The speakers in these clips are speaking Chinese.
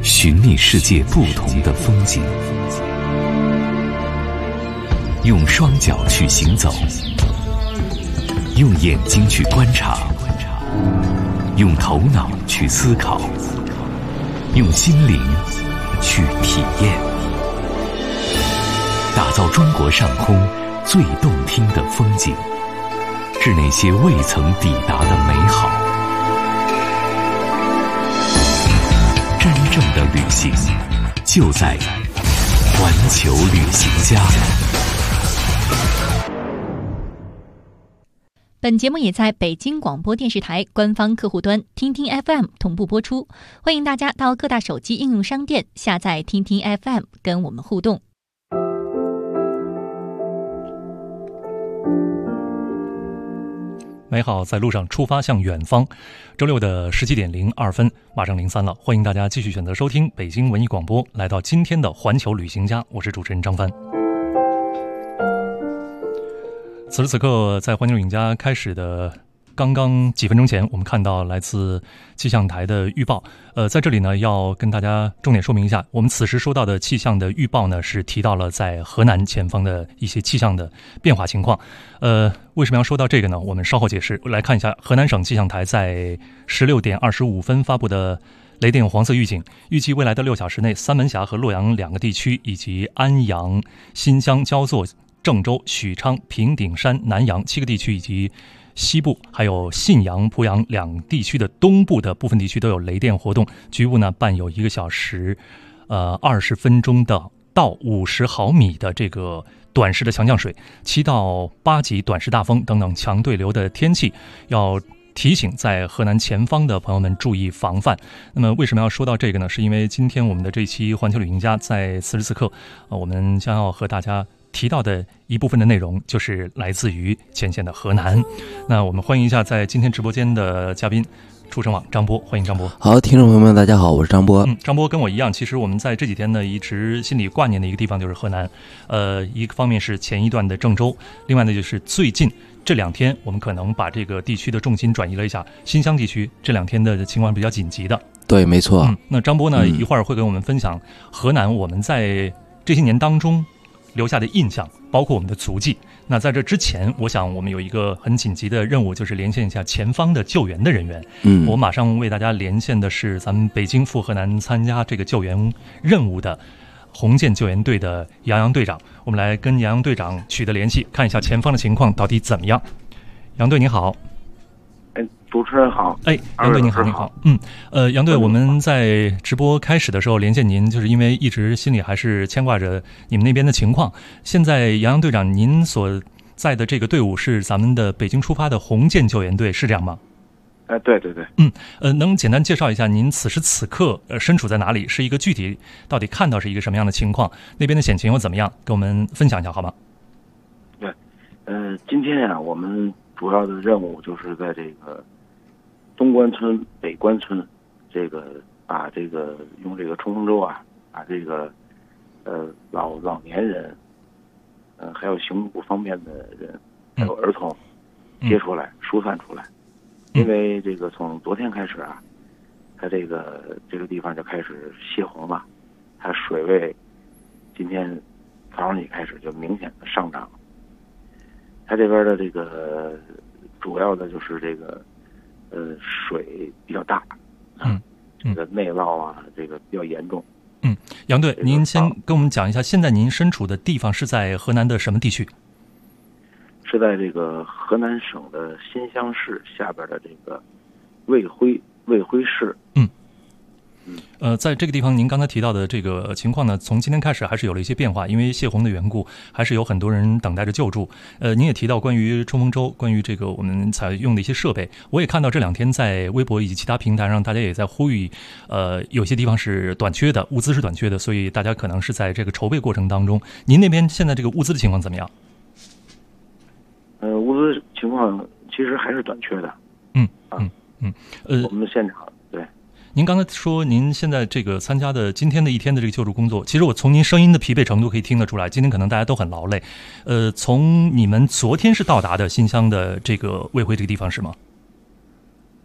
寻觅世界不同的风景，用双脚去行走，用眼睛去观察，用头脑去思考，用心灵去体验，打造中国上空最动听的风景，是那些未曾抵达的美好。真正的旅行就在环球旅行家。 本节目也在北京广播电视台官方客户端听听 FM 同步播出，欢迎大家到各大手机应用商店下载听听 FM 跟我们互动。 美好在路上，出发向远方。周六的17点02分，马上03了，欢迎大家继续选择收听北京文艺广播，来到今天的环球旅行家，我是主持人张帆。此时此刻，在环球旅行家开始的刚刚几分钟前，我们看到来自气象台的预报。在这里呢，要跟大家重点说明一下，我们此时收到的气象的预报呢，是提到了在河南前方的一些气象的变化情况。为什么要说到这个呢？我们稍后解释。来看一下河南省气象台在16点25分发布的雷电黄色预警，预计未来的6小时内，三门峡和洛阳2个地区，以及安阳、新乡、焦作、郑州、许昌、平顶山、南阳7个地区，以及西部还有信阳、濮阳2地区的东部的部分地区都有雷电活动，局部呢伴有1个小时20分钟的到50毫米的这个短时的强降水，7到8级短时大风等等强对流的天气，要提醒在河南前方的朋友们注意防范。那么为什么要说到这个呢？是因为今天我们的这期环球旅行家在此时此刻我们将要和大家提到的一部分的内容就是来自于前线的河南。那我们欢迎一下在今天直播间的嘉宾，出生网张波，欢迎张波。 好，听众朋友们大家好，我是张波。 张波跟我一样，其实我们在这几天呢一直心里挂念的一个地方就是河南。一个方面是前一段的郑州，另外呢就是最近这2天我们可能把这个地区的重心转移了一下，新乡地区这2天的情况比较紧急的。 对，没错。 那张波呢一会儿会跟我们分享河南我们在这些年当中留下的印象，包括我们的足迹。那在这之前，我想我们有一个很紧急的任务，就是连线一下前方的救援的人员。我马上为大家连线的是咱们北京赴河南参加这个救援任务的红箭救援队的杨队长。我们来跟杨队长取得联系，看一下前方的情况到底怎么样。杨队你好。 主持人好。 杨队你好，你好。杨队，我们在直播开始的时候连线您，就是因为一直心里还是牵挂着你们那边的情况。现在杨队长，您所在的这个队伍是咱们的北京出发的红箭救援队，是这样吗？ 对对对。 能简单介绍一下您此时此刻身处在哪里？是一个具体到底看到是一个什么样的情况？那边的险情又怎么样？跟我们分享一下好吗？ 对，今天我们主要的任务就是在这个东关村、北关村，这个把这个用这个冲锋舟把这个老年人，还有行动不方便的人，还有儿童接出来、疏散出来。因为这个从昨天开始它这个地方就开始泄洪了，它水位今天早上起开始就明显的上涨。它这边的这个主要的就是这个水比较大，这个内涝这个比较严重。 杨队，您先跟我们讲一下，现在您身处的地方是在河南的什么地区？ 是在这个河南省的新乡市下边的这个卫辉市。 在这个地方，您刚才提到的这个情况呢，从今天开始还是有了一些变化，因为泄洪的缘故，还是有很多人等待着救助。您也提到关于冲锋舟，关于这个我们采用的一些设备，我也看到这2天在微博以及其他平台上，大家也在呼吁，有些地方是短缺的，物资是短缺的，所以大家可能是在这个筹备过程当中。您那边现在这个物资的情况怎么样？ 物资情况其实还是短缺的。我们现场对。 您刚才说您现在这个参加的今天的一天的这个救助工作，其实我从您声音的疲惫程度可以听得出来，今天可能大家都很劳累。从你们昨天是到达的新乡的这个卫辉这个地方是吗？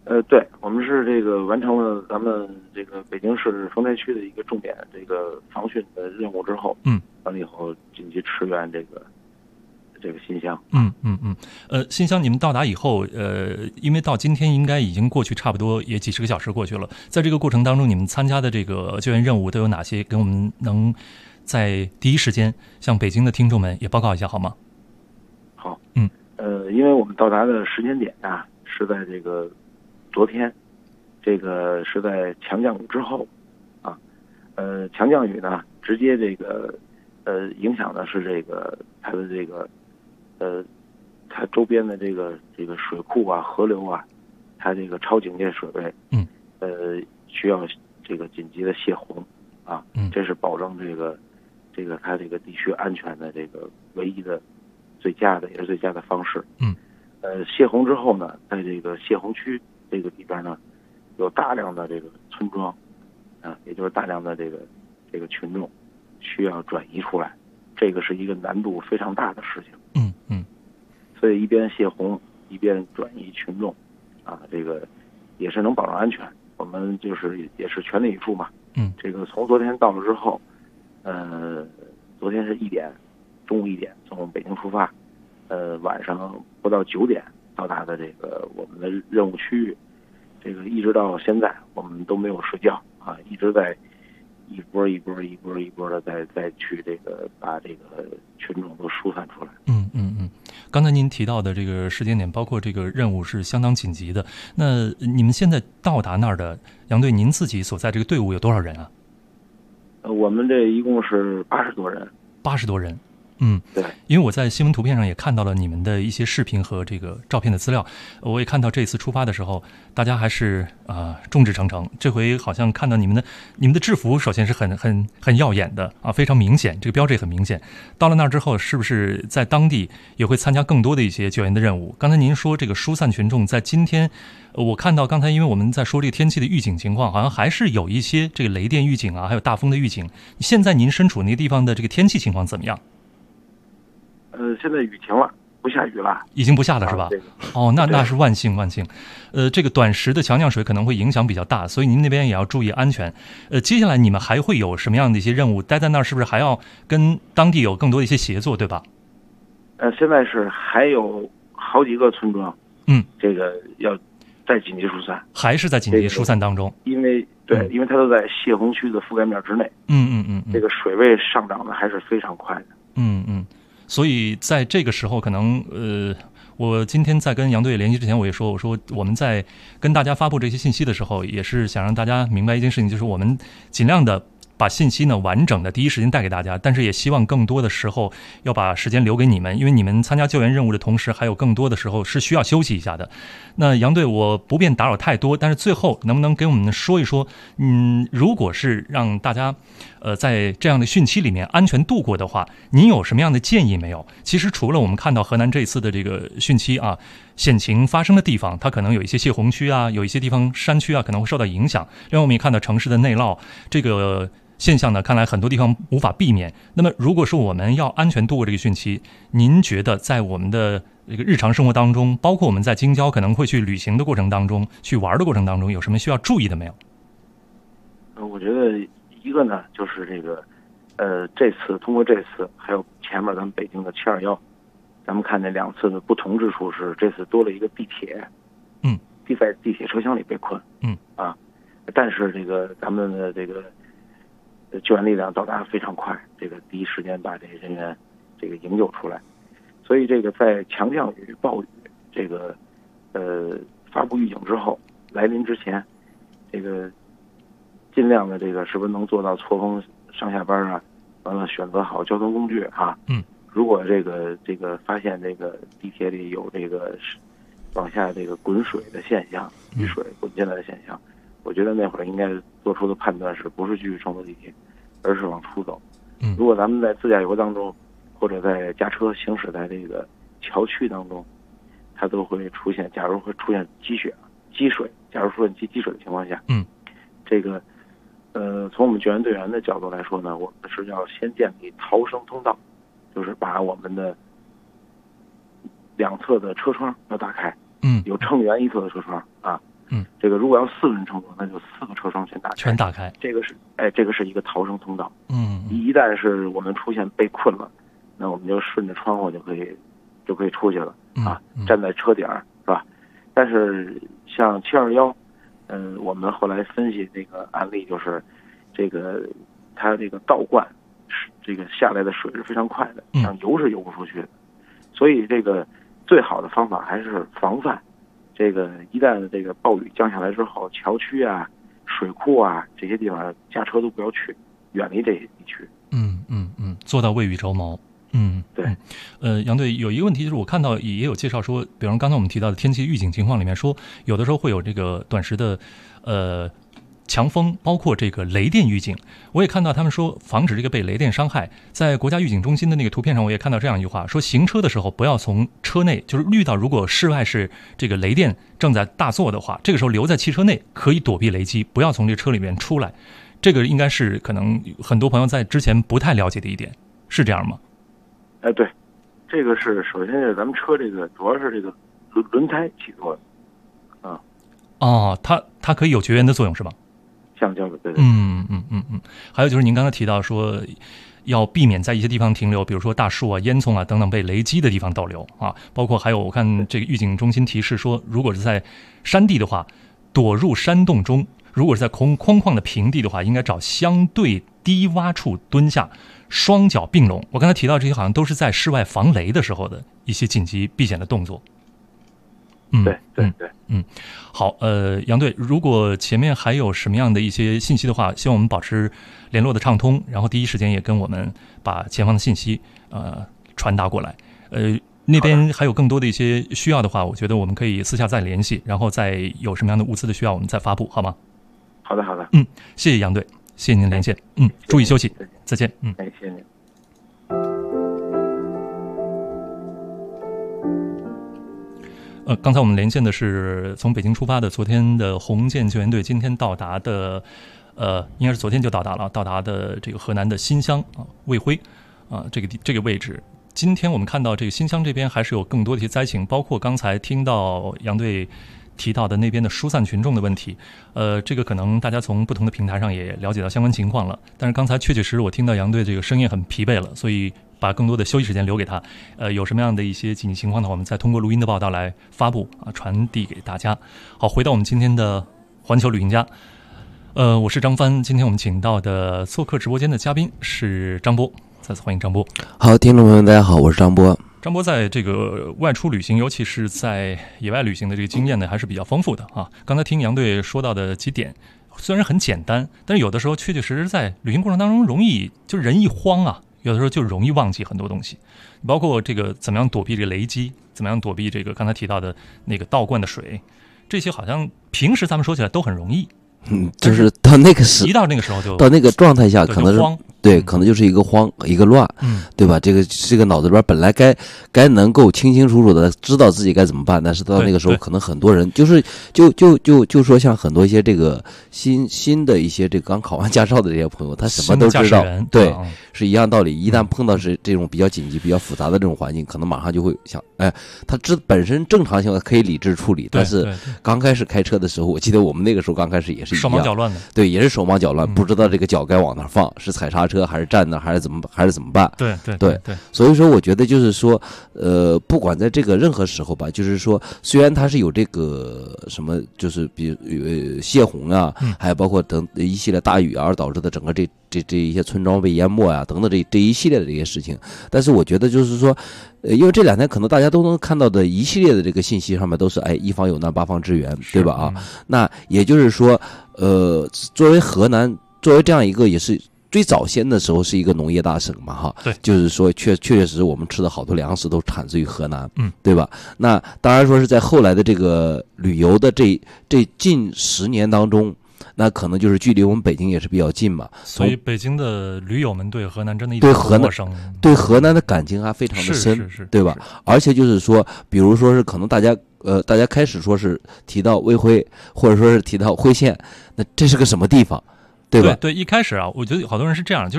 对，我们是这个完成了咱们这个北京市丰台区的一个重点这个防汛的任务之后，完了以后紧急驰援这个新乡。 新乡你们到达以后，因为到今天应该已经过去差不多也几十个小时过去了，在这个过程当中，你们参加的这个救援任务都有哪些？给我们能在第一时间向北京的听众们也报告一下好吗？ 好，因为我们到达的时间点啊是在这个昨天，这个是在强降雨之后，强降雨呢直接这个影响的是这个它的这个它周边的这个水库啊、河流啊，它这个超警戒水位，需要这个紧急的泄洪啊，这是保证这个它这个地区安全的这个唯一的也是最佳的方式。泄洪之后呢，在这个泄洪区这个里边呢，有大量的这个村庄，也就是大量的这个群众需要转移出来，这个是一个难度非常大的事情。所以一边泄洪一边转移群众，这个也是能保证安全。我们也是全力以赴嘛。这个从昨天到了之后，昨天是中午1点从北京出发，晚上不到9点到达的这个我们的任务区域，这个一直到现在我们都没有睡觉啊，一直在一波一波的再去这个把这个群众都疏散出来。 刚才您提到的这个时间点，包括这个任务是相当紧急的。那你们现在到达那儿的杨队，您自己所在这个队伍有多少人啊？ 我们这一共是80多人。 80多人。 对， 因为我在新闻图片上也看到了你们的一些视频和这个照片的资料，我也看到这次出发的时候，大家还是众志成城。这回好像看到你们的制服，首先是很耀眼的非常明显，这个标志也很明显。到了那儿之后，是不是在当地也会参加更多的一些救援的任务？刚才您说这个疏散群众，在今天，我看到刚才因为我们在说这个天气的预警情况，好像还是有一些这个雷电预警还有大风的预警。现在您身处那个地方的这个天气情况怎么样？ 现在雨停了，不下雨了， 已经不下了是吧？那是万幸。这个短时的强降水可能会影响比较大，所以您那边也要注意安全。接下来你们还会有什么样的一些任务？待在那儿是不是还要跟当地有更多的一些协作，对吧？ 现在是还有好几个村庄，这个要在紧急疏散，还是在紧急疏散当中，因为它都在泄洪区的覆盖面之内。这个水位上涨的还是非常快的。所以在这个时候，可能我今天在跟杨队联系之前，我说我们在跟大家发布这些信息的时候，也是想让大家明白一件事情，就是我们尽量的把信息呢完整的第一时间带给大家，但是也希望更多的时候要把时间留给你们，因为你们参加救援任务的同时，还有更多的时候是需要休息一下的。那杨队，我不便打扰太多，但是最后能不能给我们说一说，如果是让大家在这样的汛期里面安全度过的话，您有什么样的建议没有？其实除了我们看到河南这一次的这个汛期险情发生的地方，它可能有一些泄洪区有一些地方山区可能会受到影响。另外我们也看到城市的内涝这个现象呢，看来很多地方无法避免。那么如果说我们要安全度过这个汛期，您觉得在我们的这个日常生活当中，包括我们在京郊可能会去旅行的过程当中，去玩的过程当中，有什么需要注意的没有？我觉得一个呢，就是这个通过这次还有前面咱们北京的721，咱们看那2次的不同之处是，这次多了一个地铁，在地铁车厢里被困，但是这个咱们的这个救援力量到达非常快，这个第一时间把这些人员这个营救出来。所以这个在强降雨、暴雨这个发布预警之后来临之前，这个尽量的这个是不是能做到错峰上下班完了选择好交通工具如果这个发现这个地铁里有这个往下这个滚水的现象，雨水滚进来的现象，我觉得那会儿应该做出的判断是不是继续乘坐地铁，而是往出走。如果咱们在自驾游当中，或者在驾车行驶在这个桥区当中，它都会出现，假如会出现积水，假如出现积水的情况下，这个从我们救援队员的角度来说呢，我们是要先建立逃生通道，就是把我们的两侧的车窗要打开，有乘员一侧的车窗这个如果要4轮乘坐，那就4个车窗全打开，这个是一个逃生通道。一旦是我们出现被困了，那我们就顺着窗户就可以出去了啊，站在车顶是吧？但是像721，我们后来分析这个案例，就是这个它这个倒灌，这个下来的水是非常快的，像游是游不出去的，所以这个最好的方法还是防范。这个一旦这个暴雨降下来之后，桥区啊、水库啊这些地方驾车都不要去，远离这些地区。 做到未雨绸缪。 对。 杨队有一个问题，就是我看到也有介绍说，比方刚才我们提到的天气预警情况里面说，有的时候会有这个短时的强风，包括这个雷电预警。我也看到他们说防止这个被雷电伤害，在国家预警中心的那个图片上我也看到这样一句话，说行车的时候不要从车内，就是遇到如果室外是这个雷电正在大作的话，这个时候留在汽车内可以躲避雷击，不要从这车里面出来。这个应该是可能很多朋友在之前不太了解的一点，是这样吗？ 对，这个是首先是咱们车这个主要是这个轮胎起作用。 它可以有绝缘的作用是吧？ 橡胶的，对。 还有就是您刚才提到说，要避免在一些地方停留，比如说大树啊、烟囱啊等等被雷击的地方逗留啊。包括还有我看这个预警中心提示说，如果是在山地的话，躲入山洞中；如果是在空旷的平地的话，应该找相对低洼处蹲下，双脚并拢。我刚才提到这些好像都是在室外防雷的时候的一些紧急避险的动作。 对。 好，杨队，如果前面还有什么样的一些信息的话，希望我们保持联络的畅通，然后第一时间也跟我们把前方的信息传达过来。那边还有更多的一些需要的话，我觉得我们可以私下再联系，然后再有什么样的物资的需要，我们再发布，好吗？ 好的。 谢谢杨队，谢谢您连线。注意休息，再见。 谢谢您。 刚才我们连线的是从北京出发的昨天的红箭救援队，今天到达的，应该是昨天就到达的这个河南的新乡啊卫辉啊这个位置。今天我们看到这个新乡这边还是有更多的一些灾情，包括刚才听到杨队提到的那边的疏散群众的问题。这个可能大家从不同的平台上也了解到相关情况了，但是刚才确实我听到杨队这个声音很疲惫了，所以把更多的休息时间留给他。有什么样的一些紧急情况呢？我们再通过录音的报道来发布传递给大家。好，回到我们今天的环球旅行家，我是张帆。今天我们请到的做客直播间的嘉宾是张波，再次欢迎张波。 好，听众朋友大家好，我是张波。 张波在这个外出旅行，尤其是在野外旅行的这个经验呢，还是比较丰富的啊。刚才听杨队说到的几点，虽然很简单，但是有的时候确实在旅行过程当中容易就人一慌啊，有的时候就容易忘记很多东西，包括这个怎么样躲避这个雷击，怎么样躲避这个刚才提到的那个倒灌的水，这些好像平时咱们说起来都很容易。 就是到那个一到那个时候就到那个状态下，可能是慌， 对，可能就是一个慌一个乱，对吧？这个脑子里边本来该能够清清楚楚的知道自己该怎么办，但是到那个时候，可能很多人就说像很多一些这个新的一些这个刚考完驾照的这些朋友，他什么都知道，对，是一样道理。一旦碰到是这种比较紧急、比较复杂的这种环境，可能马上就会想，他本身正常情况可以理智处理，但是刚开始开车的时候，我记得我们那个时候刚开始也是手忙脚乱的， 对，也是手忙脚乱，不知道这个脚该往哪放，是踩刹车还是站那，还是怎么办？对。所以说，我觉得就是说，不管在这个任何时候吧，就是说，虽然它是有这个什么，就是比如泄洪啊，还有包括等一系列大雨而导致的整个这一些村庄被淹没啊，等等这一系列的这些事情，但是我觉得就是说。因为这两天可能大家都能看到的一系列的这个信息上面都是一方有难八方支援，对吧？那也就是说，作为河南，作为这样一个也是最早先的时候是一个农业大省嘛，哈， 对， 就是说确实我们吃的好多粮食都产自于河南，对吧？那当然说是在后来的这个旅游的这近10年当中。那可能就是距离我们北京也是比较近嘛， 所以北京的驴友们对河南真的一点不陌生， 对河南的感情还非常的深， 是对吧？而且就是说，比如说是可能大家开始说是提到卫辉，或者说是提到辉县，那这是个什么地方，对吧？ 对，一开始啊，我觉得好多人是这样，就是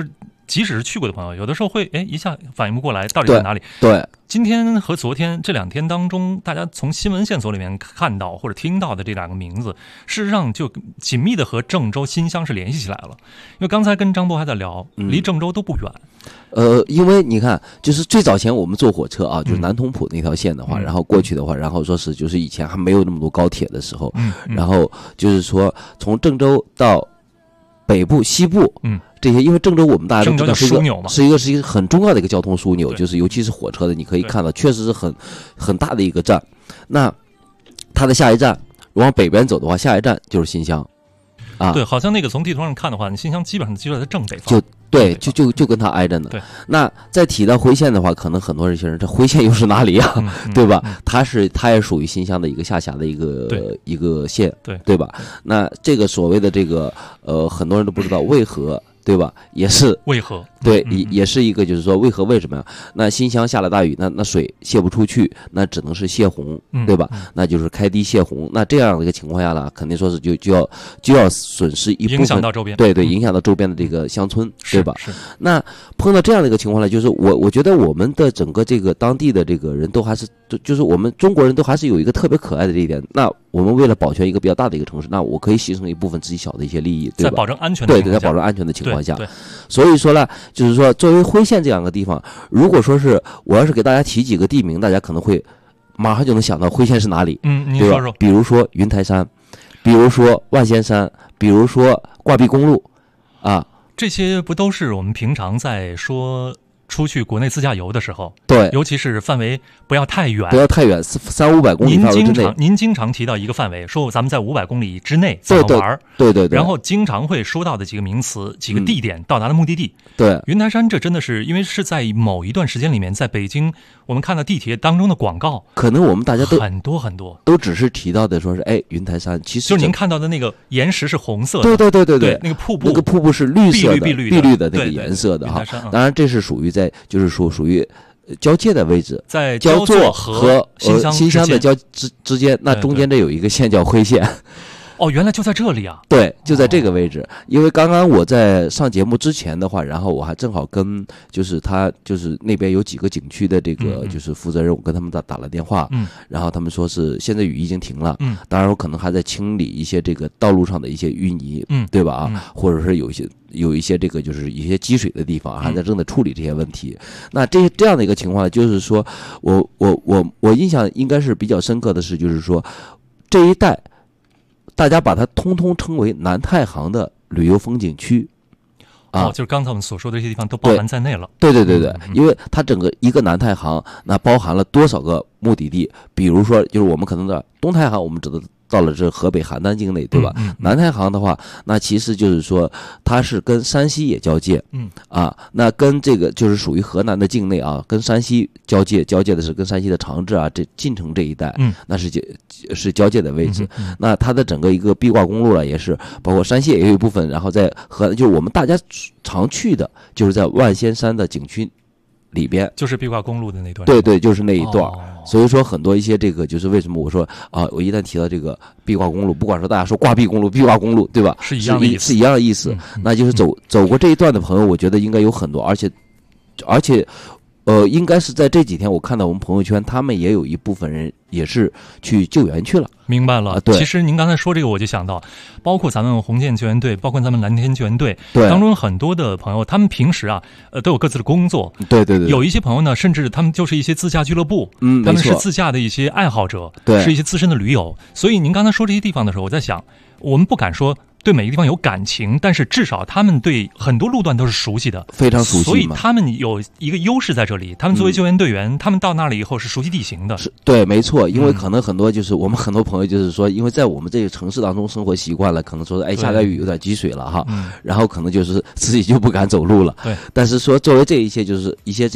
即使是去过的朋友，有的时候会一下反应不过来到底在哪里。 对， 今天和昨天这2天当中，大家从新闻线索里面看到或者听到的这2个名字，事实上就紧密的和郑州、新乡是联系起来了。因为刚才跟张波还在聊，离郑州都不远。 因为你看，就是最早前我们坐火车啊，就是南通浦那条线的话，然后过去的话，然后说是就是以前还没有那么多高铁的时候，然后就是说从郑州到北部、西部，这些，因为郑州我们大家都知道是一个很重要的一个交通枢纽，就是尤其是火车的，你可以看到确实是很大的一个站。那它的下一站往北边走的话，下一站就是新乡。 对，好像那个从地图上看的话，你新乡基本上就在正北方。 就跟它挨着呢。对，那再提到徽县的话，可能很多人这徽县又是哪里啊？对吧？它也属于新乡的一个下辖的一个县，对吧？那这个所谓的这个很多人都不知道为何。对吧？也是为何？ 对，也是一个，就是说为何为什么呀？那新乡下了大雨，那水泄不出去，那只能是泄洪，对吧？那就是开堤泄洪。那这样的一个情况下呢，肯定说是就要损失一部分， 影响到周边， 对，影响到周边的这个乡村，对吧？是。那碰到这样的一个情况呢，就是我觉得我们的整个这个当地的这个人都还是，就是我们中国人都还是有一个特别可爱的这一点。那我们为了保全一个比较大的一个城市，那我可以牺牲一部分自己小的一些利益，对吧？ 在保证安全的情况下， 对，在保证安全的情况下，所以说呢，就是说作为徽县这样的地方，如果说是我要是给大家提几个地名，大家可能会马上就能想到徽县是哪里， 你对吧？比如说云台山，比如说万仙山，比如说挂壁公路，啊， 这些不都是我们平常在说出去国内自驾游的时候， 对， 尤其是范围不要太远 ，300-500公里范围之内。 您经常提到一个范围，说咱们在500公里之内怎么玩？ 对。 然后经常会说到的几个名词、几个地点到达的目的地。 对， 云台山这真的是因为是在某一段时间里面，在北京我们看到地铁当中的广告， 可能我们大家都很多都只是提到的说是云台山，其实就是您看到的那个岩石是红色的， 对， 那个瀑布是绿色的， 碧绿的那个颜色的哈。当然这是属于就是说属于交界的位置， 在焦作和新乡的之间，那中间这有一个县叫徽县。 哦，原来就在这里啊！ 对，就在这个位置。因为刚刚我在上节目之前的话，然后我还正好跟就是那边有几个景区的这个就是负责人，我跟他们打了电话，然后他们说是现在雨已经停了，当然我可能还在清理一些这个道路上的一些淤泥，对吧？或者是有一些这个就是一些积水的地方，还在正在处理这些问题。那这样的一个情况，就是说我印象应该是比较深刻的是，就是说这一带。大家把它通通称为南太行的旅游风景区， 就是刚才我们所说的这些地方都包含在内了。 对，因为它整个一个南太行，那包含了多少个目的地？比如说，就是我们可能的东太行，我们指的到了这河北邯郸境内，对吧？南太行的话，那其实就是说它是跟山西也交界，那跟这个就是属于河南的境内啊，跟山西交界的是跟山西的长治啊，这晋城这一带，那是交界的位置。那它的整个一个壁挂公路也是，包括山西也有一部分，然后在河南，就是我们大家常去的，就是在万仙山的景区里边， 就是壁挂公路的那段。 对，就是那一段。所以说很多一些这个就是为什么我说我一旦提到这个壁挂公路，不管说大家说挂壁公路、壁挂公路，对吧？ 是一样的意思。那就是走过这一段的朋友，我觉得应该有很多，而且应该是在这几天我看到我们朋友圈，他们也有一部分人也是去救援去了。 明白了， 对。 其实您刚才说这个，我就想到，包括咱们红箭救援队，包括咱们蓝天救援队当中很多的朋友，他们平时都有各自的工作。 对。 有一些朋友呢，甚至他们就是一些自驾俱乐部，他们是自驾的一些爱好者，是一些资深的驴友。所以您刚才说这些地方的时候，我在想，我们不敢说对每个地方有感情，但是至少他们对很多路段都是熟悉的， 非常熟悉。 所以他们有一个优势在这里，他们作为救援队员，他们到那里以后是熟悉地形的。 对，没错。因为可能很多就是我们很多朋友就是说，因为在我们这个城市当中生活习惯了，可能说下点雨有点积水了然后可能就是自己就不敢走路了。 对。 但是说作为这一些就是一些这些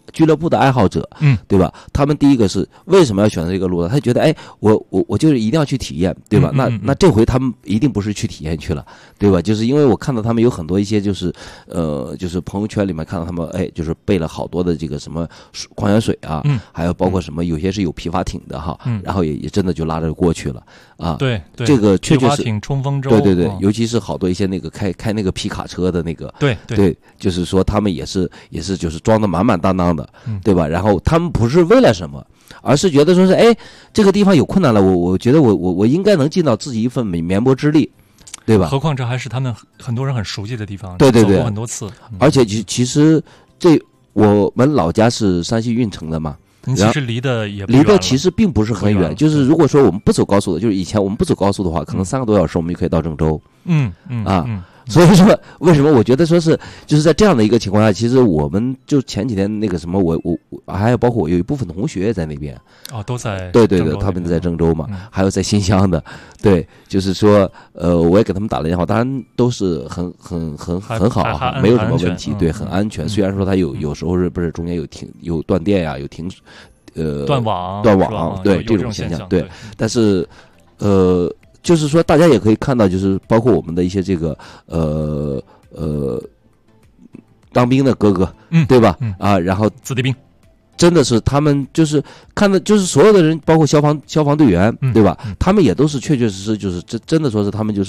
俱乐部的爱好者，对吧？他们第一个是为什么要选择这个路呢？他觉得，哎，我就是一定要去体验，对吧？那这回他们一定不是去体验去了，对吧？就是因为我看到他们有很多一些就是朋友圈里面看到他们，哎，就是备了好多的这个什么矿泉水啊，还有包括什么有些是有皮筏艇的哈，然后也真的就拉着过去了啊。 对， 这个确实是皮筏艇冲锋舟， 对，尤其是好多一些那个开那个皮卡车的那个， 对， 就是说他们也是就是装的满满当当的，对吧？然后他们不是为了什么，而是觉得说是，哎，这个地方有困难了，我觉得我应该能尽到自己一份绵薄之力，对吧？ 何况这还是他们很多人很熟悉的地方， 对， 走过很多次， 而且其实我们老家是山西运城的嘛。 其实离得其实并不是很远，就是如果说我们不走高速的，就是以前我们不走高速的话，可能3个多小时我们就可以到郑州。所以说为什么我觉得说是就是在这样的一个情况下，其实我们就前几天那个什么，我还有包括我有一部分同学在那边都在对，他们在郑州嘛，还有在新乡的，对，就是说我也给他们打了电话，当然都是很好，没有什么问题，对，很安全。虽然说他有时候不是中间有断电呀，有停断网， 对这种现象，对，但是就是说，大家也可以看到，就是包括我们的一些这个当兵的哥哥，对吧？然后子弟兵， 真的是他们就是看的，就是所有的人，包括消防队员，对吧？他们也都是确确实实，就是真的说是他们就是，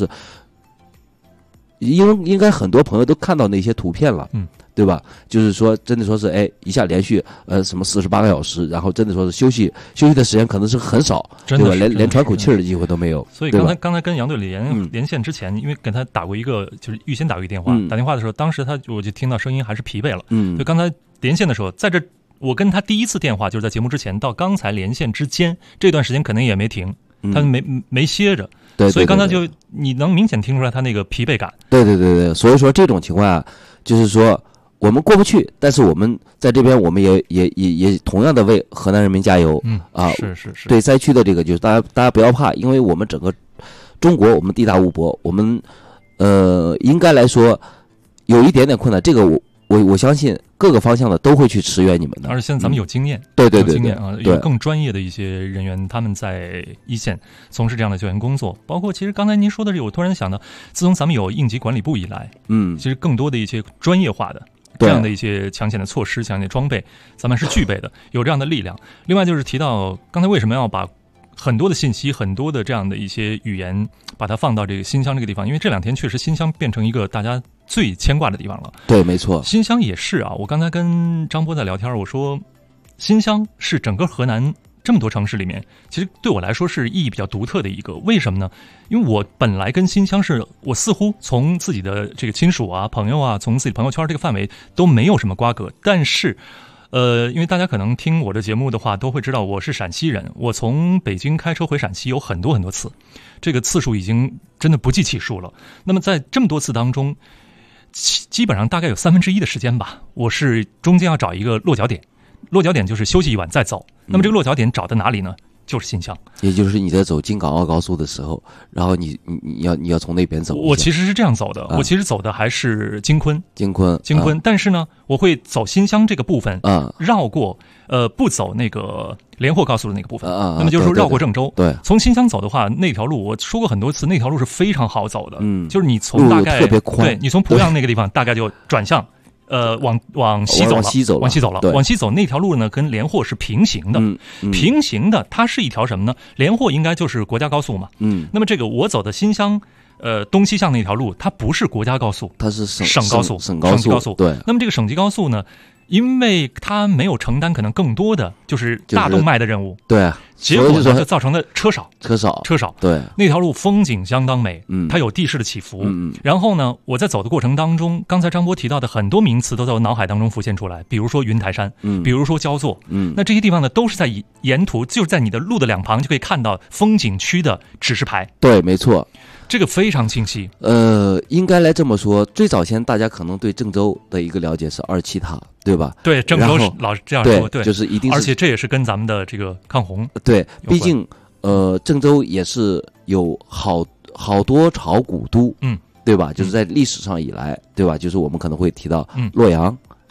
应该很多朋友都看到那些图片了，对吧？就是说，真的说是，哎，一下连续什么48个小时，然后真的说是休息的时间可能是很少，对吧？连喘口气的机会都没有。 所以刚才跟杨队连线之前，因为跟他打过一个，就是预先打过一个电话，打电话的时候，当时我就听到声音还是疲惫了。就刚才连线的时候，在这我跟他第一次电话就是在节目之前到刚才连线之间这段时间，可能也没停，他没歇着。 对， 所以刚才你能明显听出来他那个疲惫感。 对，所以说这种情况啊，就是说。我们过不去，但是我们在这边，我们也同样的为河南人民加油。 是。 对灾区的这个，就是大家不要怕，因为我们整个中国，我们地大物博，我们应该来说有一点点困难。这个我相信各个方向的都会去驰援你们的。 而且现在咱们有经验， 对， 有经验啊，有更专业的一些人员，他们在一线从事这样的救援工作。包括其实刚才您说的这个，我突然想到，自从咱们有应急管理部以来，其实更多的一些专业化的。这样的一些强险的措施、强险的装备，咱们是具备的，有这样的力量。另外就是提到刚才为什么要把很多的信息、很多的这样的一些语言，把它放到这个新乡这个地方，因为这2天确实新乡变成一个大家最牵挂的地方了。 对，没错， 新乡也是啊。我刚才跟张波在聊天，我说新乡是整个河南这么多城市里面，其实对我来说是意义比较独特的一个。为什么呢？因为我本来跟新乡我似乎从自己的这个亲属啊、朋友啊，从自己朋友圈这个范围都没有什么瓜葛。但是，因为大家可能听我的节目的话，都会知道我是陕西人。我从北京开车回陕西有很多很多次，这个次数已经真的不计其数了。那么在这么多次当中，基本上大概有1/3的时间吧，我是中间要找一个落脚点。落脚点就是休息一晚再走。那么这个落脚点找的哪里呢？就是新乡， 也就是你在走京港澳高速的时候，然后你要从那边走。 我其实是这样走的，我其实走的还是京昆，但是呢，我会走新乡这个部分，绕过不走那个连霍高速的那个部分，那么就是说绕过郑州。 对， 从新乡走的话，那条路我说过很多次，那条路是非常好走的，就是你从大概特别宽， 对，你从濮阳那个地方大概就转向。往西走了，往西走那条路呢，跟连霍是平行的，平行的，它是一条什么呢？连霍应该就是国家高速嘛，那么这个我走的新乡，东西向那条路，它不是国家高速， 它是省高速， 省级高速，对。 那么这个省级高速呢？因为它没有承担可能更多的就是大动脉的任务， 对， 结果呢就造成了车少， 对， 那条路风景相当美，它有地势的起伏，然后呢，我在走的过程当中，刚才张波提到的很多名词都在我脑海当中浮现出来，比如说云台山，比如说焦作，那这些地方呢都是在沿途，就是在你的路的2旁就可以看到风景区的指示牌， 对，没错。 这个非常清晰。 应该来这么说，最早先大家可能对郑州的一个了解是27塔，对吧？ 对，郑州老是这样说， 对，就是一定是， 而且这也是跟咱们的这个抗洪， 对，毕竟郑州也是有好多朝古都，对吧？就是在历史上以来，对吧？就是我们可能会提到洛阳，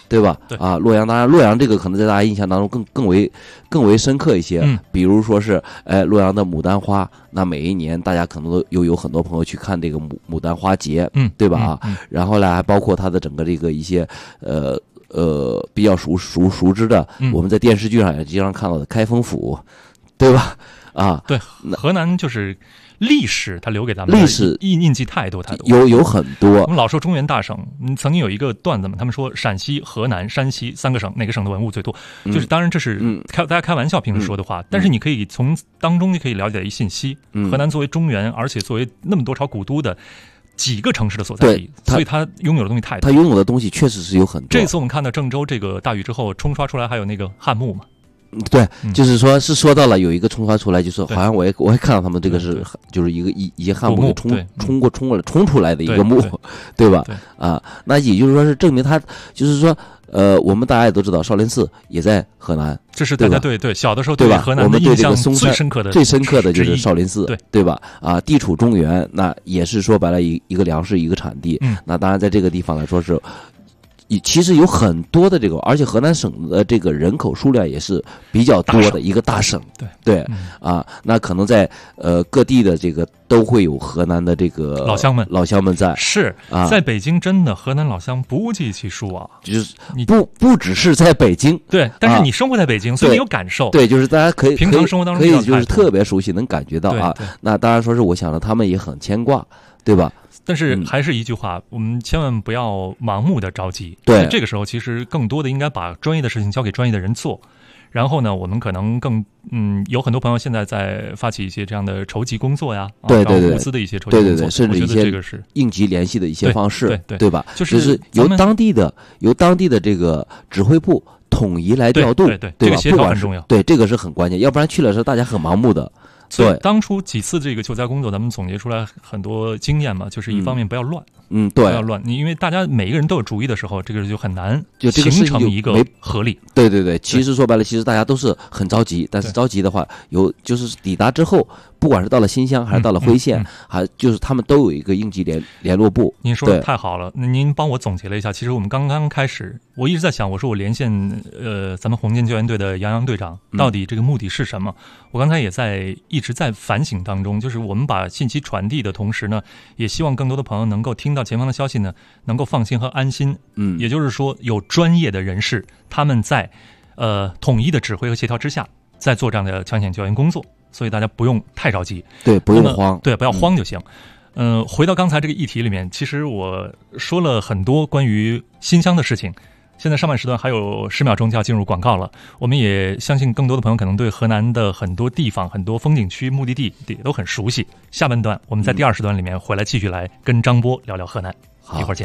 对吧？ 对啊，洛阳，当然洛阳这个可能在大家印象当中更为深刻一些。比如说是洛阳的牡丹花，那每一年大家可能都有很多朋友去看这个牡丹花节，对吧？然后呢，还包括它的整个这个一些比较熟知的，我们在电视剧上也经常看到的开封府，对吧？啊， 对，河南就是历史，它留给咱们的历史印记太多， 有很多。 我们老说中原大省，曾经有一个段子嘛，他们说陕西、河南、山西3个省哪个省的文物最多？就是当然这是大家开玩笑平时说的话，但是你可以从当中你可以了解一信息。河南作为中原，而且作为那么多朝古都的几个城市的所在地，所以它拥有的东西太多。 它拥有的东西确实是有很多。 这次我们看到郑州这个大雨之后冲刷出来，还有那个汉墓嘛。 对，就是说到了有一个冲刷出来，就是好像我也看到他们这个是就是一些汉墓冲出来的一个墓，对吧？啊，那也就是说是证明他就是说我们大家也都知道少林寺也在河南， 这是大家对小的时候对河南的印象最深刻的就是少林寺，对吧？啊，地处中原，那也是说白了一个粮食一个产地，那当然在这个地方来说是。其实有很多的这个，而且河南省的这个人口数量也是比较多的一个大省，对啊，那可能在各地的这个都会有河南的这个老乡们在， 是啊，在北京真的河南老乡不计其数啊， 就是你不只是在北京， 对，但是你生活在北京，所以你有感受， 对，就是大家可以平常生活当中可以就是特别熟悉，能感觉到啊。那当然说是我想着他们也很牵挂，对吧？ 但是还是一句话，我们千万不要盲目的着急。 对， 这个时候其实更多的应该把专业的事情交给专业的人做。然后呢，我们可能有很多朋友现在在发起一些这样的筹集工作呀， 对， 物资的一些筹集工作， 甚至一些应急联系的一些方式，对吧？就是由当地的这个指挥部统一来调度， 对，这个协调很重要， 对，这个是很关键，要不然去了时候大家很盲目的。 所以当初几次这个救灾工作，咱们总结出来很多经验嘛，就是一方面不要乱， 对， 不要乱。你因为大家每一个人都有主意的时候，这个就很难形成一个合力。 对，其实说白了，其实大家都是很着急，但是着急的话，就是抵达之后，不管是到了新乡还是到了辉县，还就是他们都有一个应急联络部。 您说的太好了，那您帮我总结了一下。其实我们刚刚开始，我一直在想，我说我连线咱们红箭救援队的杨队长，到底这个目的是什么？我刚才也一直在反省当中，就是我们把信息传递的同时呢，也希望更多的朋友能够听到前方的消息呢，能够放心和安心。也就是说，有专业的人士他们在统一的指挥和协调之下，在做这样的抢险救援工作，所以大家不用太着急， 对，不用慌， 对，不要慌就行。回到刚才这个议题里面，其实我说了很多关于新乡的事情。现在上半时段还有10秒钟就要进入广告了，我们也相信更多的朋友可能对河南的很多地方、很多风景区、目的地也都很熟悉。下半段我们在第2时段里面回来继续来跟张波聊聊河南，一会儿见。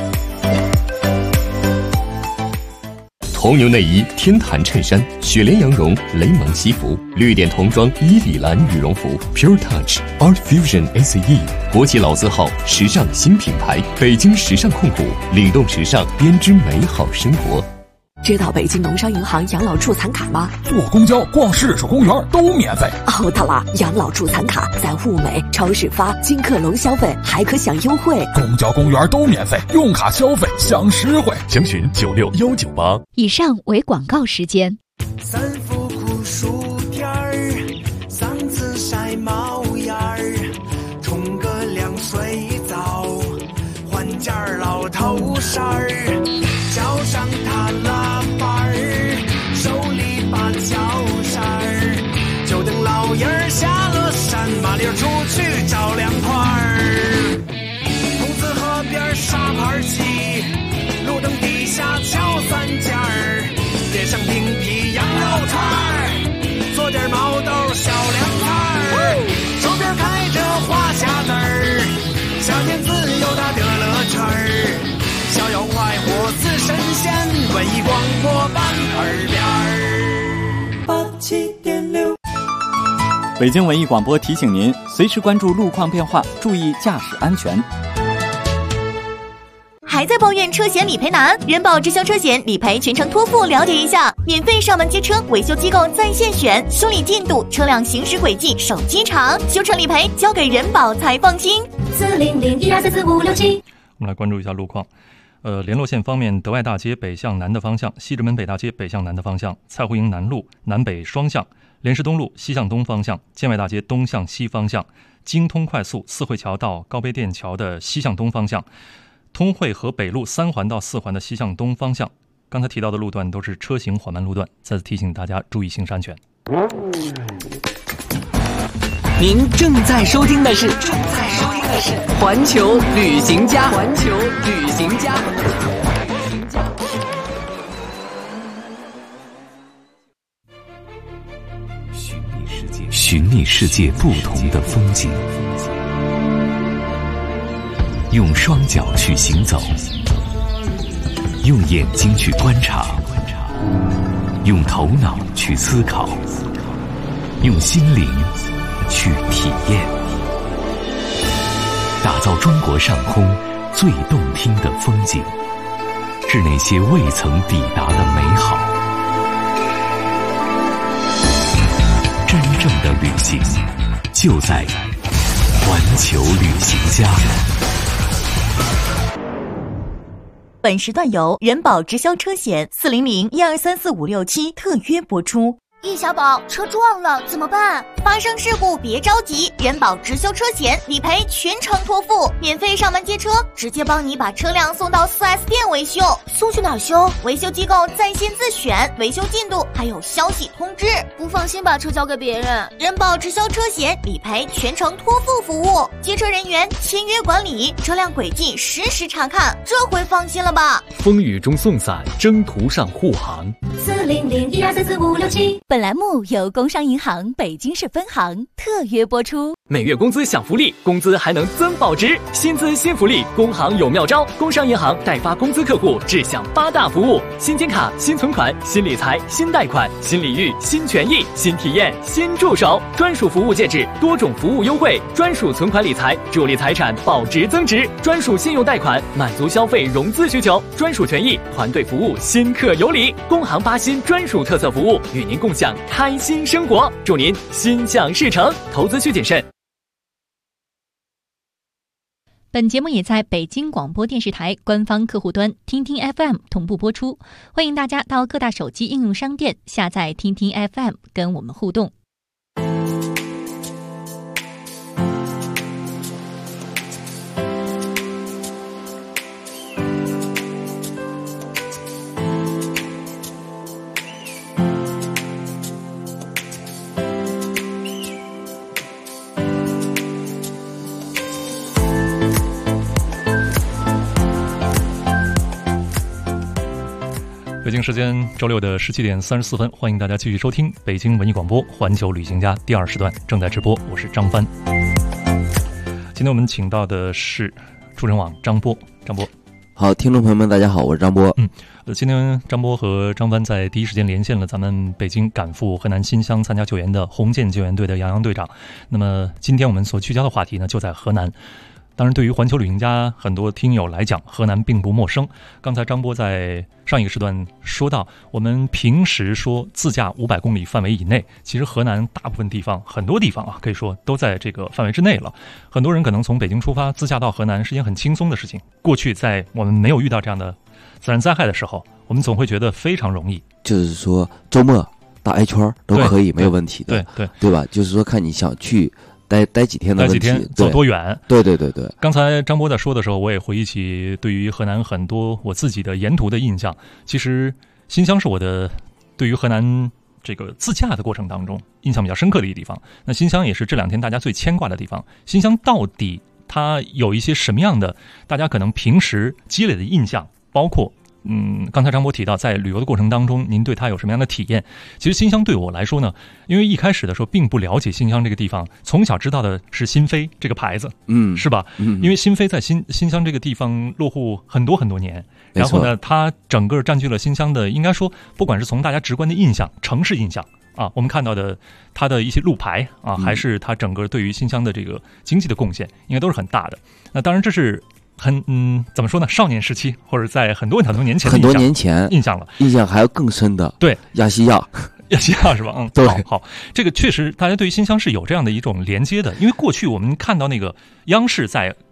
红牛内衣、天坛衬衫、雪莲羊绒、雷蒙西服、绿点童装、伊里兰羽绒服、Pure Touch、Art Fusion ACE， 国际老字号，时尚新品牌，北京时尚控股，领动时尚，编织美好生活。 知道北京农商银行养老助残卡吗？ 坐公交、逛市属公园都免费。 哦，对了，养老助残卡在物美、超市发，金客隆消费还可享优惠。 公交、公园都免费，用卡消费享实惠。 详询96198。 以上为广告时间。 三伏酷暑天儿，嗓子晒冒烟儿，冲个凉水澡，换件老头衫儿，脚上踏拉板儿，手里把脚扇儿，就等老爷儿下了山，麻溜出去找凉快儿。公子河边沙盘棋，路灯底下敲3件儿，点上冰皮羊肉串儿，做点毛豆小凉菜儿，手边开着花匣子儿，夏天自由它得乐趣儿，逍遥快活似神仙，文艺广播版耳边87.6。 北京文艺广播提醒您，随时关注路况变化，注意驾驶安全。 还在抱怨车险理赔难？人保直销车险理赔全程托付，了解一下，免费上门接车，维修机构在线选，修理进度、车辆行驶轨迹、手机查，修车理赔交给人保才放心。 40012344567。我们来关注一下路况。 联络线方面，德外大街北向南的方向，西直门北大街北向南的方向，蔡胡营南路南北双向，莲石东路西向东方向，建外大街东向西方向，京通快速四惠桥到高碑店桥的西向东方向，通惠河北路3环到4环的西向东方向。刚才提到的路段都是车行缓慢路段，再次提醒大家注意行驶安全。 您正在收听的是环球旅行家。 寻觅世界不同的风景，用双脚去行走，用眼睛去观察，用头脑去思考，用心灵去体验，打造中国上空最动听的风景，是那些未曾抵达的美好。真正的旅行就在环球旅行家。 本时段由人保直销车险400-1234567特约播出。 易小宝，车撞了怎么办？ 发生事故别着急，人保直销车险理赔全程托付，免费上门接车，直接帮你把车辆送到 4S 店维修。 送去哪儿修？ 维修机构在线自选，维修进度还有消息通知。 不放心把车交给别人。 人保直销车险理赔全程托付服务，接车人员签约管理，车辆轨迹实时查看，这回放心了吧？ 风雨中送伞，征途上护航。 400-1234567。 本栏目由工商银行北京市分行特约播出。 每月工资享福利，工资还能增保值，薪资新福利，工行有妙招。工商银行代发工资客户志享8大服务：新金卡、新存款、新理财、新贷款、新礼遇、新权益、新体验、新助手，专属服务介质，多种服务优惠，专属存款理财，助力财产保值增值，专属信用贷款，满足消费融资需求，专属权益，团队服务，新客有礼。工行8新专属特色服务，与您共享开心生活，祝您心想事成，投资需谨慎。 本节目也在北京广播电视台官方客户端听听 FM 同步播出，欢迎大家到各大手机应用商店下载听听 FM 跟我们互动。 北京时间周六的17点34分，欢迎大家继续收听北京文艺广播环球旅行家第2时段正在直播，我是张帆。今天我们请到的是出人网张波。 好，听众朋友们大家好，我是张波。 今天张波和张帆在第一时间连线了咱们北京赶赴河南新乡参加救援的红箭救援队的杨洋队长。那么今天我们所聚焦的话题呢，就在河南。当然对于环球旅行家很多听友来讲，河南并不陌生。刚才张波在上一个时段说到，我们平时说自驾500公里范围以内，其实河南大部分地方，很多地方可以说都在这个范围之内了。很多人可能从北京出发自驾到河南是一件很轻松的事情。过去在我们没有遇到这样的自然灾害的时候，我们总会觉得非常容易， 就是说周末打一圈都可以，没有问题的，对吧？就是说看你想去待几天的问题， 走多远？ 对。 刚才张波在说的时候，我也回忆起对于河南很多我自己的沿途的印象。其实新乡是我的对于河南这个自驾的过程当中印象比较深刻的一个地方。那新乡也是这2天大家最牵挂的地方。新乡到底它有一些什么样的大家可能平时积累的印象，包括刚才张波提到在旅游的过程当中您对它有什么样的体验。其实新乡对我来说呢，因为一开始的时候并不了解新乡这个地方，从小知道的是新飞这个牌子，是吧？因为新飞在新乡这个地方落户很多很多年，然后呢它整个占据了新乡的，应该说不管是从大家直观的印象，城市印象我们看到的它的一些路牌还是它整个对于新乡的这个经济的贡献，应该都是很大的。那当然这是怎么说呢？少年时期，或者在很多年前的很多年前印象了， 印象还要更深的。 对， 亚细亚是吧？ 对， 好，这个确实大家对于新乡是有这样的一种连接的，因为过去我们看到那个央视在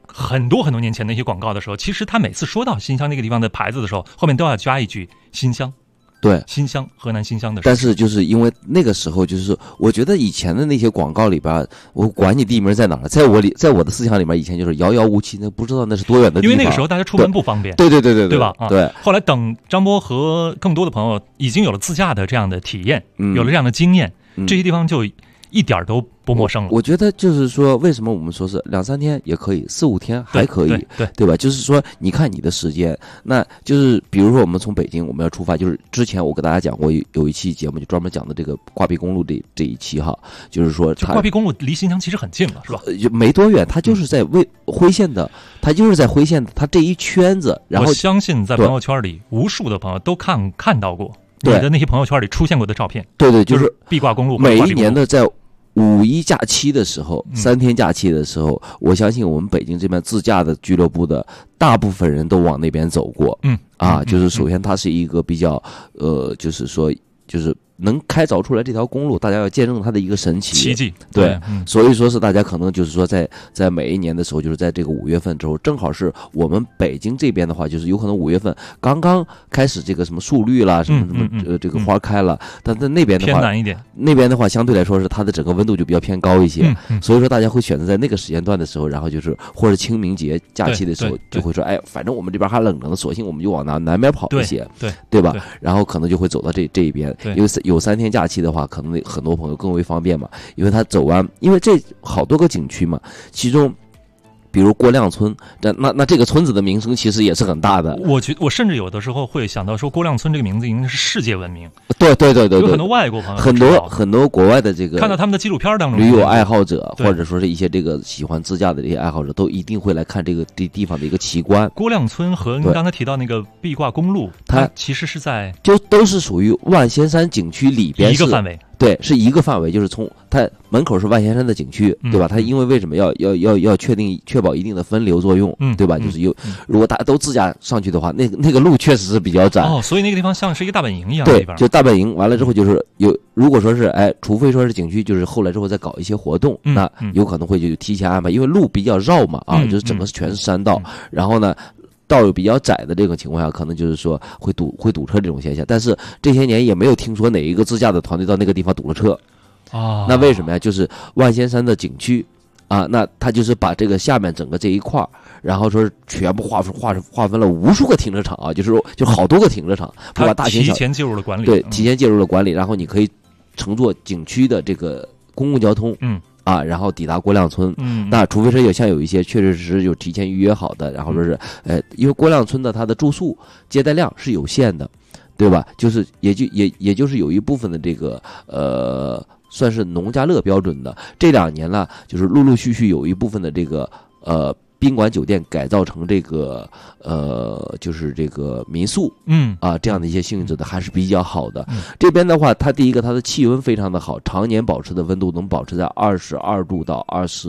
很多很多年前的一些广告的时候，其实他每次说到新乡那个地方的牌子的时候，后面都要加一句新乡。 对， 新乡，河南新乡的。 但是就是因为那个时候，就是我觉得以前的那些广告里边，我管你地名在哪儿，在我的思想里面，以前就是遥遥无期，那不知道那是多远的地方。 因为那个时候大家出门不方便。 对吧？ 对。 后来等张波和更多的朋友已经有了自驾的这样的体验，有了这样的经验，这些地方就一点都不陌生了。 我觉得就是说，为什么我们说是2-3天也可以，4-5天还可以，对吧？就是说，你看你的时间，那就是比如说我们从北京我们要出发，就是之前我跟大家讲过有一期节目就专门讲的这个挂壁公路这一期哈，就是说挂壁公路离新乡其实很近了，是吧？ 就没多远，它就是在徽县的，它这一圈子。然后我相信在朋友圈里，无数的朋友都看到过你的那些朋友圈里出现过的照片。 对， 就是壁挂公路。 每一年的在5·1假期的时候，3天假期的时候，我相信我们北京这边自驾的俱乐部的大部分人都往那边走过。就是首先它是一个比较就是说就是能开凿出来这条公路，大家要见证它的一个神奇奇迹。 对，所以说是大家可能就是说在每一年的时候，就是在这个5月份之后，正好是我们北京这边的话，就是有可能5月份刚刚开始这个什么树绿啦，什么这个花开了，但在那边的话偏南一点， 那边的话相对来说是它的整个温度就比较偏高一些，所以说大家会选择在那个时间段的时候，然后就是或者清明节假期的时候，就会说，哎，反正我们这边还冷着呢，索性我们就往南边跑一些，对吧？然后可能就会走到这一边，因为有3天假期的话，可能很多朋友更为方便嘛，因为他走完，因为这好多个景区嘛，其中比如郭亮村，那这个村子的名声其实也是很大的。 我甚至有的时候会想到说，郭亮村这个名字应该是世界闻名。 对， 有很多外国朋友， 很多国外的这个看到他们的纪录片当中， 旅游爱好者或者说是一些这个喜欢自驾的这些爱好者，都一定会来看这个地方的一个奇观。 郭亮村和您刚才提到那个壁挂公路，它其实是在就都是属于万仙山景区里边一个范围。 对，是一个范围，就是从它门口是万仙山的景区，对吧？它因为为什么要确保一定的分流作用，对吧？就是如果大家都自驾上去的话，那个路确实是比较窄。 所以那个地方像是一个大本营一样的地方。 对，就大本营完了之后，就是如果说是除非说是景区，就是后来之后再搞一些活动，那有可能会就提前安排，因为路比较绕嘛，就是整个全是山道，然后呢。道有比较窄的这种情况下，可能就是说会堵车这种现象，但是这些年也没有听说哪一个自驾的团队到那个地方堵了车。那为什么呀？就是万仙山的景区那他就是把这个下面整个这一块，然后说全部划分了无数个停车场就好多个停车场，不把大型小提前介入了管理。 对，提前介入了管理，然后你可以乘坐景区的这个公共交通。然后抵达郭亮村，那除非是有一些确实是有提前预约好的，然后说是，因为郭亮村的它的住宿接待量是有限的，对吧？就是也就是有一部分的这个算是农家乐标准的，这2年了，就是陆陆续续有一部分的这个宾馆酒店改造成这个就是这个民宿，这样的一些性质的还是比较好的。这边的话，它第一个它的气温非常的好，常年保持的温度能保持在22度到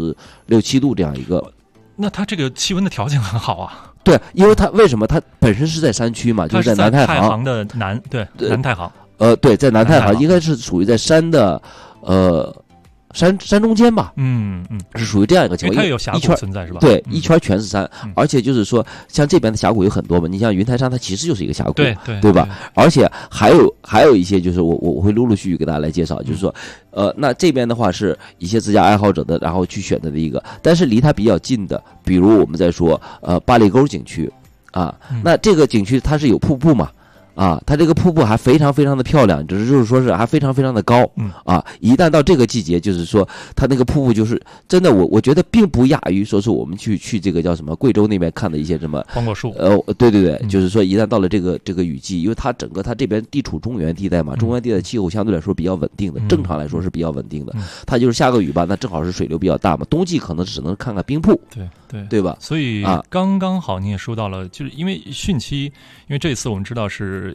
26、7度这样一个。 那它这个气温的条件很好啊。 对，因为它为什么它本身是在山区嘛，就是在南太行的南太行。 对，在南太行应该是属于在山的山中间吧，是属于这样一个情况， 因为它有峡谷存在是吧？ 对，一圈全是山，而且就是说，像这边的峡谷有很多嘛，你像云台山，它其实就是一个峡谷，对吧？而且还有一些，就是我会陆陆续续给大家来介绍，就是说，那这边的话是一些自驾爱好者的，然后去选择的一个，但是离它比较近的，比如我们在说八里沟景区那这个景区它是有瀑布嘛？它这个瀑布还非常非常的漂亮，只是就是说是还非常非常的高，一旦到这个季节，就是说它那个瀑布就是真的，我觉得并不亚于说是我们去这个叫什么贵州那边看的一些什么黄果树， 对，就是说一旦到了这个雨季，因为它整个它这边地处中原地带嘛，中原地带气候相对来说比较稳定的，正常来说是比较稳定的，它就是下个雨吧，那正好是水流比较大嘛，冬季可能只能看看冰瀑，对吧？ 所以刚刚好你也说到了，就是因为汛期，因为这次我们知道是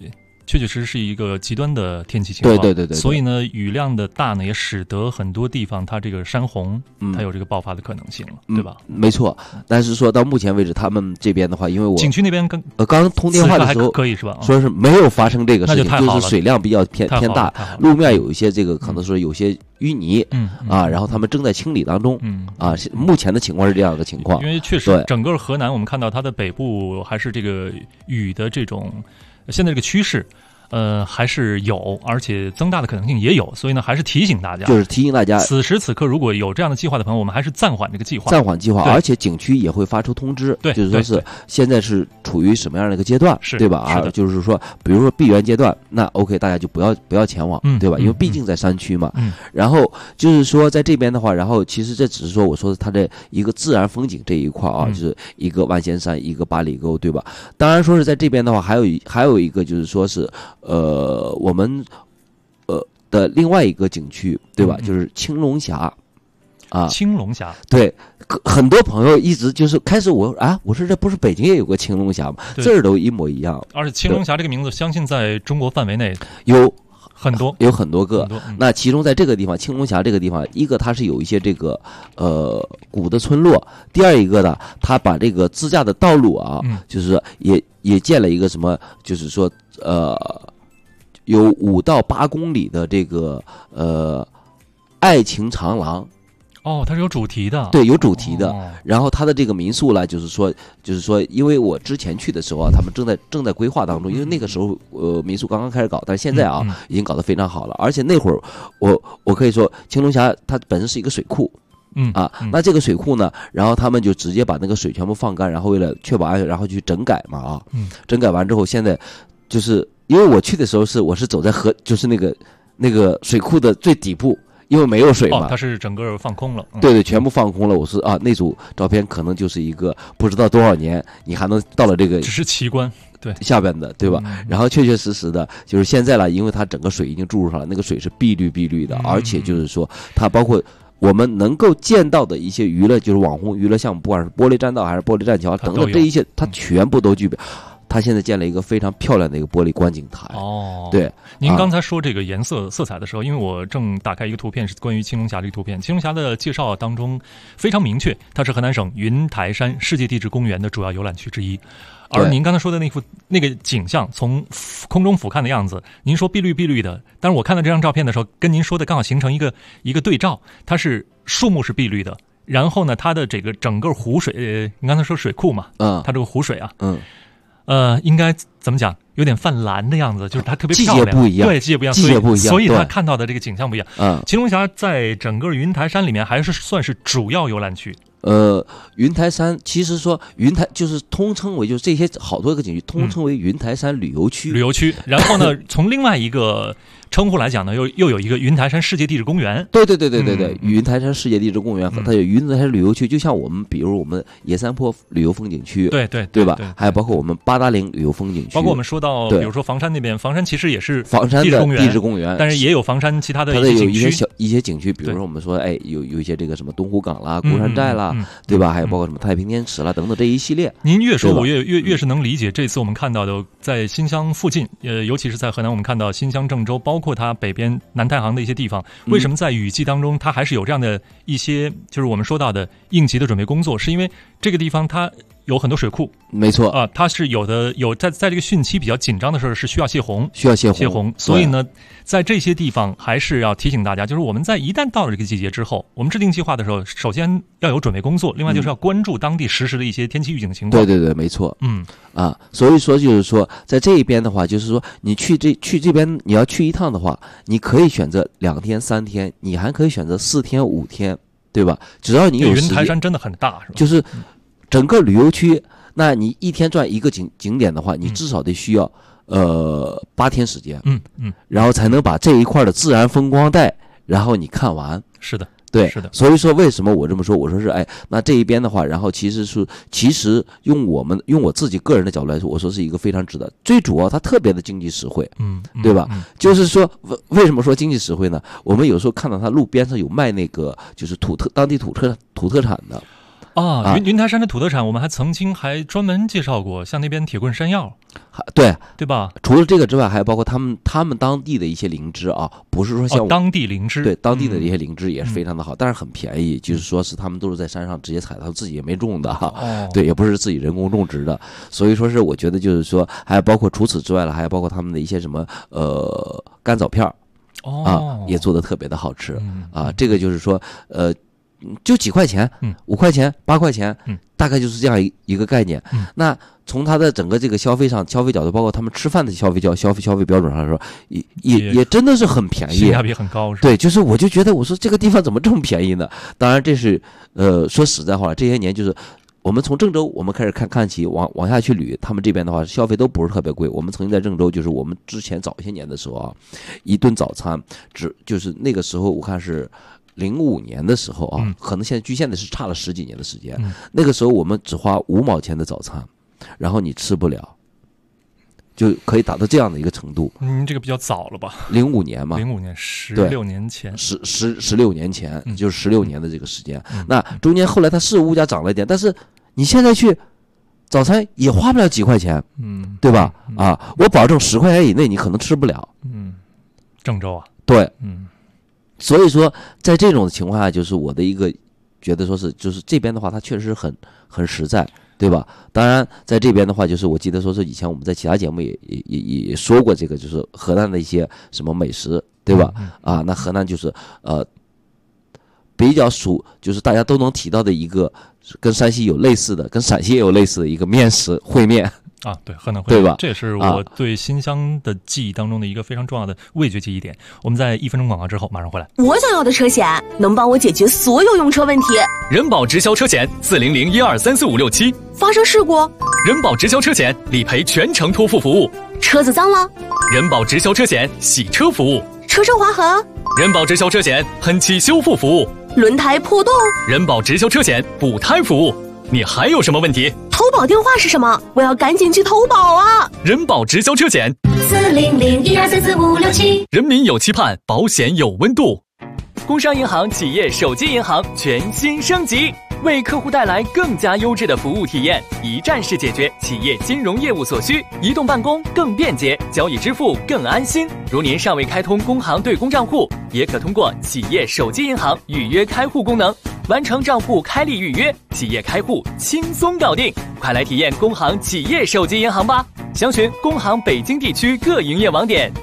确确实实是一个极端的天气情况， 对， 所以呢，雨量的大呢，也使得很多地方它这个山洪，它有这个爆发的可能性了，对吧？ 没错。但是说到目前为止，他们这边的话，因为我景区那边刚通电话的时候可以是吧？ 说是没有发生这个事情， 就是水量比较偏大，路面有一些这个可能说有些淤泥，然后他们正在清理当中，目前的情况是这样的情况。 因为确实整个河南，我们看到它的北部还是这个雨的这种现在这个趋势。还是有，而且增大的可能性也有，所以呢，还是提醒大家， 就是提醒大家， 此时此刻如果有这样的计划的朋友，我们还是暂缓这个计划， 而且景区也会发出通知， 对， 就是说是现在是处于什么样的一个阶段，对吧？就是说，比如说闭园阶段，那 OK， 大家就不要前往，对吧？因为毕竟在山区嘛。然后就是说，在这边的话，然后其实这只是说我说的它的一个自然风景这一块啊，就是一个万仙山，一个八里沟，对吧？当然说是在这边的话，还有一个就是说是。我们的另外一个景区，对吧？就是青龙峡， 青龙峡， 对，很多朋友一直就是开始我说这不是北京也有个青龙峡吗？字儿都一模一样。 而且青龙峡这个名字，相信在中国范围内有很多个。那其中在这个地方，青龙峡这个地方，一个它是有一些这个古的村落，第二一个呢，它把这个自驾的道路就是也建了一个什么，就是说有5到8公里的这个爱情长廊。 它是有主题的， 对，有主题的。然后它的这个民宿呢，就是说，因为我之前去的时候他们正在规划当中，因为那个时候民宿刚刚开始搞，但是现在已经搞得非常好了。而且那会儿我可以说，青龙峡它本身是一个水库，那这个水库呢，然后他们就直接把那个水全部放干，然后为了确保安全，然后去整改嘛整改完之后，现在就是因为我去的时候我是走在就是那个水库的最底部。因为没有水嘛， 它是整个放空了。 对，全部放空了。我说那组照片可能就是一个不知道多少年，你还能到了这个， 只是奇观，对下边的，对吧？然后确实的，就是现在了，因为它整个水已经注入上来，那个水是碧绿的，而且就是说，它包括我们能够见到的一些娱乐，就是网红娱乐项目，不管是玻璃栈道还是玻璃栈桥等等这一切，它全部都具备。他现在建了一个非常漂亮的一个玻璃观景台。对， 您刚才说这个颜色色彩的时候，因为我正打开一个图片，是关于青龙峡这个图片。青龙峡的介绍当中非常明确，它是河南省云台山世界地质公园的主要游览区之一。而您刚才说的那个景象，从空中俯瞰的样子，您说碧绿的，但是我看到这张照片的时候，跟您说的刚好形成一个对照，它是树木是碧绿的，然后呢，它的这个整个湖水，你刚才说水库嘛，它这个湖水应该怎么讲？有点泛蓝的样子，就是它特别漂亮。 季节不一样， 对，季节不一样，所以它看到的这个景象不一样。青龙峡在整个云台山里面还是算是主要游览区。 云台山其实说云台就是通称为，就是这些好多个景区通称为云台山旅游区。 然后呢，从另外一个称呼来讲呢，又有一个云台山世界地质公园。 对，云台山世界地质公园和它有云台山旅游区，就像比如我们野山坡旅游风景区，对吧？还有包括我们八达岭旅游风景区， 包括我们说到比如说房山那边，房山其实也是房山的地质公园， 但是也有房山其他的它有一些景区，比如说我们说有一些这个什么东湖港啦、孤山寨啦，对吧？还有包括什么太平天池啦等等这一系列。 您越说我越是能理解，这次我们看到的在新乡附近，尤其是在河南，我们看到新乡、郑州，包括它北边南太行的一些地方，为什么在雨季当中它还是有这样的一些，就是我们说到的应急的准备工作，是因为这个地方它有很多水库， 没错它是有在这个汛期比较紧张的时候是需要泄洪，所以呢，在这些地方还是要提醒大家，就是我们在一旦到了这个季节之后，我们制定计划的时候，首先要有准备工作，另外就是要关注当地实时的一些天气预警情况。 对，没错。所以说就是说，在这一边的话，就是说你去这边你要去一趟的话，你可以选择2天3天，你还可以选择4天5天，对吧？只要你有时间。 云台山真的很大，是吧？ 就是整个旅游区，那你一天转一个景点的话，你至少得需要8天时间，然后才能把这一块的自然风光带，然后你看完。 是的。 对，是的，所以说为什么我这么说？我说是那这一边的话，然后其实用我自己个人的角度来说，我说是一个非常值得。最主要它特别的经济实惠，对吧？就是说为什么说经济实惠呢？我们有时候看到它路边上有卖那个就是当地土特产的。 啊，云台山的土特产，我们还曾经专门介绍过，像那边铁棍山药， 对吧？ 除了这个之外，还包括他们当地的一些灵芝啊，不是说像当地灵芝， 对，当地的一些灵芝也是非常的好，但是很便宜，就是说是他们都是在山上直接采，他们自己也没种的哈，对，也不是自己人工种植的，所以说是我觉得就是说，还包括除此之外了，还包括他们的一些什么干枣片也做的特别的好吃啊，这个就是说就几块钱，5块钱、8块钱，大概就是这样一个概念。那从它的整个这个消费角度，包括他们吃饭的消费标准上说，也真的是很便宜， 性价比很高。 对，就是我就觉得我说这个地方怎么这么便宜呢？当然这是说实在话，这些年就是我们从郑州我们开始看起往下去捋，他们这边的话消费都不是特别贵。我们曾经在郑州，就是我们之前早些年的时候啊，一顿早餐就是那个时候我看是05年的时候啊，可能距现在是差了10几年的时间。那个时候我们只花5毛钱的早餐，然后你吃不了，就可以达到这样的一个程度。 这个比较早了吧 ？05年嘛 ，05年16年前 ，16年前，就是16年的这个时间。那中间后来它是物价涨了一点，但是你现在去早餐也花不了几块钱，对吧？啊，我保证10块钱以内你可能吃不了。 郑州啊， 对，所以说，在这种情况下，就是我的一个觉得说是，就是这边的话，它确实很实在，对吧？当然，在这边的话，就是我记得说是以前我们在其他节目也说过这个，就是河南的一些什么美食，对吧？啊，那河南就是比较就是大家都能提到的一个跟山西有类似的，跟陕西也有类似的一个面食烩面。 啊，对，河南烩面， 对吧？ 这也是我对新乡的记忆当中的一个非常重要的味觉记忆点。我们在1分钟广告之后马上回来。 我想要的车险能帮我解决所有用车问题。 人保直销车险40012345667， 发生事故， 人保直销车险理赔全程托付服务。 车子脏了， 人保直销车险洗车服务。 车身划痕， 人保直销车险喷漆修复服务。 轮胎破洞， 人保直销车险补胎服务。你还有什么问题？ 投保电话是什么？我要赶紧去投保啊！ 人保直销车险 40012345667， 人民有期盼，保险有温度。工商银行企业手机银行全新升级，为客户带来更加优质的服务体验，一站式解决企业金融业务所需，移动办公更便捷，交易支付更安心。如您尚未开通工行对公账户，也可通过企业手机银行预约开户功能，完成账户开立预约，企业开户轻松搞定。快来体验工行企业手机银行吧！详询工行北京地区各营业网点。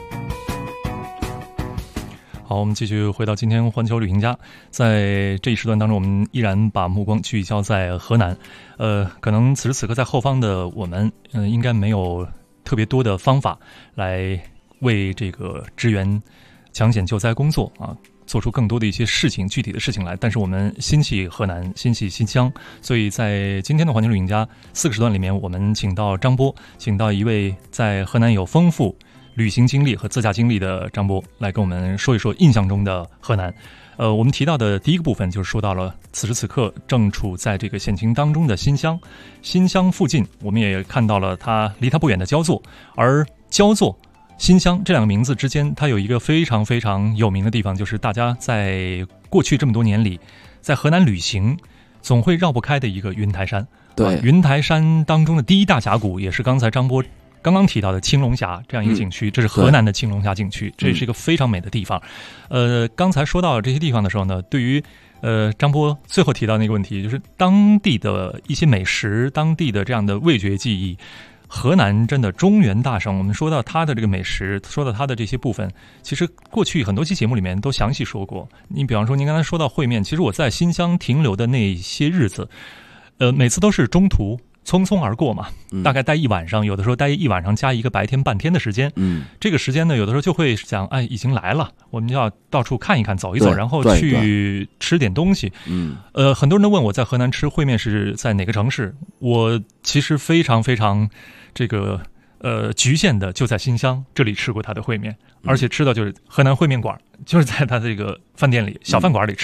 好，我们继续回到今天环球旅行家，在这一时段当中，我们依然把目光聚焦在河南。可能此时此刻在后方的我们，应该没有特别多的方法来为这个支援抢险救灾工作啊，做出更多的一些事情，具体的事情来。但是我们心系河南，心系新疆，所以在今天的环球旅行家4个时段里面，我们请到张波，请到一位在河南有丰富旅行经历和自驾经历的张波，来跟我们说一说印象中的河南。我们提到的第一个部分就是说到了此时此刻正处在这个险情当中的新乡。新乡附近我们也看到了离它不远的焦作，而焦作新乡这两个名字之间，它有一个非常非常有名的地方，就是大家在过去这么多年里在河南旅行总会绕不开的一个云台山。 对， 云台山当中的第一大峡谷，也是刚才张波刚刚提到的青龙峡这样一个景区，这是河南的青龙峡景区，这是一个非常美的地方。刚才说到这些地方的时候呢，对于张波最后提到那个问题，就是当地的一些美食，当地的这样的味觉记忆。河南真的中原大省，我们说到它的这个美食，说到它的这些部分，其实过去很多期节目里面都详细说过。你比方说您刚才说到烩面，其实我在新乡停留的那些日子，每次都是中途匆匆而过嘛，大概待一晚上，有的时候待一晚上加一个白天半天的时间。这个时间呢，有的时候就会想，哎，已经来了，我们就要到处看一看，走一走，然后去吃点东西。很多人都问我在河南吃烩面是在哪个城市，我其实非常非常这个局限的，就在新乡这里吃过他的烩面，而且吃的就是河南烩面馆，就是在他这个饭店里小饭馆里吃，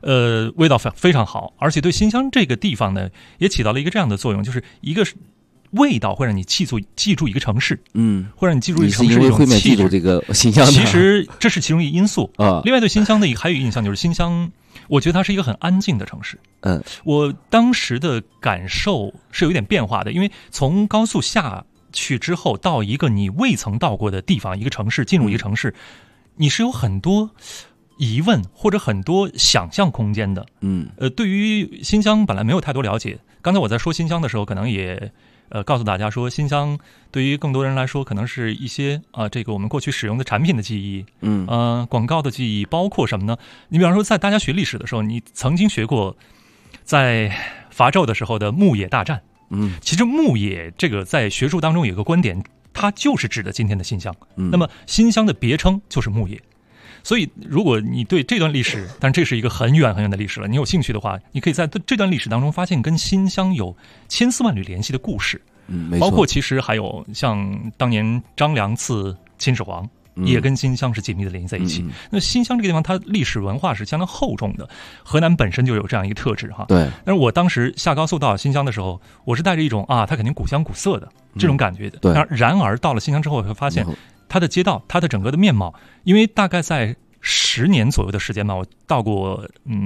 味道非常好，而且对新乡这个地方呢也起到了一个这样的作用，就是一个味道会让你记住一个城市，会让你记住一个城市的一种气质。 记住这个新乡的， 其实这是其中一个因素啊。另外对新乡的还有一个印象就是新乡，我觉得它是一个很安静的城市。我当时的感受是有点变化的，因为从高速下去之后，到一个你未曾到过的地方，一个城市，进入一个城市，你是有很多疑问或者很多想象空间的。对于新乡本来没有太多了解，刚才我在说新乡的时候，可能也告诉大家说，新乡对于更多人来说，可能是一些这个我们过去使用的产品的记忆，广告的记忆，包括什么呢？你比方说，在大家学历史的时候，你曾经学过在伐纣的时候的牧野大战。其实牧野这个在学术当中有一个观点，它就是指的今天的新乡。那么新乡的别称就是牧野。所以如果你对这段历史，但是这是一个很远很远的历史了，你有兴趣的话，你可以在这段历史当中发现跟新乡有千丝万缕联系的故事。包括其实还有像当年张良刺秦始皇，也跟新乡是紧密的联系在一起。那新乡这个地方，它历史文化是相当厚重的。河南本身就有这样一个特质哈。 对。 但是我当时下高速到新乡的时候，我是带着一种它肯定古香古色的这种感觉的。 对。 然而到了新乡之后，我会发现它的街道，它的整个的面貌，因为大概在10年左右的时间吧，我到过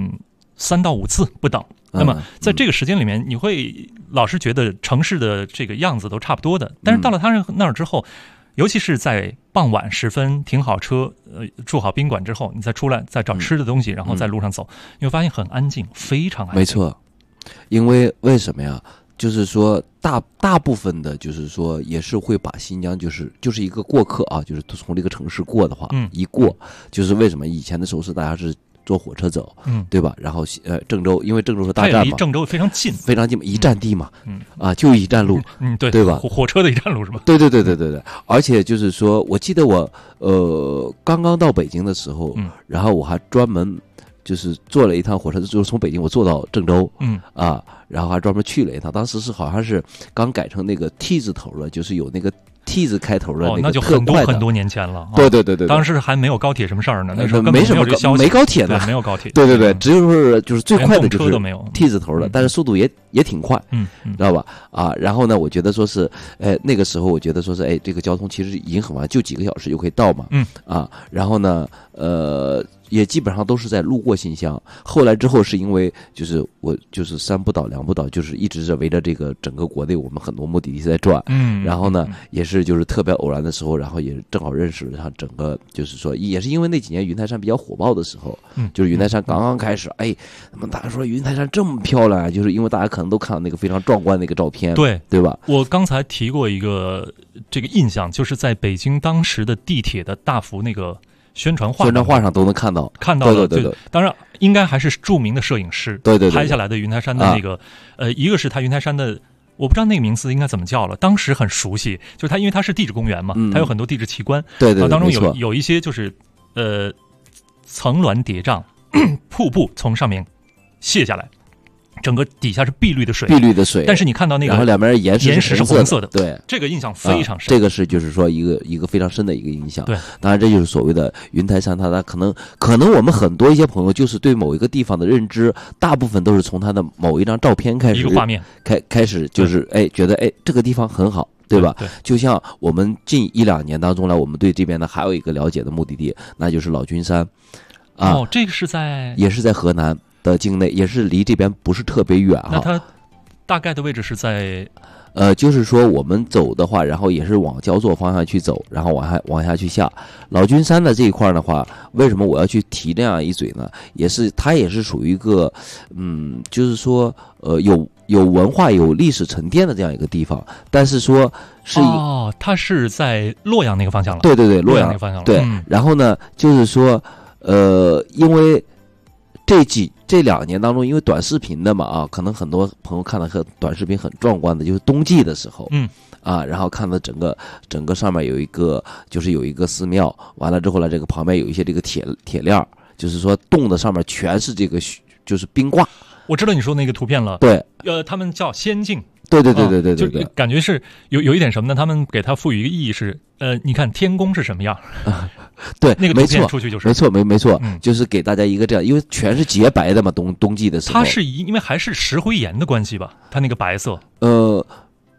3到5次不等。那么在这个时间里面，你会老是觉得城市的这个样子都差不多的。但是到了他那儿之后，尤其是在傍晚时分停好车，住好宾馆之后，你再出来再找吃的东西，然后在路上走，你会发现很安静，非常安静。 没错，因为什么呀？就是说大部分的，就是说也是会把新疆就是一个过客啊，就是从这个城市过的话，一过就是为什么以前的时候是大家是坐火车走，对吧？然后郑州，因为郑州是大站嘛， 离郑州非常近， 非常近，一站地嘛，就一站路，对吧？ 火车的一站路是吧？ 对。而且就是说，我记得我刚刚到北京的时候，然后我还专门就是坐了一趟火车，就是从北京我坐到郑州，然后还专门去了一趟。当时是好像是刚改成那个 T 字头了，就是有那个 T 字开头的那就很多年前了。 对， 当时还没有高铁什么事儿呢，那时候没什么没高铁呢， 没有高铁。 对，只有就是最快的就是都没有 T 字头的，但是速度也挺快，知道吧？然后呢，我觉得说是，那个时候我觉得说是，这个交通其实已经很完，就几个小时就可以到嘛，然后呢，也基本上都是在路过新乡。后来之后是因为就是我就是3不倒2不倒，就是一直是围着这个整个国内我们很多目的地在转，然后呢也是就是特别偶然的时候，然后也正好认识了他整个，就是说也是因为那几年云台山比较火爆的时候，就是云台山刚刚开始，那么大家说云台山这么漂亮，就是因为大家可能都看到那个非常壮观的一个照片，对吧？ 我刚才提过一个这个印象，就是在北京当时的地铁的大幅那个宣传画上都能看到的， 对， 当然应该还是著名的摄影师对拍下来的云台山的那个，一个是他云台山的，我不知道那个名字应该怎么叫了，当时很熟悉，就是它因为它是地质公园嘛，它有很多地质奇观， 对， 当中有一些就是层峦叠嶂，瀑布从上面泻下来。整个底下是碧绿的水，但是你看到那个， 然后两边岩石是红色的， 对， 这个印象非常深。 这个是就是说一个非常深的一个印象。 对， 当然这就是所谓的云台山，它可能我们很多一些朋友就是对某一个地方的认知，大部分都是从它的某一张照片开始， 一个画面开始就是觉得这个地方很好。对吧？ 对， 就像我们近1-2年当中呢，我们对这边呢还有一个了解的目的地，那就是老君山。 这个是也是在河南的境内，也是离这边不是特别远哈。 那它大概的位置是在就是说我们走的话，然后也是往焦作方向去走，然后往下去下。老君山的这一块的话，为什么我要去提这样一嘴呢？它也是属于一个就是说有文化有历史沉淀的这样一个地方，但是说是它是在洛阳那个方向了。 对， 洛阳那个方向了。 对，然后呢，就是说因为这2年当中，因为短视频的嘛可能很多朋友看了短视频很壮观的，就是冬季的时候，然后看到整个上面有一个寺庙，完了之后呢，这个旁边有一些这个铁链，就是说洞的上面全是这个就是冰挂。 我知道你说那个图片了， 对， 他们叫仙境。 对， 就感觉是有一点什么呢？他们给它赋予一个意义是，你看天宫是什么样？ 对， 那个图片出去就是没错，就是给大家一个这样，因为全是洁白的嘛，冬季的时候， 它是因为还是石灰岩的关系吧？它那个白色，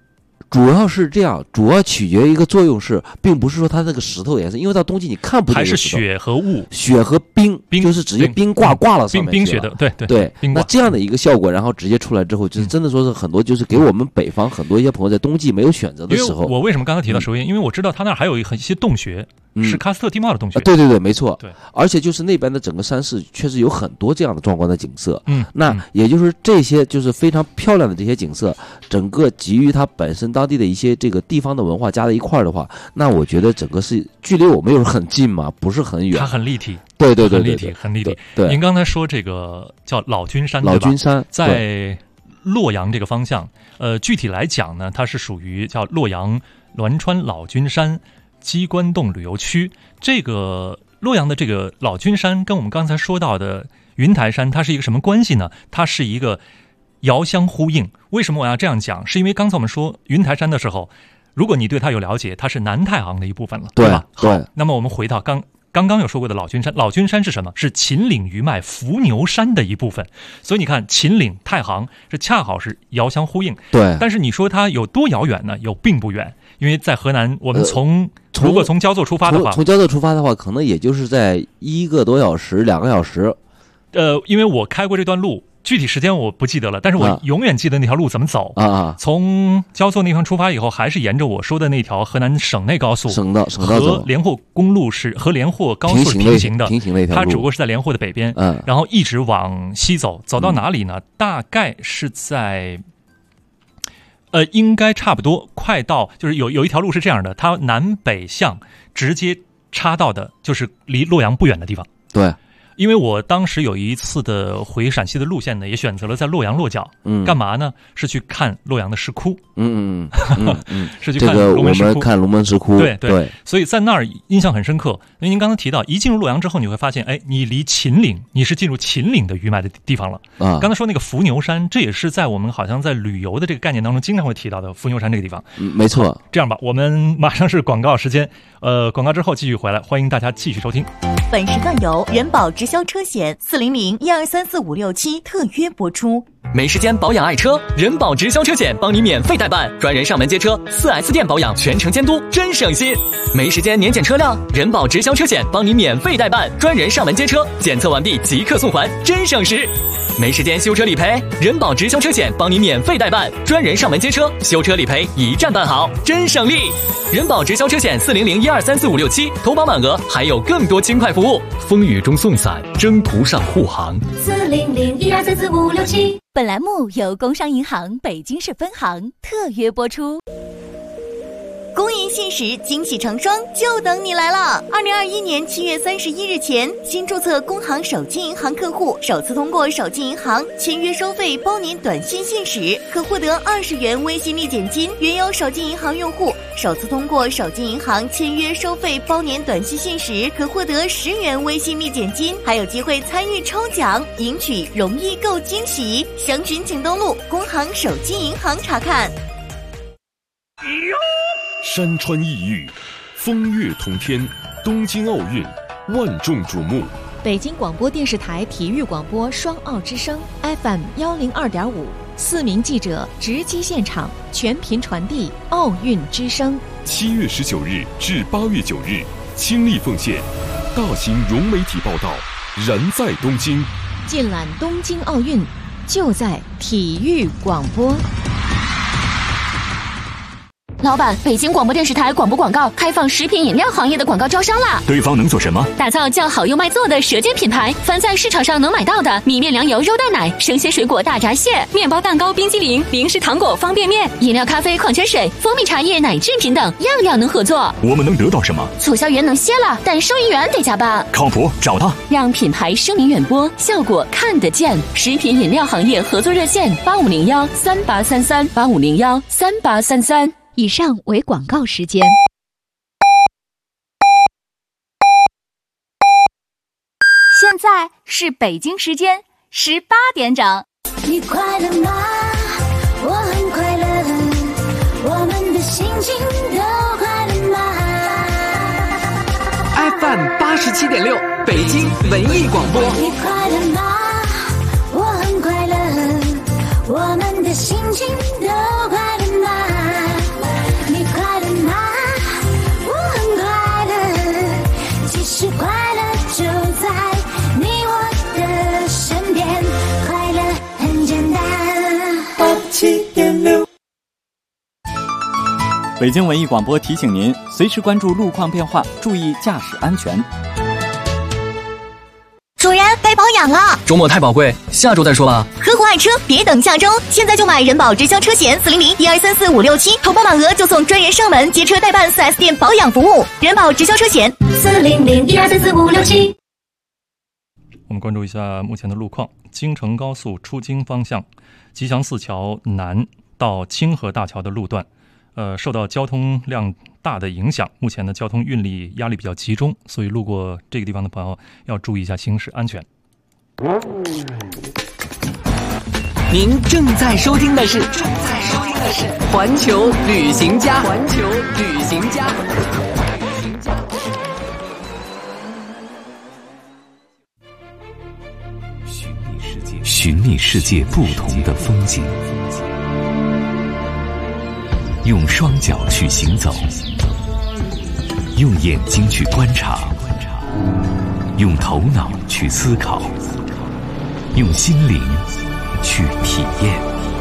主要是这样，主要取决于一个作用是，并不是说它那个石头颜色，因为到冬季你看不见， 还是雪和雾， 雪和冰，就是直接冰挂了上面冰雪的， 对。那这样的一个效果，然后直接出来之后，就是真的说是很多，就是给我们北方很多一些朋友在冬季没有选择的时候。 我为什么刚才提到首映？因为我知道他那儿还有一些洞穴。是喀斯特地貌的洞穴， 对，没错。对，而且就是那边的整个山势确实有很多这样的壮观的景色。那也就是这些就是非常漂亮的这些景色，整个基于它本身当地的一些这个地方的文化加在一块儿的话，那我觉得整个是距离我们又是很近嘛，不是很远。 它很立体， 对， 很立体。对，您刚才说这个叫老君山， 老君山在洛阳这个方向，具体来讲呢，它是属于叫洛阳栾川老君山鸡冠洞旅游区。这个洛阳的这个老君山跟我们刚才说到的云台山，它是一个什么关系呢？它是一个遥相呼应。为什么我要这样讲？是因为刚才我们说云台山的时候，如果你对它有了解，它是南太行的一部分了，对吧？好，那么我们回到刚刚有说过的老君山，老君山是什么？是秦岭余脉伏牛山的一部分。所以你看，秦岭、太行这恰好是遥相呼应。 对， 但是你说它有多遥远呢？又并不远，因为在河南，我们如果从焦作出发的话， 从焦作出发的话，可能也就是在1个多小时、2个小时。 因为我开过这段路。具体时间我不记得了，但是我永远记得那条路怎么走。从焦作那地方出发以后，还是沿着我说的那条河南省内高速，和连霍公路是和连霍高速是平行的，它只不过是在连霍的北边。然后一直往西走，走到哪里呢？大概是在应该差不多快到，就是有一条路是这样的，它南北向直接插到的，就是离洛阳不远的地方。 对。 因为我当时有一次的回陕西的路线呢，也选择了在洛阳落脚。干嘛呢？是去看洛阳的石窟。是去看龙门石窟。 我们看龙门石窟。 对。所以在那儿印象很深刻。因为您刚才提到，一进入洛阳之后，你会发现，哎，你离秦岭，你是进入秦岭的余脉的地方了。刚才说那个伏牛山，这也是在我们好像在旅游的这个概念当中经常会提到的伏牛山这个地方。 没错。 这样吧，我们马上是广告时间。广告之后继续回来，欢迎大家继续收听。 本时段由人保直销车险400-1234567特约播出。 没时间保养爱车，人保直销车险帮你免费代办，专人上门接车，4S 店保养全程监督，真省心。没时间年检车辆，人保直销车险帮你免费代办，专人上门接车，检测完毕即刻送还，真省时。没时间修车理赔，人保直销车险帮你免费代办，专人上门接车，修车理赔一站办好，真省力。人保直销车险400-1234567，投保满额还有更多轻快服务，风雨中送伞，征途上护航。 400-1234567。本栏目由工商银行北京市分行特约播出。公银信实，惊喜成双，就等你来了！2021年7月31日前，新注册工行手机银行客户首次通过手机银行签约收费包年短信信使，可获得20元微信立减金；原有手机银行用户首次通过手机银行签约收费包年短信信使，可获得10元微信立减金，还有机会参与抽奖，赢取容易购惊喜。详询请登录工行手机银行查看。 山川异域，风月同天，东京奥运万众瞩目。 北京广播电视台体育广播双奥之声 FM 102.5，四名记者直击现场，全频传递奥运之声。 7月19日至8月9日，倾力奉献，大型融媒体报道，燃在东京。 尽览东京奥运，就在体育广播。 老板，北京广播电视台广播广告开放食品饮料行业的广告招商啦！ 对方能做什么？ 打造叫好又卖座的舌尖品牌，凡在市场上能买到的米面粮油肉蛋奶、生鲜水果大闸蟹、面包蛋糕、冰激凌、零食糖果、方便面、饮料、咖啡、矿泉水、蜂蜜茶叶、奶制品等，样样能合作。 我们能得到什么？ 促销员能歇了，但收银员得加班。 靠谱，找他， 让品牌声名远播，效果看得见。食品饮料行业合作热线8501-3833，8501-3833。 以上为广告时间。 现在是北京时间18点整。 你快乐吗？我很快乐，我们的心情都快乐吗 ？FM 87.6，北京文艺广播。 你快乐吗？我很快乐，我们的心情都快乐吗？ 北京文艺广播提醒您，随时关注路况变化，注意驾驶安全。 主人，该保养了。 周末太宝贵，下周再说吧。 合伙爱车，别等下周，现在就买人保直销车险400-1234-567，投保满额就送专人上门接车代办 4S 店保养服务。人保直销车险400-1234-567。 我们关注一下目前的路况。京承高速出京方向，吉祥寺桥南到清河大桥的路段，受到交通量大的影响，目前的交通运力压力比较集中，所以路过这个地方的朋友要注意一下行驶安全。 您正在收听的是环球旅行家。 寻觅世界不同的风景，用双脚去行走，用眼睛去观察，用头脑去思考，用心灵去体验，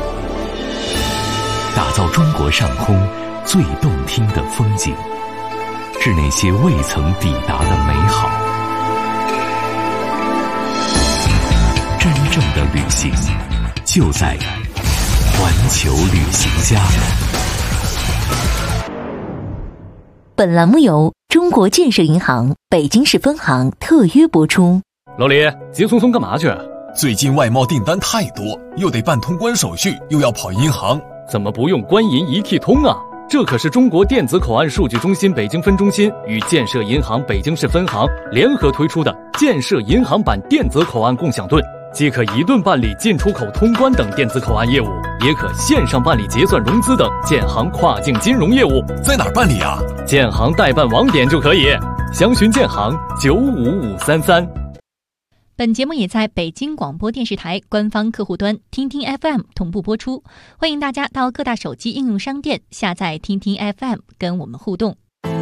打造中国上空最动听的风景，是那些未曾抵达的美好。真正的旅行就在环球旅行家。 本栏目由中国建设银行北京市分行特约播出。 老李，急匆匆干嘛去？ 最近外贸订单太多，又得办通关手续，又要跑银行， 怎么不用官银一体通啊？这可是中国电子口岸数据中心北京分中心与建设银行北京市分行联合推出的建设银行版电子口岸共享盾，既可一盾办理进出口通关等电子口岸业务，也可线上办理结算融资等建行跨境金融业务。 在哪儿办理啊？ 建行代办网点就可以，详询建行95533。 本节目也在北京广播电视台官方客户端听听 FM 同步播出，欢迎大家到各大手机应用商店下载听听 FM 跟我们互动。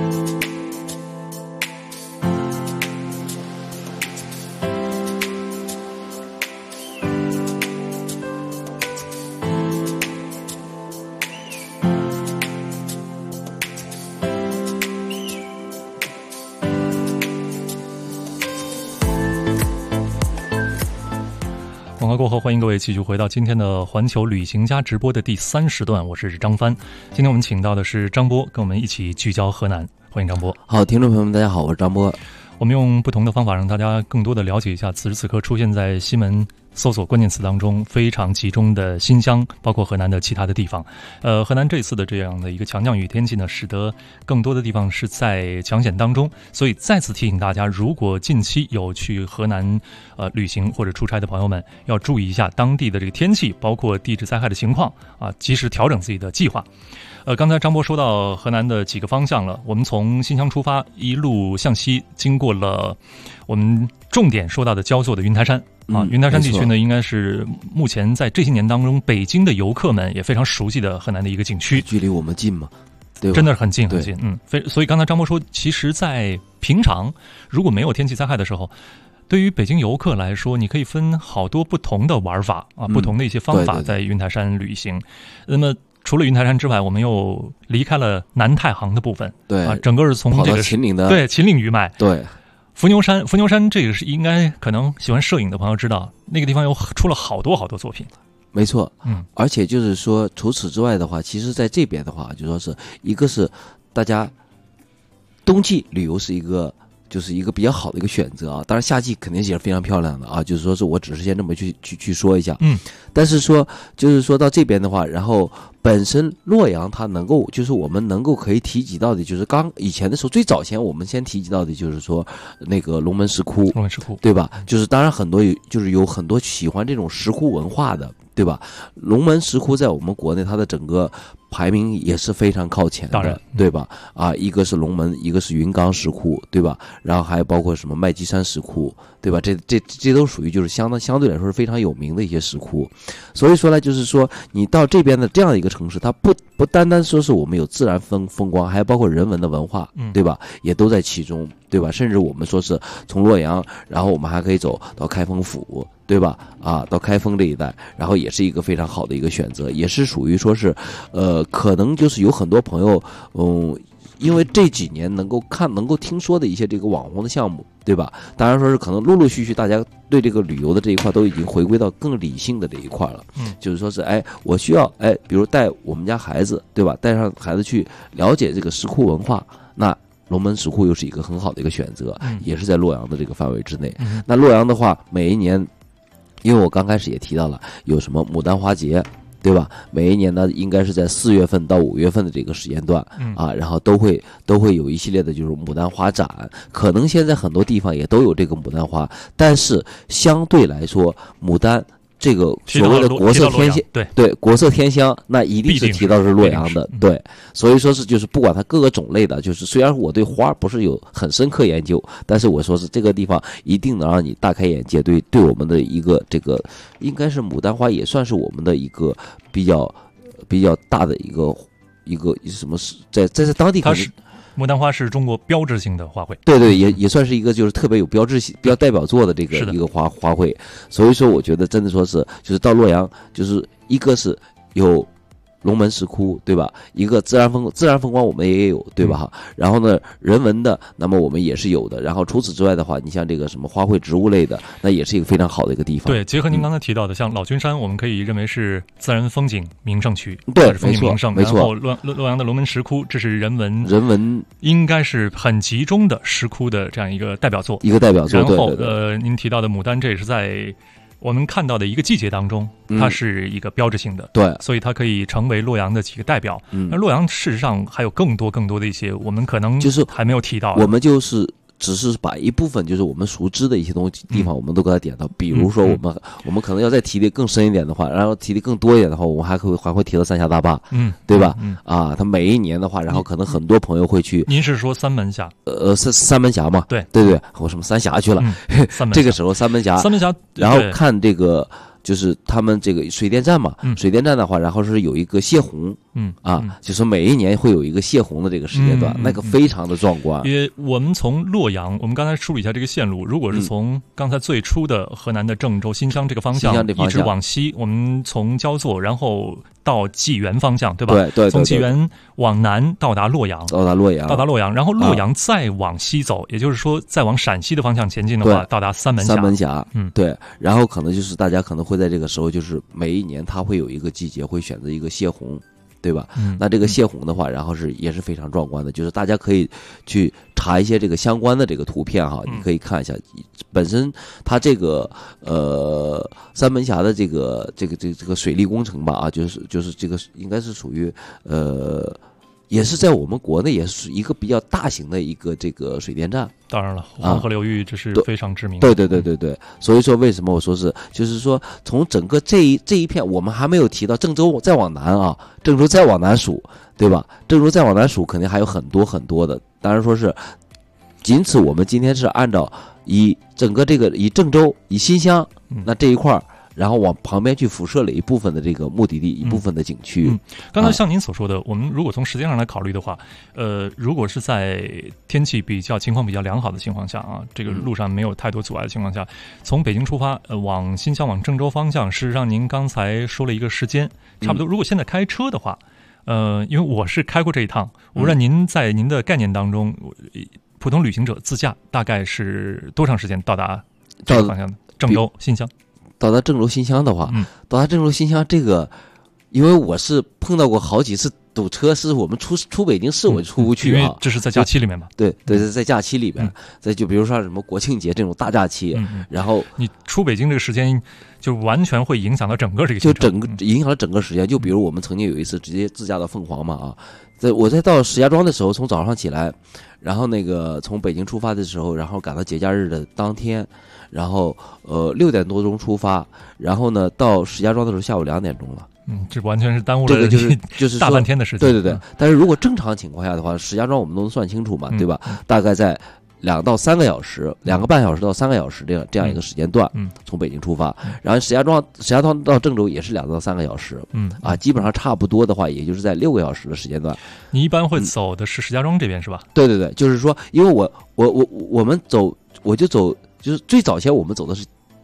广告过后，欢迎各位继续回到今天的环球旅行家直播的第3时段，我是张帆。今天我们请到的是张波，跟我们一起聚焦河南。欢迎张波。 好，听众朋友们，大家好，我是张波。 我们用不同的方法让大家更多的了解一下此时此刻出现在西门搜索关键词当中非常集中的新乡，包括河南的其他的地方。河南这次的这样的一个强降雨天气呢，使得更多的地方是在抢险当中，所以再次提醒大家，如果近期有去河南旅行或者出差的朋友们，要注意一下当地的这个天气，包括地质灾害的情况啊，及时调整自己的计划。刚才张波说到河南的几个方向了，我们从新乡出发，一路向西，经过了我们重点说到的焦作的云台山啊，云台山地区呢，应该是目前在这些年当中，北京的游客们也非常熟悉的河南的一个景区。 距离我们近吗？对吧， 真的是很近很近。所以刚才张波说，其实在平常如果没有天气灾害的时候，对于北京游客来说，你可以分好多不同的玩法啊，不同的一些方法在云台山旅行。那么除了云台山之外，我们又离开了南太行的部分， 对啊，整个是从这个秦岭的对秦岭余脉， 对伏牛山这个是应该可能喜欢摄影的朋友知道，那个地方又出了好多作品。 没错，而且就是说，除此之外的话，其实在这边的话，就说是一个是大家冬季旅游是一个比较好的一个选择啊，当然夏季肯定也是非常漂亮的啊，就是说是我只是先这么去说一下，但是说就是说到这边的话，然后本身洛阳它能够就是我们能够可以提及到的，就是以前的时候最早前我们先提及到的就是说那个龙门石窟，对吧？就是当然很多就是有很多喜欢这种石窟文化的，对吧？龙门石窟在我们国内它的整个排名也是非常靠前的，对吧？啊，一个是龙门，一个是云冈石窟，对吧？然后还包括什么麦积山石窟，对吧？这都属于就是相对来说是非常有名的一些石窟。所以说呢，就是说你到这边的这样的一个城市，它不单单说是我们有自然风光，还包括人文的文化，对吧？也都在其中，对吧？甚至我们说是从洛阳，然后我们还可以走到开封府， 对吧？啊，到开封这一带，然后也是一个非常好的一个选择，也是属于说是，可能就是有很多朋友，因为这几年能够听说的一些这个网红的项目，对吧？当然说是可能陆陆续续大家对这个旅游的这一块都已经回归到更理性的这一块了。就是说是我需要比如带我们家孩子，对吧？带上孩子去了解这个石窟文化，那龙门石窟又是一个很好的一个选择，也是在洛阳的这个范围之内。那洛阳的话，每一年，因为我刚开始也提到了有什么牡丹花节，对吧？每一年呢，应该是在4月份到5月份的这个时间段，然后都会有一系列的就是牡丹花展。可能现在很多地方也都有这个牡丹花，但是相对来说，牡丹这个所谓的国色天香，对国色天香，那一定是提到是洛阳的，对。所以说是就是不管它各个种类的，就是虽然我对花不是有很深刻研究，但是我说是这个地方一定能让你大开眼界，对我们的一个这个应该是牡丹花也算是我们的一个比较大的一个什么在当地可能。 牡丹花是中国标志性的花卉， 对，也算是一个就是特别有标志性、比较代表作的这个一个花卉。所以说，我觉得真的说是就是到洛阳，就是一个是有龙门石窟，对吧？一个自然风光我们也有，对吧？然后呢，人文的，那么我们也是有的。然后除此之外的话，你像这个什么花卉植物类的，那也是一个非常好的一个地方。 对，结合您刚才提到的，像老君山，我们可以认为是自然风景名胜区， 对， 风景名胜。 没错。 然后洛阳的龙门石窟，这是人文应该是很集中的石窟的这样一个代表作。然后您提到的牡丹，这也是在我们看到的一个季节当中，它是一个标志性的， 对， 所以它可以成为洛阳的几个代表。而洛阳事实上还有更多的一些，我们可能就是还没有提到。 我们就是只是把一部分就是我们熟知的一些地方，我们都给它点到。比如说我们可能要再提的更深一点的话，然后提的更多一点的话，我们还会提到三峡大坝，对吧？它每一年的话，然后可能很多朋友会去。 您是说三门峡？ 三门峡嘛？ 对， 我什么三峡去了？ 三门这个时候三门峡，然后看这个。就是他们这个水电站嘛，水电站的话，然后是有一个泄洪，就是每一年会有一个泄洪的这个时间段，那个非常的壮观。 因为我们从洛阳，我们刚才梳理一下这个线路，如果是从刚才最初的河南的郑州、新乡这个方向，一直往西，我们从焦作，然后到济源方向，对吧？ 对， 从济源往南到达洛阳，然后洛阳再往西走，也就是说再往陕西的方向前进的话，到达三门峡，对，然后可能就是大家可能会在这个时候，就是每一年它会有一个季节会选择一个泄洪，对吧？那这个泄洪的话，然后也是非常壮观的，就是大家可以去查一些这个相关的这个图片哈，你可以看一下，本身它这个三门峡的这个水利工程吧就是这个应该是属于也是在我们国内也是一个比较大型的一个这个水电站。 当然了，黄河流域这是非常知名的。对。所以说为什么我说是，就是说从整个这一片，我们还没有提到郑州再往南啊，郑州再往南数，对吧？郑州再往南数肯定还有很多很多的。当然说是，仅此我们今天是按照以整个这个以郑州以新乡那这一块。然后往旁边去辐射了一部分的这个目的地，一部分的景区。 刚才像您所说的，我们如果从时间上来考虑的话，如果是在天气情况比较良好的情况下啊，这个路上没有太多阻碍的情况下，从北京出发，往新乡往郑州方向，事实上您刚才说了一个时间，差不多。如果现在开车的话，因为我是开过这一趟，我不知道您在您的概念当中，普通旅行者自驾大概是多长时间到达这个方向的郑州、新乡？ 到达郑州新乡的话，到达郑州新乡这个，因为我是碰到过好几次堵车，是我们出北京市我出不去因为这是在假期里面嘛。 对，在假期里面，再就比如说什么国庆节这种大假期，然后你出北京这个时间就完全会影响到整个这个行程， 影响了整个时间。就比如我们曾经有一次直接自驾到凤凰嘛我在到石家庄的时候，从早上起来，然后那个从北京出发的时候，然后赶到节假日的当天。然后6点多钟出发，然后呢到石家庄的时候下午2点钟了。 这完全是耽误了这个就是大半天的时间。 对。但是如果正常情况下的话，石家庄我们都能算清楚嘛，对吧？大概在2到3个小时，2个半小时到3个小时这样一个时间段，从北京出发，然后石家庄到郑州也是2到3个小时，基本上差不多的话，也就是在6个小时的时间段。 你一般会走的是石家庄这边是吧？ 对，就是说，因为我们走，我就走。就是最早前我们走的是，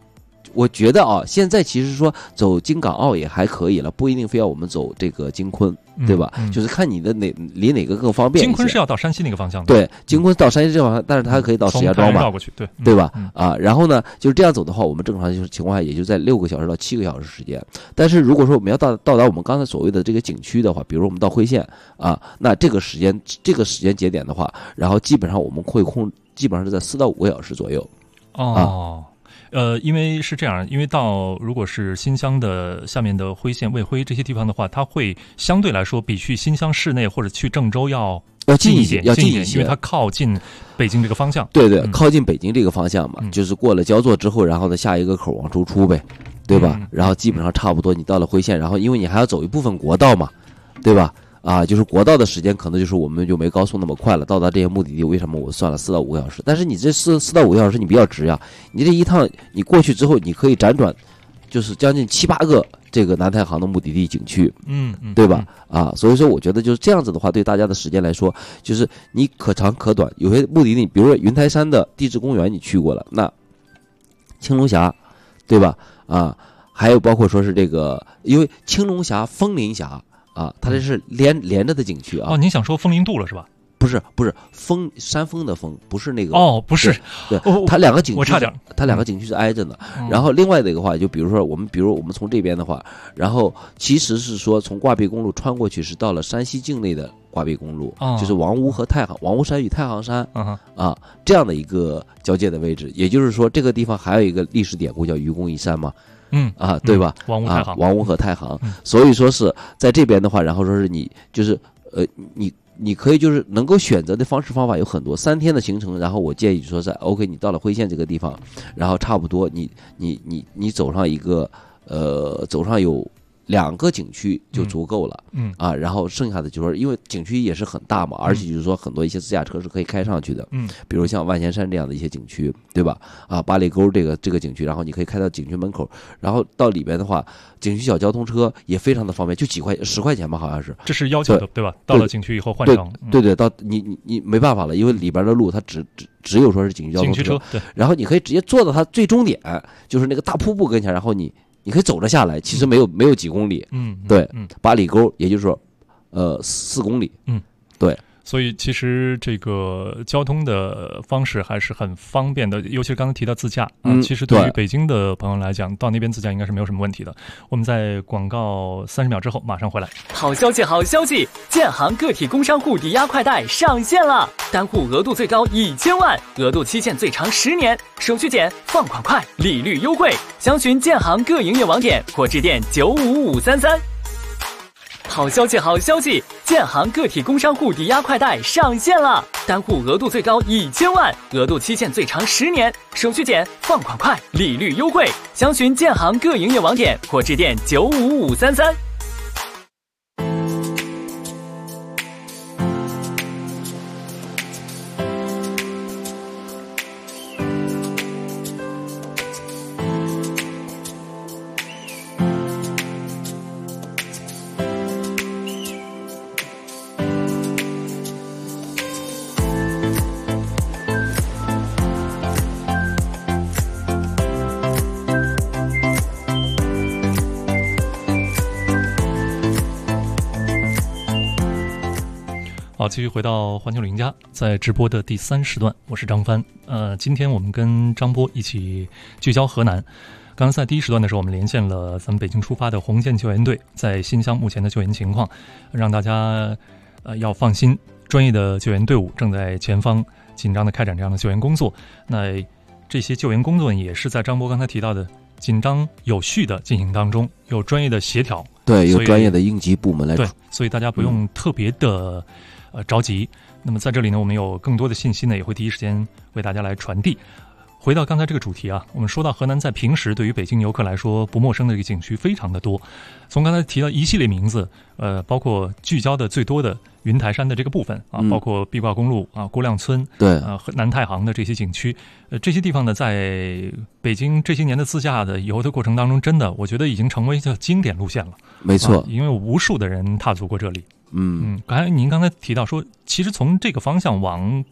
我觉得啊，现在其实说走京港澳也还可以了，不一定非要我们走这个京昆，对吧？就是看你的离哪个更方便一些。 京昆是要到山西那个方向的， 对，京昆到山西这个方向，但是它可以到石家庄吧， 绕过去， 对吧？然后呢，就是这样走的话，我们正常就是情况下也就在6个小时到7个小时时间。但是如果说我们要到达我们刚才所谓的这个景区的话，比如我们到徽县啊，那这个时间节点的话，然后基本上我们会基本上是在4到5个小时左右。 因为是这样，因为如果是新乡的下面的徽县、卫徽这些地方的话，它会相对来说比去新乡市内或者去郑州要近一点，因为它靠近北京这个方向。 对，靠近北京这个方向嘛，就是过了焦作之后，然后呢下一个口往出出呗，对吧？然后基本上差不多你到了徽县，然后因为你还要走一部分国道嘛，对吧？就是国道的时间可能就是我们就没高速那么快了，到达这些目的地，为什么我算了4到5个小时？但是你这4到5个小时你比较值呀，你这一趟你过去之后，你可以辗转，就是将近7、8个这个南太行的目的地景区，对吧？所以说我觉得就是这样子的话，对大家的时间来说，就是你可长可短。有些目的地，比如说云台山的地质公园你去过了，那青龙峡，对吧？还有包括说是这个，因为青龙峡、枫林峡。它这是连着的景区啊！ 您想说枫林渡了是吧？ 不是山峰的峰，不是那个不是， 对，它两个景区我差点， 它两个景区是挨着的。然后另外的一个话，就比如我们从这边的话，然后其实是说从挂壁公路穿过去是到了山西境内的挂壁公路，就是王屋山与太行山这样的一个交界的位置。也就是说，这个地方还有一个历史典故叫愚公移山嘛。对吧？ 王屋和太行，所以说是在这边的话，然后说是你就是你可以就是能够选择的方法有很多，3天的行程，然后我建议说在 OK， 你到了徽县这个地方，然后差不多你走上一个走上有2个景区就足够了，然后剩下的就是说，因为景区也是很大嘛，而且就是说很多一些自驾车是可以开上去的，比如像万贤山这样的一些景区，对吧？八里沟这个景区，然后你可以开到景区门口，然后到里边的话，景区小交通车也非常的方便，就10块钱吧，好像是。 这是要求的，对吧？到了景区以后换乘。 对，到你没办法了，因为里边的路它只有说是景区交通车， 对， 然后你可以直接坐到它最终点，就是那个大瀑布跟前，然后你可以走着下来，其实没有几公里，对，8里沟，也就是说，4公里，对。 所以其实这个交通的方式还是很方便的，尤其是刚才提到自驾其实对于北京的朋友来讲，到那边自驾应该是没有什么问题的。我们在广告30秒之后马上回来。 好消息，好消息！建行个体工商户抵押快贷上线了，单户额度最高1000万，额度期限最长10年，手续简，放款快，利率优惠。详询建行各营业网点或致电95533。好消息，好消息！建行个体工商户抵押快贷上线了，单户额度最高1000万，额度期限最长10年，手续简，放款快，利率优惠。详询建行各营业网点或致电95533。 好，继续回到环球旅行家，在直播的第3时段，我是张帆。今天我们跟张波一起聚焦河南。刚刚在第1时段的时候，我们连线了咱们北京出发的红箭救援队在新乡目前的救援情况，让大家要放心，专业的救援队伍正在前方紧张的开展这样的救援工作。那这些救援工作也是在张波刚才提到的紧张有序的进行当中，有专业的协调， 对，有专业的应急部门来对，所以大家不用特别的着急。那么在这里呢，我们有更多的信息呢，也会第一时间为大家来传递。回到刚才这个主题啊，我们说到河南在平时对于北京游客来说不陌生的这个景区非常的多。从刚才提到一系列名字，包括聚焦的最多的云台山的这个部分啊，包括壁挂公路啊、郭亮村， 对， 南太行的这些景区，这些地方呢，在北京这些年的自驾的游的过程当中，真的我觉得已经成为叫经典路线了。 没错， 因为有无数的人踏足过这里。您刚才提到说，其实从这个方向往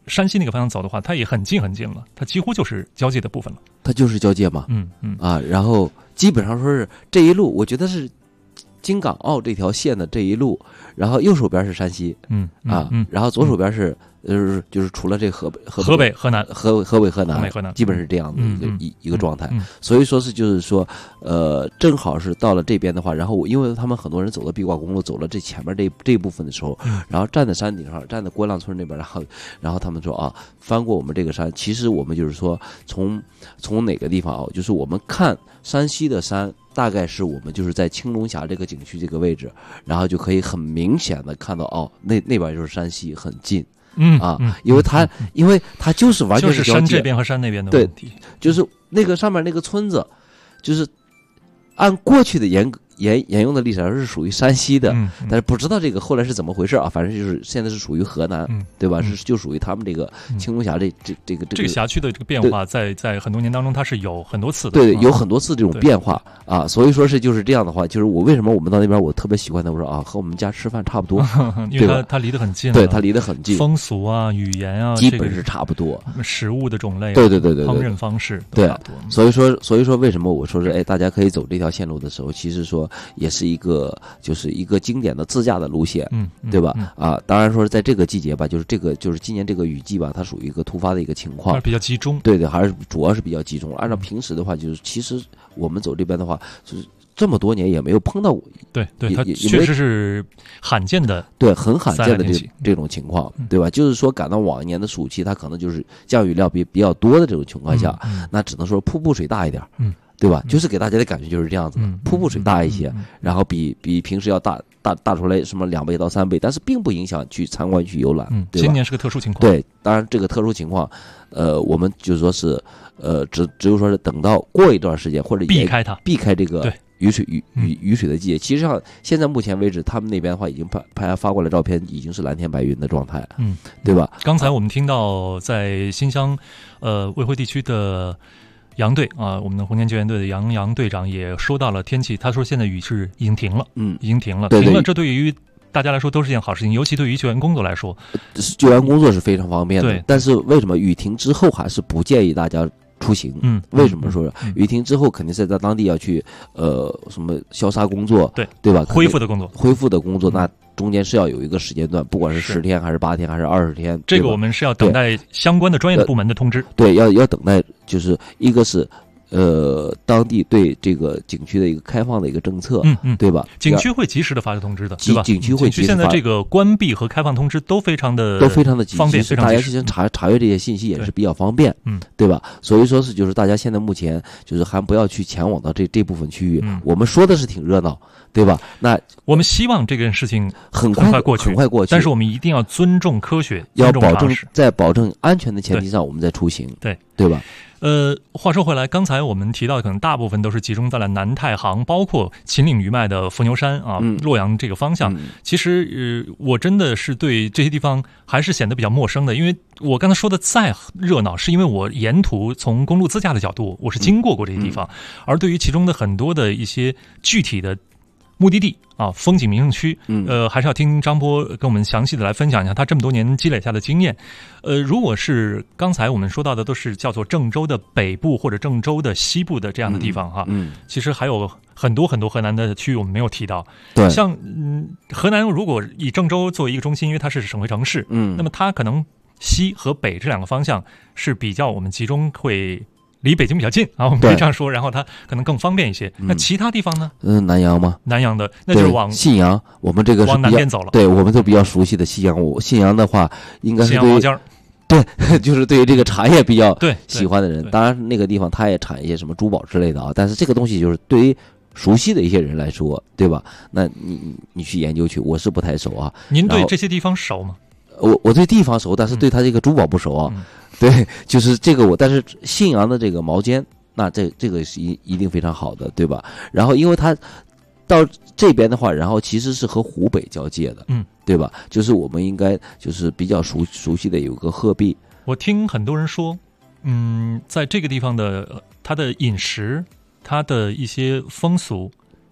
山西那个方向走的话，它也很近很近了，它几乎就是交界的部分了。 它就是交界嘛，然后基本上说是这一路，我觉得是京港澳这条线的这一路，然后右手边是山西，然后左手边是就是除了这河北、河南、河北、河南，基本是这样的一个状态。所以说是就是说，正好是到了这边的话，然后因为他们很多人走了壁挂公路，走了这前面这一部分的时候，然后站在山顶上，站在郭浪村那边，然后他们说啊，翻过我们这个山，其实我们就是说从哪个地方啊，就是我们看山西的山。大概是我们就是在青龙峡这个景区这个位置，然后就可以很明显的看到哦，那边就是山西，很近，因为它就是完全就是山这边和山那边的问题， 对，就是那个上面那个村子，就是按过去的沿用的历史来说是属于山西的，但是不知道这个后来是怎么回事啊？反正就是现在是属于河南，对吧？就属于他们这个青龙峡这个辖区的这个变化，在很多年当中它是有很多次的， 对，有很多次这种变化啊。所以说是就是这样的话，就是为什么我们到那边我特别喜欢的，我说啊，和我们家吃饭差不多， 因为它离得很近， 对，它离得很近， 风俗啊、语言啊， 基本是差不多， 食物的种类， 对， 烹饪方式都差不多。 所以说为什么我说是大家可以走这条线路的时候，其实说也是就是一个经典的自驾的路线，对吧？当然说在这个季节吧，就是今年这个雨季吧，它属于一个突发的一个情况， 比较集中， 对，还是主要是比较集中。按照平时的话，就是其实我们走这边的话，就是这么多年也没有碰到过， 对，它确实是罕见的， 对，很罕见的这种情况，对吧？就是说赶到往年的暑期，它可能就是降雨量比较多的这种情况下，那只能说瀑布水大一点，对吧？就是给大家的感觉就是这样子的，瀑布水大一些，然后比平时要大出来什么2倍到3倍，但是并不影响去参观去游览，对吧？ 今年是个特殊情况， 对，当然这个特殊情况，我们就是说是，只有说是等到过一段时间或者避开它， 避开这个雨水的季节。其实上现在目前为止，他们那边的话已经发过来照片，已经是蓝天白云的状态，对吧？ 刚才我们听到在新乡卫辉地区的杨队啊，我们的红年救援队的杨队长也说到了天气，他说现在雨是已经停了，已经停了， 对， 这对于大家来说都是件好事情，尤其对于救援工作来说， 救援工作是非常方便的。对，但是为什么雨停之后还是不建议大家出行？为什么说雨停之后肯定是在当地要去什么消杀工作，对吧？ 恢复的工作， 那中间是要有一个时间段，不管是10天还是8天还是20天， 这个我们是要等待相关的专业的部门的通知。 对，要等待，就是一个是当地对这个景区的一个开放的一个政策，对吧？ 景区会及时的发出通知的，对吧？ 景区会及时现在这个关闭和开放通知都非常的方便， 大家之前查阅这些信息也是比较方便，对吧？所以说是就是大家现在目前就是还不要去前往到这部分区域。我们说的是挺热闹，对吧？那我们希望这件事情很快过去，但是我们一定要尊重科学， 要在保证安全的前提上，我们再出行，对吧？ 话说回来，刚才我们提到的可能大部分都是集中在了南太行，包括秦岭余脉的伏牛山啊、洛阳这个方向。其实我真的是对这些地方还是显得比较陌生的，因为我刚才说的再热闹，是因为我沿途从公路自驾的角度，我是经过这些地方，而对于其中的很多的一些具体的目的地啊，风景名胜区，还是要听张波跟我们详细的来分享一下他这么多年积累下的经验。如果是刚才我们说到的都是叫做郑州的北部或者郑州的西部的这样的地方哈，其实还有很多很多河南的区域我们没有提到。 对， 像河南如果以郑州作为一个中心，因为它是省会城市，那么它可能西和北这两个方向是比较我们集中会离北京比较近啊，我们可以这样说，然后它可能更方便一些。那其他地方呢？ 南阳吗？ 南阳的，那就是往信阳，我们这个是往南边走了。 对，我们都比较熟悉的信阳。信阳的话，应该是对，对，就是对于这个茶叶比较喜欢的人。当然，那个地方它也产一些什么珠宝之类的啊，但是这个东西就是对于熟悉的一些人来说，对吧？那你去研究去，我是不太熟啊。 您对这些地方熟吗？ 我对地方熟，但是对它这个珠宝不熟啊。对，就是这个但是信阳的这个毛尖，那这个是一定非常好的，对吧？然后因为它到这边的话，然后其实是和湖北交界的，对吧？就是我们应该就是比较熟悉的有个鹤壁。 我听很多人说，在这个地方的它的饮食，它的一些风俗，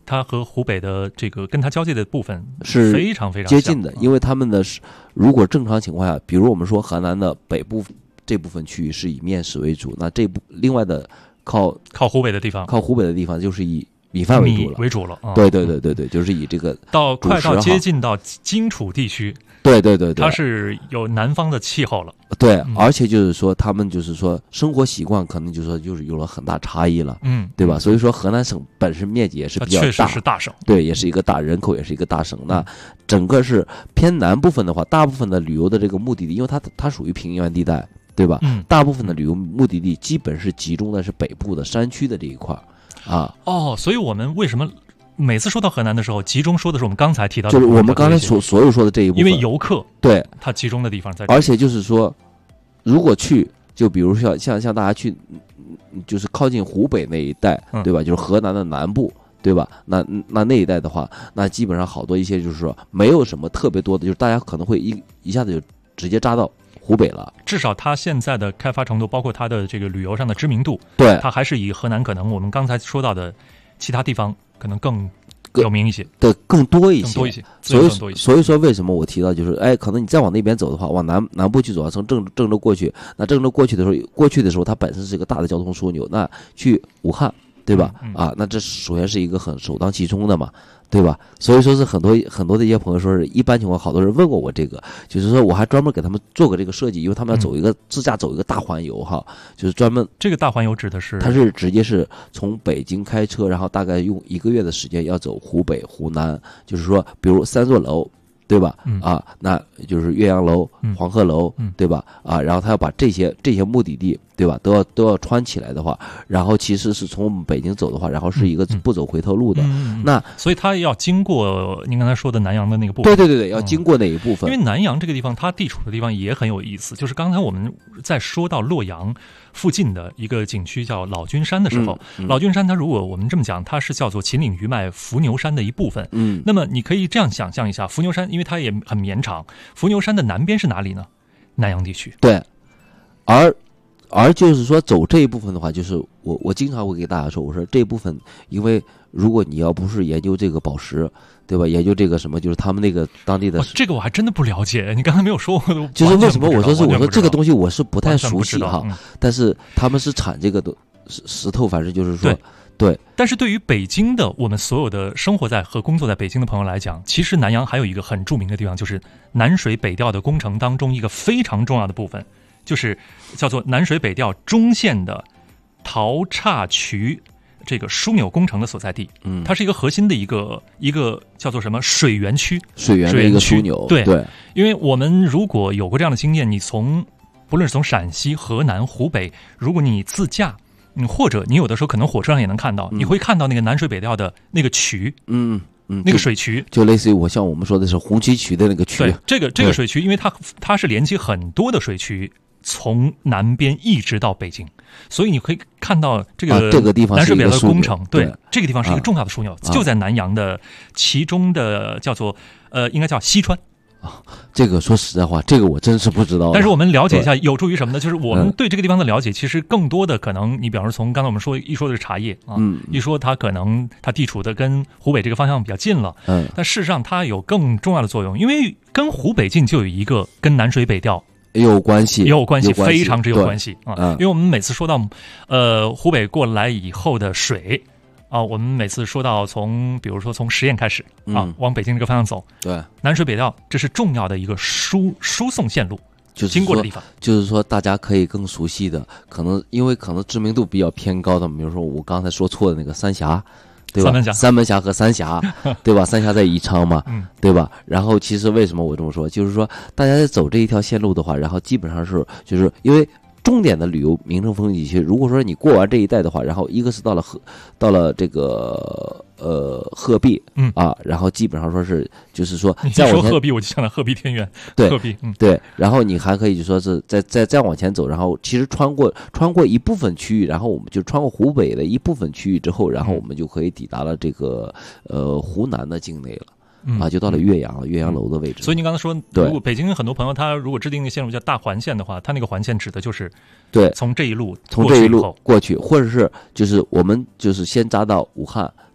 它和湖北的这个跟它交界的部分是非常非常接近的，因为他们的如果正常情况下，比如我们说河南的北部这部分区域是以面食为主，那另外的靠湖北的地方， 就是以米饭为主了。对，就是以这个快到接近到荆楚地区。 对， 它是有南方的气候了。 对，而且就是说他们就是说生活习惯可能就是有了很大差异了，对吧？所以说河南省本身面积也是比较大， 确实是大省， 对，也是一个大人口，也是一个大省。那整个是偏南部分的话，大部分的旅游的这个目的地，因为它属于平原地带，对吧？大部分的旅游目的地基本是集中的是北部的山区的这一块啊。 所以我们为什么每次说到河南的时候，集中说的是我们刚才提到的， 就是我们刚才所有说的这一部分， 因为游客对它集中的地方在这里， 而且就是说，如果去，就比如说像大家去，就是靠近湖北那一带，对吧？就是河南的南部，对吧？那一带的话，那基本上好多一些就是说没有什么特别多的，就是大家可能会一下子就直接扎到湖北了。 至少它现在的开发程度，包括它的这个旅游上的知名度， 对， 它还是以河南可能我们刚才说到的其他地方可能更有名一些， 对，更多一些。所以说为什么我提到就是，可能你再往那边走的话，往南部去走，从郑州过去，那郑州过去的时候，它本身是一个大的交通枢纽，那去武汉，对吧？那这首先是一个很首当其冲的嘛。对吧？所以说是很多的一些朋友说是一般情况，好多人问过我这个，就是说我还专门给他们做过这个设计，因为他们要自驾走一个大环游哈，就是专门这个大环游指的是， 它是直接是从北京开车，然后大概用1个月的时间要走湖北、湖南，就是说比如3座楼。对吧？那就是岳阳楼、黄鹤楼，对吧？然后他要把这些目的地，对吧？都要穿起来的话，然后其实是从我们北京走的话，然后是一个不走回头路的。那所以他要经过您刚才说的南阳的那个部分。 对，要经过那一部分。 因为南阳这个地方，它地处的地方也很有意思。就是刚才我们在说到洛阳附近的一个景区叫老君山的时候，老君山它如果我们这么讲，它是叫做秦岭余脉伏牛山的一部分。那么你可以这样想象一下，伏牛山因为它也很绵长，伏牛山的南边是哪里呢？南阳地区。 对，而就是说走这一部分的话，就是我经常会给大家说，我说这一部分，因为如果你要不是研究这个宝石，对吧？研究这个什么，就是他们那个当地的， 这个我还真的不了解。你刚才没有说，我都就是为什么我说这个东西我是不太熟悉哈，但是他们是产这个的石头，反正就是说。对， 但是对于北京的我们所有的生活在和工作在北京的朋友来讲，其实南阳还有一个很著名的地方，就是南水北调的工程当中一个非常重要的部分，就是叫做南水北调中线的陶岔渠这个枢纽工程的所在地。它是一个核心的一个叫做什么水源区， 水源的一个枢纽。 对，因为我们如果有过这样的经验，你不论是从陕西、河南、湖北，如果你自驾。或者你有的时候可能火车上也能看到，你会看到那个南水北调的那个渠，那个水渠， 就类似于像我们说的是红旗渠的那个渠。 对，这个水渠，因为它是连接很多的水渠，从南边一直到北京，所以你可以看到这个地方南水北调的工程。对，这个地方是一个重要的枢纽，就在南阳的其中的叫做应该叫西川。 这个说实在话，这个我真是不知道。 但是我们了解一下，有助于什么呢？就是我们对这个地方的了解，其实更多的可能，你比方说从刚才我们说的是茶叶啊，一说它可能它地处的跟湖北这个方向比较近了，但事实上它有更重要的作用，因为跟湖北近就有一个跟南水北调有关系， 非常之有关系啊。因为我们每次说到湖北过来以后的水。我们每次说到比如说从十堰开始往北京这个方向走， 对， 南水北调这是重要的一个输送线路， 就是经过的地方。 就是说大家可以更熟悉的，因为可能知名度比较偏高的，比如说我刚才说错的那个三峡，对吧？三门峡和三峡，对吧？三峡在宜昌嘛，对吧？然后其实为什么我这么说，就是说大家在走这一条线路的话，然后基本上就是因为。重点的旅游名胜风景地区，如果说你过完这一带的话，然后一个是到了这个鹤壁，然后基本上说是就是说， 你说鹤壁我就想到鹤壁天元， 对， 鹤壁， 对，然后你还可以就说是再往前走，然后其实穿过一部分区域，然后我们就穿过湖北的一部分区域之后，然后我们就可以抵达了这个湖南的境内了。就到了岳阳楼的位置。 所以您刚才说，如果北京很多朋友他如果制定的线路叫大环线的话，他那个环线指的就是对从这一路过去，或者是就是我们就是先扎到武汉，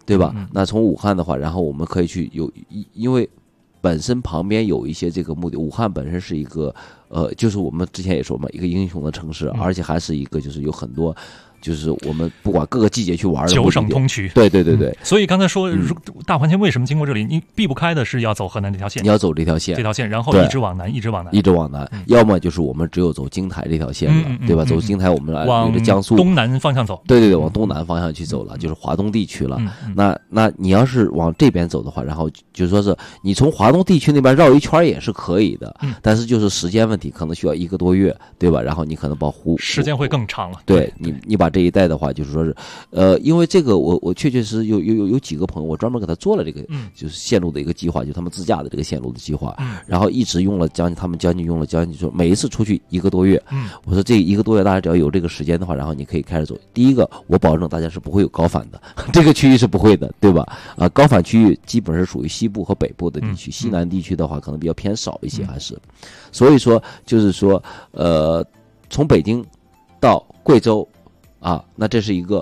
对吧？那从武汉的话，然后我们可以去因为本身旁边有一些这个目的，武汉本身是一个就是我们之前也说嘛，一个英雄的城市，而且还是一个就是有很多。就是我们不管各个季节去玩的九省通衢， 对。 所以刚才说大环线为什么经过这里，你避不开的是要走河南这条线， 你要走这条线， 然后一直往南， 要么就是我们只有走京台这条线了，对吧？走京台我们往江苏东南方向走， 对，往东南方向去走了，就是华东地区了。那你要是往这边走的话，然后就说是你从华东地区那边绕一圈也是可以的，但是就是时间问题，可能需要1个多月，对吧？然后你可能把时间会更长了。 对你把这一带的话，就是说是，因为这个我确实有几个朋友，我专门给他做了这个，就是线路的一个计划，就他们自驾的这个线路的计划，然后一直用了将近说每一次出去1个多月，我说这1个多月大家只要有这个时间的话，然后你可以开始走。第一个，我保证大家是不会有高反的，这个区域是不会的，对吧？高反区域基本是属于西部和北部的地区，西南地区的话可能比较偏少一些，还是，所以说就是说，从北京到贵州。那这是一个，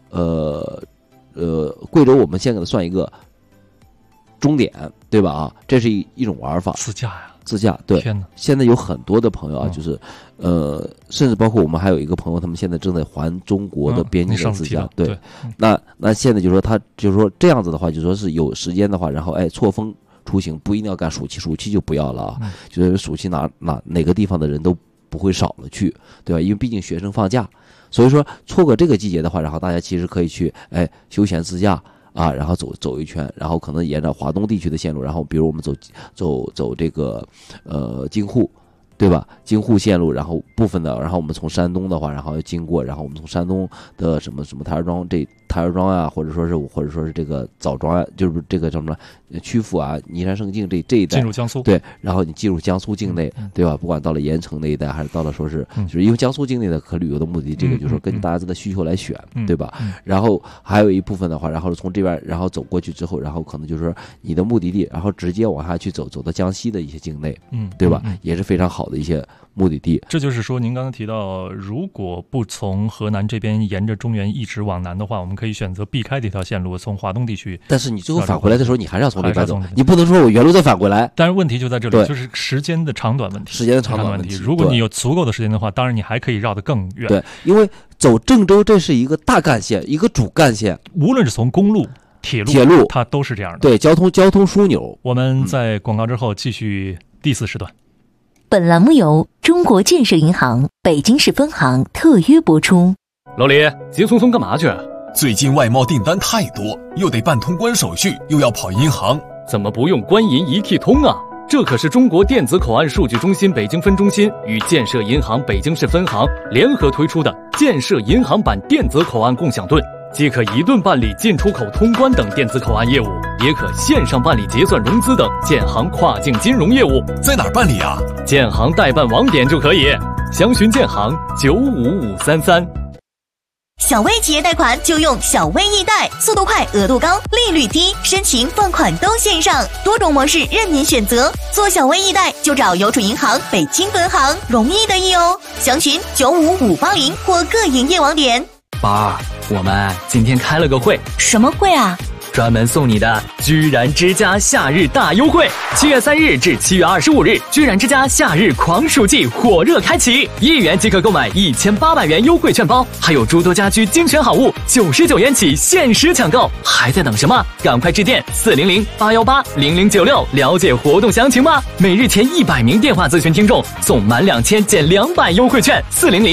贵州我们现在算一个终点，对吧？这是一种玩法。自驾，对。 天哪！ 现在有很多的朋友就是，甚至包括我们还有一个朋友，他们现在正在环中国的边境的自驾。对。那现在就是说，他就是说这样子的话，就说是有时间的话，然后错峰出行，不一定要赶暑期就不要了啊。就是暑期哪个地方的人都不会少了去，对吧？因为毕竟学生放假。所以说错过这个季节的话，然后大家其实可以去休闲自驾然后走一圈，然后可能沿着华东地区的线路，然后比如我们走这个京沪，对吧？京沪线路，然后部分的，然后我们从山东的话，然后要经过，然后我们从山东的什么台儿庄啊，或者说是这个枣庄啊，就是这个什么曲阜啊、尼山胜境这一带进入江苏， 对，然后你进入江苏境内，对吧？不管到了盐城那一带，还是到了说是，就是因为江苏境内的可旅游的目的，这个就是说根据大家的需求来选，对吧？然后还有一部分的话，然后从这边然后走过去之后，然后可能就是说你的目的地，然后直接往下去走到江西的一些境内，对吧？也是非常好的一些目的地。 这就是说，您刚刚提到，如果不从河南这边沿着中原一直往南的话，我们可以选择避开这条线路，从华东地区。 但是你最后返回来的时候，你还是要从那边走，你不能说我原路再返回来。 但是问题就在这里，就是时间的长短问题。 问题。 如果你有足够的时间的话，当然你还可以绕得更远。 对，因为走郑州这是一个大干线，一个主干线， 无论是从公路、铁路，它都是这样的。 对，交通枢纽。 我们在广告之后继续第4时段。 本栏目由中国建设银行北京市分行特约播出。 老李，急匆匆干嘛去？ 最近外贸订单太多，又得办通关手续，又要跑银行， 怎么不用官银一体通啊？这可是中国电子口岸数据中心北京分中心与建设银行北京市分行联合推出的建设银行版电子口岸共享盾，既可一盾办理进出口通关等电子口岸业务，也可线上办理结算融资等建行跨境金融业务。 在哪儿办理啊？ 建行代办网点就可以，详询建行95533。 小微企业贷款就用小微易贷，速度快，额度高，利率低，申请放款都线上，多种模式任您选择。做小微易贷就找邮储银行北京分行，容易得意哦。详询95580或各营业网点。 宝儿，我们今天开了个会。 什么会啊？ 专门送你的居然之家夏日大优惠，7月3日至7月25日，居然之家夏日狂暑季火热开启，1元即可购买1800元优惠券包，还有诸多家居精选好物，99元起限时抢购，还在等什么？赶快致电400-818-0096了解活动详情吧。每日前100名电话咨询听众送满2000减200优惠券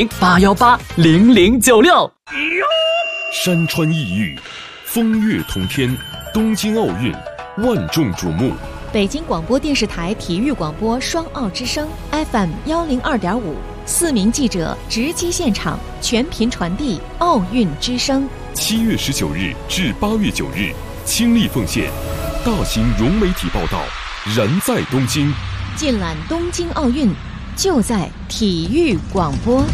，400-818-0096。 山川异域，风月同天，东京奥运万众瞩目。 北京广播电视台体育广播双奥之声 FM 102.5，4名记者直击现场，全频传递奥运之声。 7月19日至8月9日，倾力奉献，大型融媒体报道，人在东京， 尽览东京奥运，就在体育广播。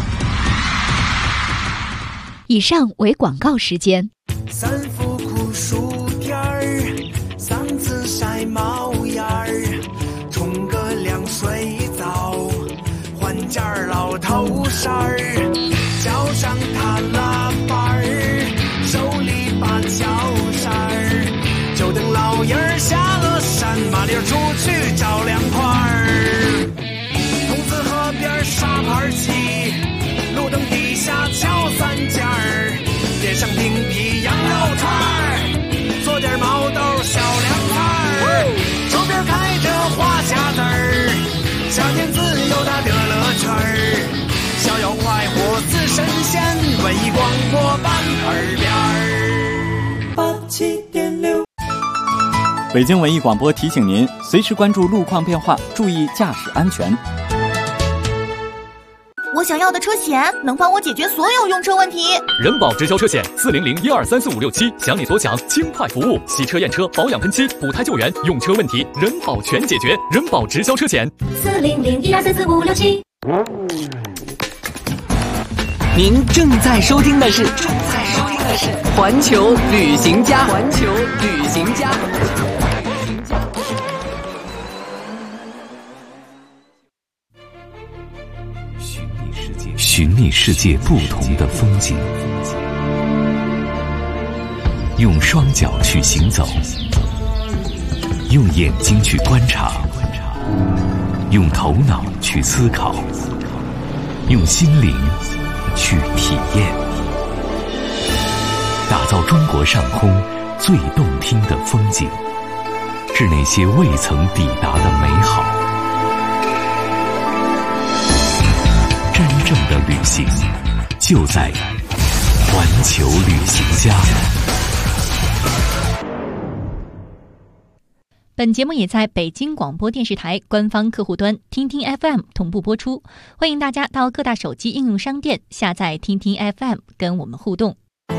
以上为广告时间。 三伏酷暑天儿，嗓子晒冒烟儿，冲个凉水澡，换件老头衫儿，脚上踏喇叭儿，手里把小山儿，就等老爷儿下了山，麻溜出去找凉快儿。桐子河边沙盘棋，路灯底下敲三尖儿，点上冰皮羊肉串儿，做点毛豆小凉菜儿，周边开着花匣子儿，夏天自有它的乐趣儿。逍遥快活似神仙，文艺广播伴耳边儿。87.6。 北京文艺广播提醒您，随时关注路况变化，注意驾驶安全。 我想要的车险能帮我解决所有用车问题。 人保直销车险40012345677，想你所想，轻快服务，洗车验车、保养喷漆、补胎救援，用车问题人保全解决。人保直销车险 40012345677。 您正在收听的是环球旅行家。 寻觅世界不同的风景，用双脚去行走，用眼睛去观察，用头脑去思考，用心灵去体验，打造中国上空最动听的风景，致那些未曾抵达的美好。真正的旅行就在环球旅行家。 本节目也在北京广播电视台官方客户端听听 FM 同步播出，欢迎大家到各大手机应用商店下载听听 FM 跟我们互动。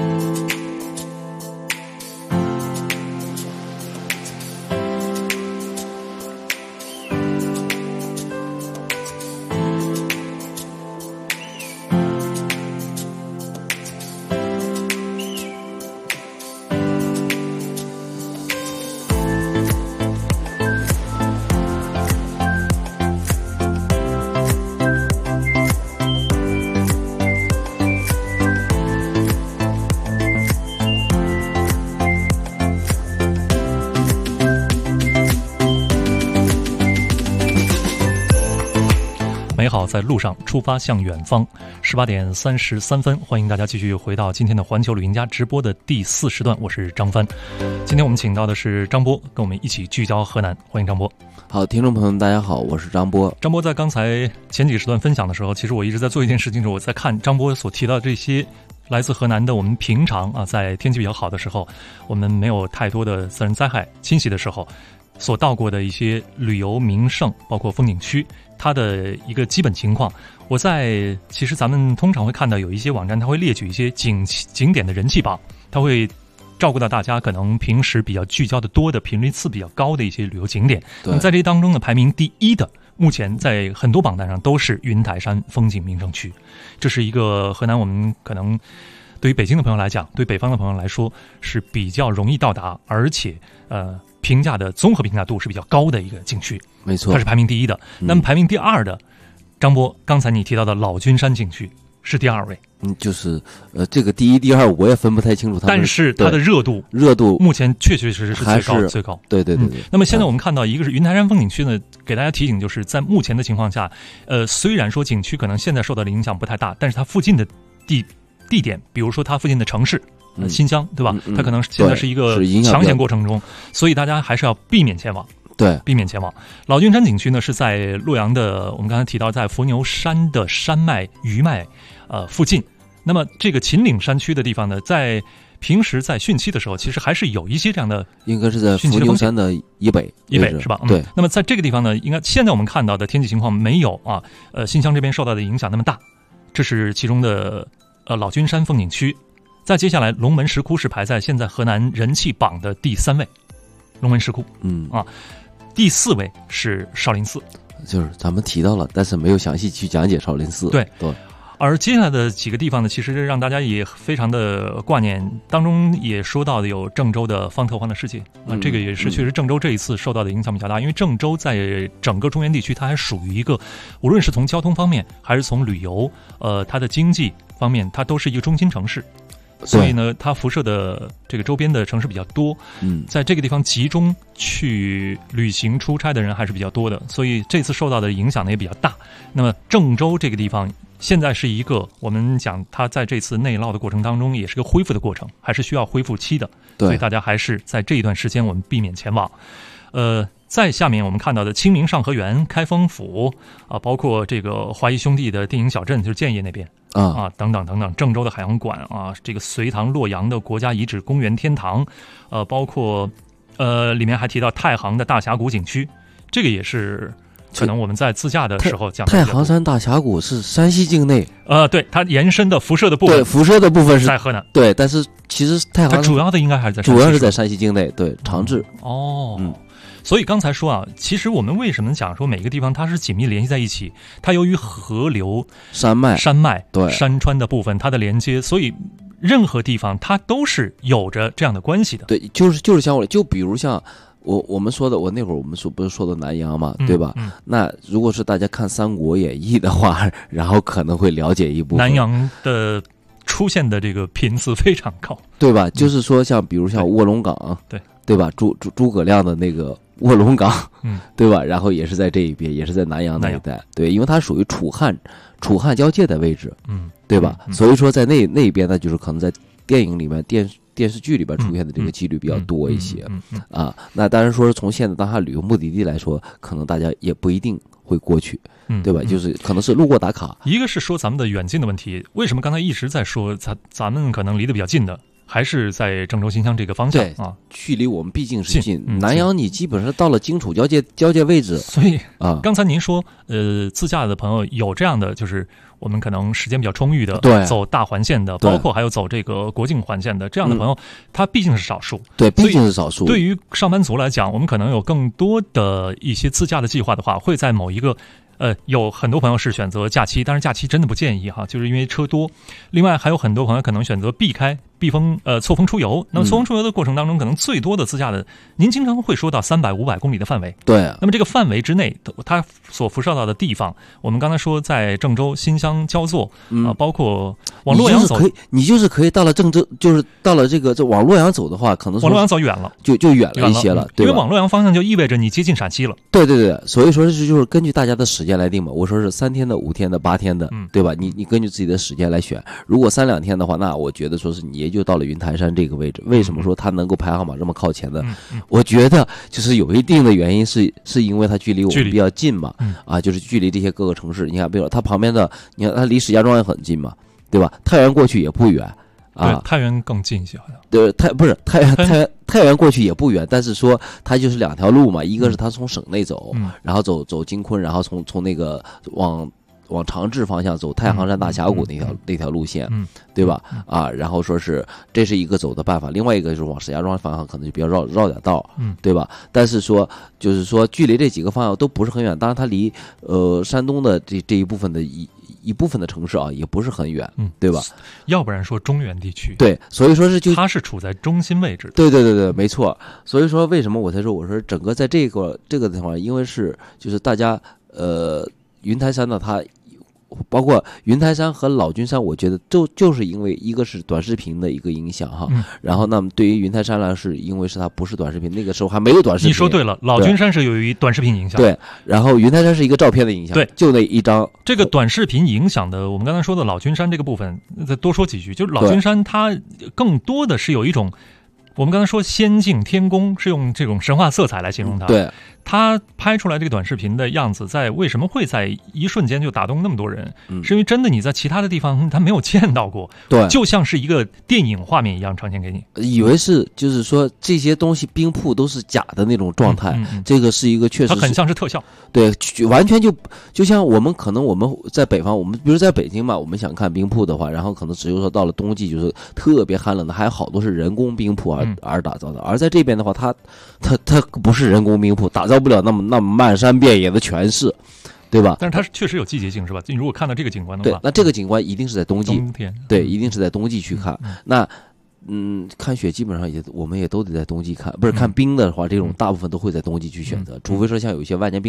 美好在路上，出发向远方。18点33分，欢迎大家继续回到今天的环球旅行家直播的第4时段，我是张帆。今天我们请到的是张波，跟我们一起聚焦河南。欢迎张波。 好，听众朋友们，大家好，我是张波。 张波在刚才前几个时段分享的时候，其实我一直在做一件事情，就是我在看张波所提到的这些来自河南的我们平常在天气比较好的时候，我们没有太多的自然灾害侵袭的时候，所到过的一些旅游名胜，包括风景区，它的一个基本情况。其实咱们通常会看到有一些网站，它会列举一些景点的人气榜，它会照顾到大家可能平时比较聚焦的多的频率次比较高的一些旅游景点。那么在这当中呢，排名第1的，目前在很多榜单上都是云台山风景名胜区。这是一个河南我们可能对于北京的朋友来讲，对北方的朋友来说是比较容易到达，而且综合评价度是比较高的一个景区。 没错， 它是排名第1的。那么排名第2的，张波刚才你提到的老君山景区是第2位。 就是这个第1、第2我也分不太清楚， 但是它的热度目前确确实实是最高。 对。 那么现在我们看到一个是云台山风景区呢，给大家提醒，就是在目前的情况下，虽然说景区可能现在受到的影响不太大，但是它附近的地点，比如说它附近的城市新乡，对吧？它可能现在是一个抢险过程中，所以大家还是要避免前往。 对， 避免前往。老君山景区呢是在洛阳的，我们刚才提到在伏牛山的山脉余脉附近。那么这个秦岭山区的地方呢，在平时在汛期的时候，其实还是有一些这样的， 应该是在伏牛山的以北是吧？ 对。 那么在这个地方呢，应该现在我们看到的天气情况没有新乡这边受到的影响那么大，这是其中的老君山风景区。再接下来，龙门石窟是排在现在河南人气榜的第3位，龙门石窟，第4位是少林寺， 就是咱们提到了，但是没有详细去讲解少林寺。 对。而接下来的几个地方呢，其实让大家也非常的挂念，当中也说到的有郑州的方特欢乐世界，这个也是确实郑州这一次受到的影响比较大，因为郑州在整个中原地区，它还属于一个无论是从交通方面还是从旅游，它的经济方面，它都是一个中心城市。 所以呢，它辐射的这个周边的城市比较多。在这个地方集中去旅行出差的人还是比较多的，所以这次受到的影响呢也比较大。那么郑州这个地方现在是一个我们讲它在这次内涝的过程当中也是个恢复的过程，还是需要恢复期的，所以大家还是在这一段时间我们避免前往。在下面我们看到的清明上河园、开封府啊，包括这个华谊兄弟的电影小镇，就是建业那边等等等等，郑州的海洋馆啊，这个隋唐洛阳的国家遗址公园天堂，包括里面还提到太行的大峡谷景区，这个也是可能我们在自驾的时候讲的。 太行山大峡谷是山西境内， 对，它延伸的辐射的部分， 对，辐射的部分是在河南， 对，但是其实太行山它主要的应该还是在山西， 主要是在山西境内，对，长治。 所以刚才说啊，其实我们为什么讲说每个地方它是紧密联系在一起？它由于河流、山脉、 对山川的部分，它的连接，所以任何地方它都是有着这样的关系的。 对，就是像就比如像我们说的，我那会儿我们不是说的南阳嘛，对吧？那如果是大家看《三国演义》的话，然后可能会了解一部分南阳的出现的这个频次非常高， 对吧？就是说像比如像卧龙岗，对吧？诸葛亮的那个卧龙岗，对吧？然后也是在这一边，也是在南阳那一带，对，因为它属于楚汉交界的位置，对吧？所以说在那边呢，就是可能在电影里面、电视剧里边出现的这个几率比较多一些，那当然说是从现在当下旅游目的地来说，可能大家也不一定会过去，对吧？就是可能是路过打卡。 一个是说咱们的远近的问题，为什么刚才一直在说咱们可能离得比较近的？还是在郑州新乡这个方向啊， 距离我们毕竟是近。南阳你基本上到了荆楚交界位置， 所以刚才您说，自驾的朋友有这样的，就是我们可能时间比较充裕的，走大环线的，包括还有走这个国境环线的这样的朋友，他毕竟是少数。 对，毕竟是少数。 对于上班族来讲，我们可能有更多的一些自驾的计划的话，会在某一个。有很多朋友是选择假期，但是假期真的不建议哈，就是因为车多。另外还有很多朋友可能选择错峰出游。那么错峰出游的过程当中，可能最多的自驾的，您经常会说到300、500公里的范围。 对。 那么这个范围之内，它所辐射到的地方，我们刚才说在郑州、新乡、焦作包括往洛阳走， 你就是可以到了郑州，就是到了这往洛阳走的话，可能往洛阳走远了， 就远了一些了，对吧？ 因为往洛阳方向就意味着你接近陕西了。 对，所以说就是根据大家的时间来定嘛。我说是3天的、5天的、8天的，对吧？你根据自己的时间来选。如果3、2天的话，那我觉得说是你也就到了云台山这个位置。为什么说它能够排行榜这么靠前的？我觉得就是有一定的原因，是因为它距离我们比较近嘛，就是距离这些各个城市。你看，比如它旁边的，你看它离石家庄也很近嘛，对吧？太原过去也不远。 对，太原更近一些，好像。 对，太原过去也不远，但是说它就是2条路嘛，一个是它从省内走，然后走京昆，然后从那个往长治方向走太行山大峡谷那条路线，对吧？然后说是这是一个走的办法，另外一个就是往石家庄方向可能就比较绕点道，对吧？但是说就是说距离这几个方向都不是很远，当然它离山东的这一部分的一部分的城市也不是很远，对吧？ 要不然说中原地区， 对，所以说它是处在中心位置的， 对，没错。所以说为什么我说整个在这个地方，因为是就是大家云台山呢，它包括云台山和老君山，我觉得就是因为一个是短视频的一个影响哈，然后那么对于云台山来是因为是它不是短视频，那个时候还没有短视频。 你说对了，老君山是由于短视频影响， 对，然后云台山是一个照片的影响， 对， 就那一张。 这个短视频影响的，我们刚才说的老君山这个部分，再多说几句，就是老君山它更多的是有一种。我们刚才说仙境天宫是用这种神话色彩来形容它， 对， 他拍出来这个短视频的样子，为什么会在一瞬间就打动那么多人？是因为真的你在其他的地方他没有见到过， 对， 就像是一个电影画面一样呈现给你。 以为是就是说这些东西冰瀑都是假的那种状态，这个是一个确实它很像是特效， 对，完全就像我们在北方，我们比如在北京嘛，我们想看冰瀑的话，然后可能只有说到了冬季就是特别寒冷的，还有好多是人工冰瀑而打造的，而在这边的话，它不是人工冰瀑，打造不了那么漫山遍野的全是，对吧？ 但是它确实有季节性，是吧？你如果看到这个景观的话， 对，那这个景观一定是在冬天， 对，一定是在冬季去看。那看雪基本上我们也都得在冬季看，不是看冰的话，这种大部分都会在冬季去选择，除非说像有一些万年冰洞，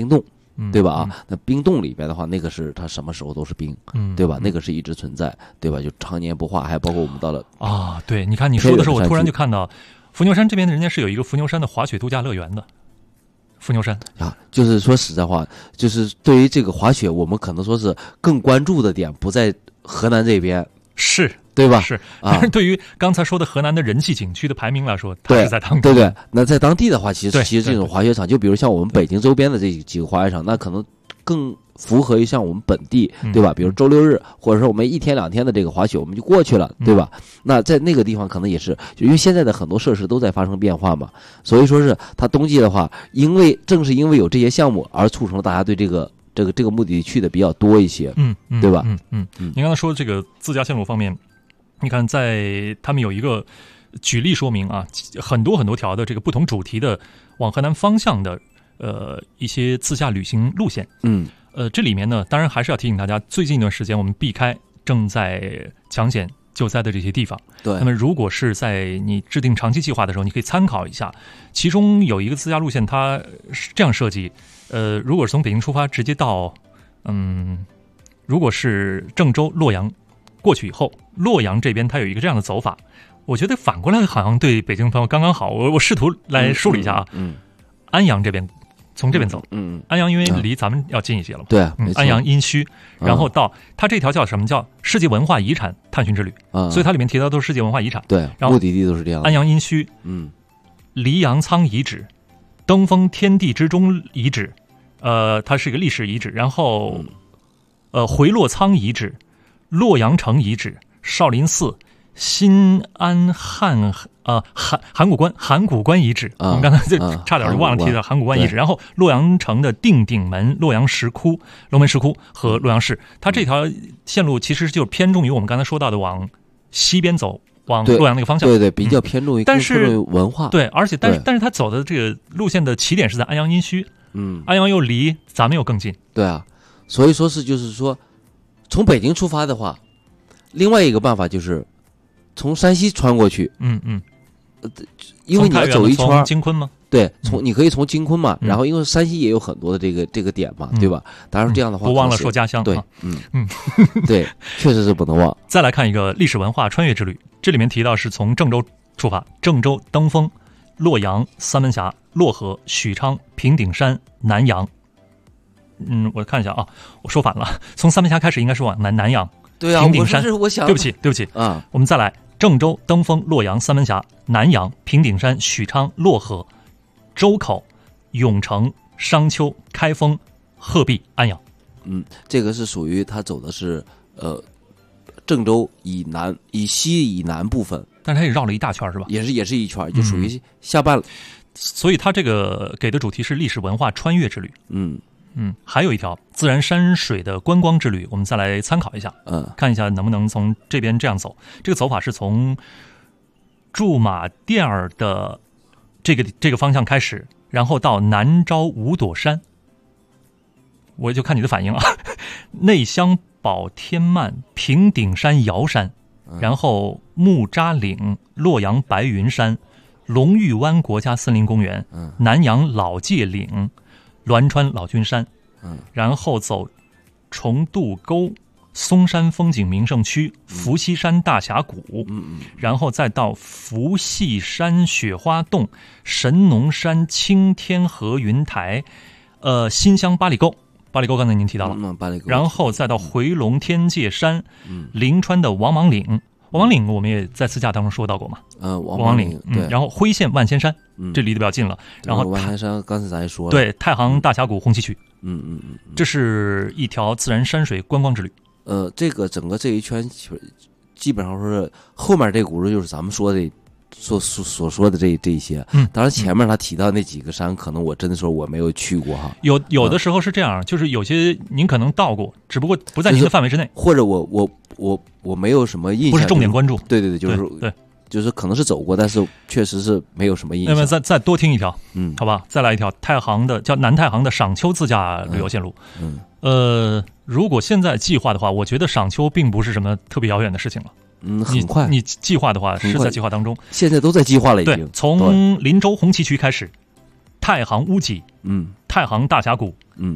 对吧？那冰洞里边的话，那个是它什么时候都是冰，对吧？那个是一直存在，对吧？就常年不化，还包括我们到了啊，对，你看你说的时候，我突然就看到伏牛山这边的人家是有一个伏牛山的滑雪度假乐园的。伏牛山啊，就是说实在话，就是对于这个滑雪，我们可能说是更关注的点不在河南这边， 是对吧？ 是，但是对于刚才说的河南的人气景区的排名来说，它是在当地。 对，那在当地的话，其实这种滑雪场，就比如像我们北京周边的这几个滑雪场，那可能更符合于像我们本地，对吧？比如周六日，或者说我们1天2天的这个滑雪，我们就过去了，对吧？那在那个地方可能也是，就因为现在的很多设施都在发生变化嘛，所以说是它冬季的话，正是因为有这些项目，而促成了大家对这个目的地去的比较多一些，对吧？ 您刚才说这个自驾线路方面，你看在他们有一个举例说明啊，很多条的这个不同主题的往河南方向的一些自驾旅行路线，这里面呢，当然还是要提醒大家，最近一段时间我们避开正在抢险救灾的这些地方。 对， 那么如果是在你制定长期计划的时候，你可以参考一下，其中有一个自驾路线，它是这样设计，如果是从北京出发，直接到如果是郑州、洛阳过去以后，洛阳这边它有一个这样的走法，我觉得反过来好像对北京朋友刚刚好。我试图来梳理一下啊，安阳这边从这边走，安阳因为离咱们要近一些了嘛， 对， 安阳殷墟，然后到它这条叫什么叫世界文化遗产探寻之旅，所以它里面提到都是世界文化遗产， 对， 然后目的地都是这样的。 安阳殷墟，黎阳仓遗址，登封天地之中遗址，它是一个历史遗址，然后回洛仓遗址、洛阳城遗址、少林寺、新安函谷关遗址，我们刚才就差点就忘了提到函谷关遗址。然后洛阳城的定鼎门、洛阳石窟、龙门石窟和洛阳市，它这条线路其实就偏重于我们刚才说到的往西边走，往洛阳那个方向。 对，比较偏重于但是文化。 对，而且但是它走的这个路线的起点是在安阳殷墟，安阳又离咱们又更近。 对啊，所以说就是说，从北京出发的话，另外一个办法就是从山西穿过去，因为你要走一圈， 从京昆吗？ 对，你可以从京昆嘛，然后因为山西也有很多的这个点嘛，对吧？当然这样的话， 不忘了说家乡， 对，对，确实是不能忘。 再来看一个历史文化穿越之旅，这里面提到是从郑州出发，郑州登封、洛阳、三门峡、漯河、许昌、平顶山、南阳。我看一下啊，我说反了，从三门峡开始应该是往南阳。 对啊， 平顶山， 我想对不起啊，我们再来。郑州、登封、洛阳、三门峡、南阳、平顶山、许昌、漯河、周口、永城、商丘、开封、鹤壁、安阳。 这个是属于他走的是郑州以西以南部分， 但是他也绕了一大圈是吧？ 也是一圈，就属于下半了。 所以他这个给的主题是历史文化穿越之旅。还有一条自然山水的观光之旅，我们再来参考一下，看一下能不能从这边这样走。这个走法是从驻马店儿的这个方向开始，然后到南诏五朵山，我就看你的反应啊。内乡宝天曼、平顶山瑶山，然后木扎岭、洛阳白云山、龙玉湾国家森林公园、南阳老界岭、栾川老君山，然后走重渡沟、嵩山风景名胜区、伏羲山大峡谷，然后再到伏羲山雪花洞、神农山青天河云台，新乡八里沟刚才您提到了，然后再到回龙天界山，灵川的王莽岭。王莽岭我们也在自驾当中说到过嘛，王莽岭， 对， 然后徽县万仙山，这离得比较近了，然后万仙山刚才咱也说了， 对，太行大峡谷红旗区，这是一条自然山水观光之旅。 这个整个这一圈基本上说是后面这轱辘就是咱们说的所说的这一些，当然前面他提到那几个山，可能我真的说我没有去过哈。 有的时候是这样，就是有些您可能到过，只不过不在您的范围之内， 或者我没有什么印象， 不是重点关注。 对，就是对，就是可能是走过，但是确实是没有什么印象。 那么再多听一条，好吧，再来一条太行的叫南太行的赏丘自驾旅游线路。如果现在计划的话，我觉得赏丘并不是什么特别遥远的事情了。 很快。 你计划的话是在计划当中， 现在都在计划了已经。 对，从林州红旗区开始，太行乌脊，太行大峡谷，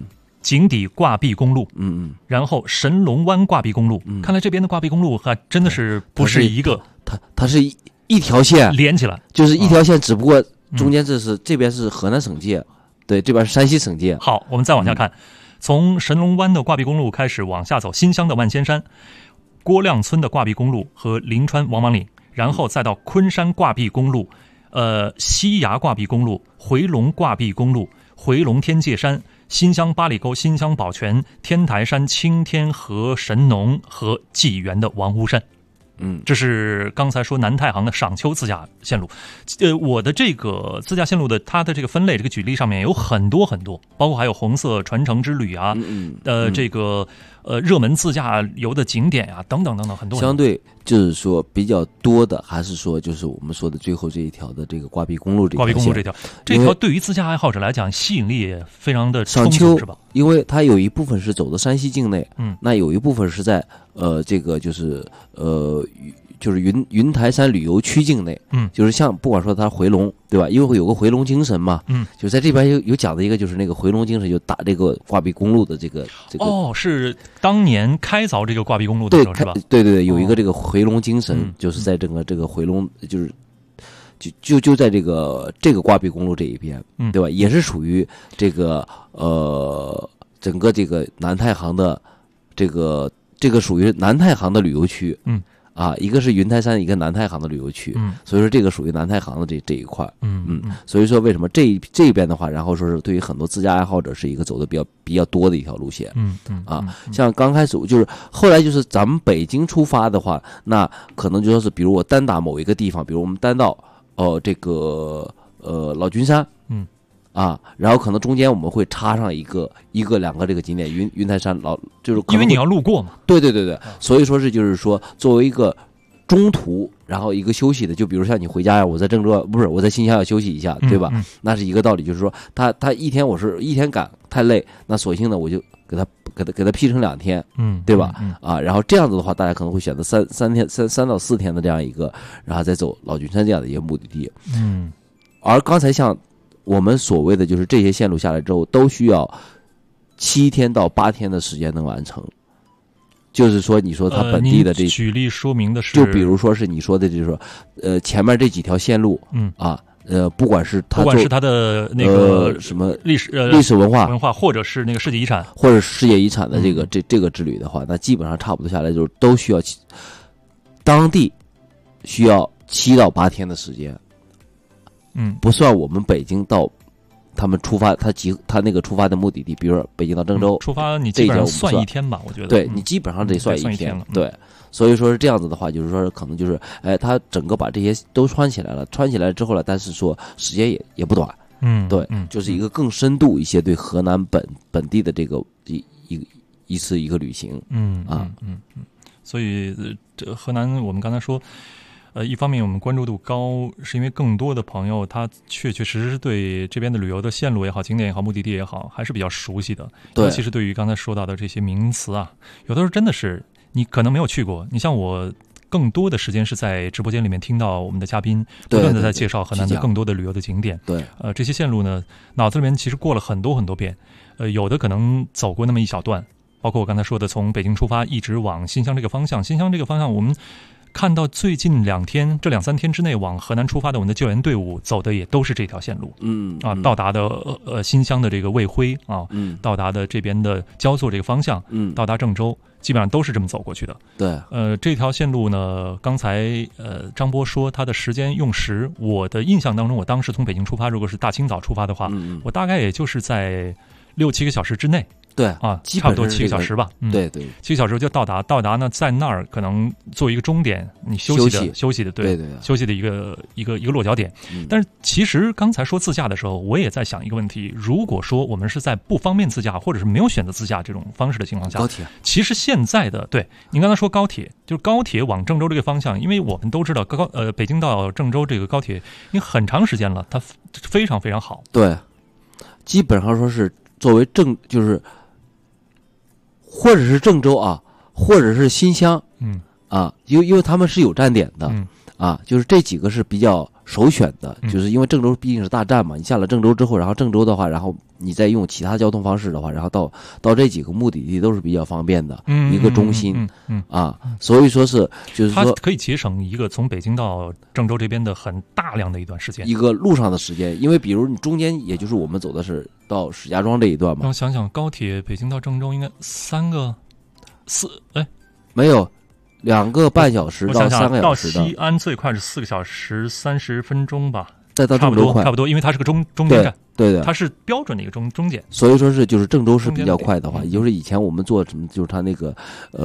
井底挂壁公路，然后神龙湾挂壁公路，看来这边的挂壁公路还真的是不是一个， 它是一条线连起来， 就是一条线，只不过中间这边是河南省界，对，这边是山西省界。 好，我们再往下看，从神龙湾的挂壁公路开始往下走，新乡的万仙山、郭亮村的挂壁公路和临川王莽岭，然后再到昆山挂壁公路、西崖挂壁公路、回龙挂壁公路、回龙天界山、新乡八里沟、新乡宝泉、天台山、青天河神农和济源的王屋山。这是刚才说南太行的赏丘自驾线路。我的这个自驾线路的它的这个分类，这个举例上面有很多很多，包括还有红色传承之旅啊，这个热门自驾游的景点啊，等等等等，很多。 相对就是说比较多的，还是说就是我们说的最后这一条的这个挂壁公路这条线。 挂壁公路这条对于自驾爱好者来讲吸引力也非常的充足，是吧？ 因为它有一部分是走的山西境内，那有一部分是在这个就是云台山旅游区境内，就是像不管说它回龙，对吧？因为会有个回龙精神嘛，就在这边有讲的一个就是那个回龙精神，就打这个挂壁公路的这个是当年开凿这个挂壁公路的时候，是吧？ 对，有一个这个回龙精神，就是在整个这个回龙就在这个挂壁公路这一边，对吧？也是属于这个整个这个南太行的这个属于南太行的旅游区，一个是云台山，一个南太行的旅游区，所以说这个属于南太行的这一块，所以说为什么这边的话，然后说是对于很多自驾爱好者是一个走的比较多的一条路线，像刚开始就是后来就是咱们北京出发的话，那可能就说是比如我单打某一个地方，比如我们单到这个老君山，然后可能中间我们会插上一个两个这个景点，云台山就是因为你要路过嘛， 对，所以说是就是说作为一个中途，然后一个休息的，就比如像你回家呀，我在郑州不是我在新乡要休息一下，对吧？那是一个道理，就是说他一天我是一天赶太累，那索性呢我就给他劈成2天，对吧？然后这样子的话，大家可能会选择3到4天的这样一个，然后再走老君山这样的一个目的地。而刚才像我们所谓的就是这些线路下来之后，都需要7天到8天的时间能完成。就是说，你说它本地的这举例说明的是， 就比如说是你说的，就是说，前面这几条线路，不管是它的那个什么历史文化， 或者是那个世界遗产， 或者世界遗产的这个之旅的话，那基本上差不多下来就是都需要当地需要7到8天的时间。不算我们北京到他们出发，他那个出发的目的地，比如说北京到郑州， 出发你基本上算1天吧，我觉得。 对，你基本上得算1天了。对，所以说是这样子的话，就是说可能就是，他整个把这些都穿起来了之后呢，但是说时间也不短。对，就是一个更深度一些对河南本地的这个一个旅行。 所以这河南我们刚才说。一方面我们关注度高，是因为更多的朋友他确实对这边的旅游的线路也好、景点也好、目的地也好，还是比较熟悉的。尤其是对于刚才说到的这些名词啊，有的时候真的是你可能没有去过。你像我更多的时间是在直播间里面听到我们的嘉宾不断的在介绍河南的更多的旅游的景点。 对， 这些线路呢，脑子里面其实过了很多很多遍，有的可能走过那么一小段，包括我刚才说的从北京出发一直往新乡这个方向，我们看到最近这2、3天之内往河南出发的我们的救援队伍走的也都是这条线路，到达的新乡的这个卫辉啊，到达的这边的焦作这个方向，到达郑州，基本上都是这么走过去的。 对， 这条线路呢，刚才张波说它的时间用时，我的印象当中，我当时从北京出发，如果是大清早出发的话，我大概也就是在6-7个小时之内。 对差不多7个小时吧。 对 ，7个小时就到达呢，在那儿可能做一个终点，你休息的，对，休息的一个落脚点。但是其实刚才说自驾的时候，我也在想一个问题：如果说我们是在不方便自驾，或者是没有选择自驾这种方式的情况下， 高铁， 其实现在的对您刚才说高铁，就是高铁往郑州这个方向，因为我们都知道北京到郑州这个高铁已经很长时间了，它非常非常好。 对，基本上说是作为就是或者是郑州啊，或者是新乡，因为他们是有站点的，就是这几个是比较首选的，就是因为郑州毕竟是大站嘛，你下了郑州之后，然后郑州的话，然后你再用其他交通方式的话，然后到这几个目的地都是比较方便的，一个中心，所以说是就是说它可以节省一个从北京到郑州这边的很大量的一段时间， 一个路上的时间，因为比如你中间也就是我们走的是到石家庄这一段嘛， 让我想想，高铁北京到郑州应该没有2个半小时到3个小时的， 到西安最快是4个小时30分钟吧， 再到郑州快差不多，因为它是个中间站， 对， 它是标准的一个中间， 所以说是就是郑州是比较快的话，也就是以前我们做什么，就是它那个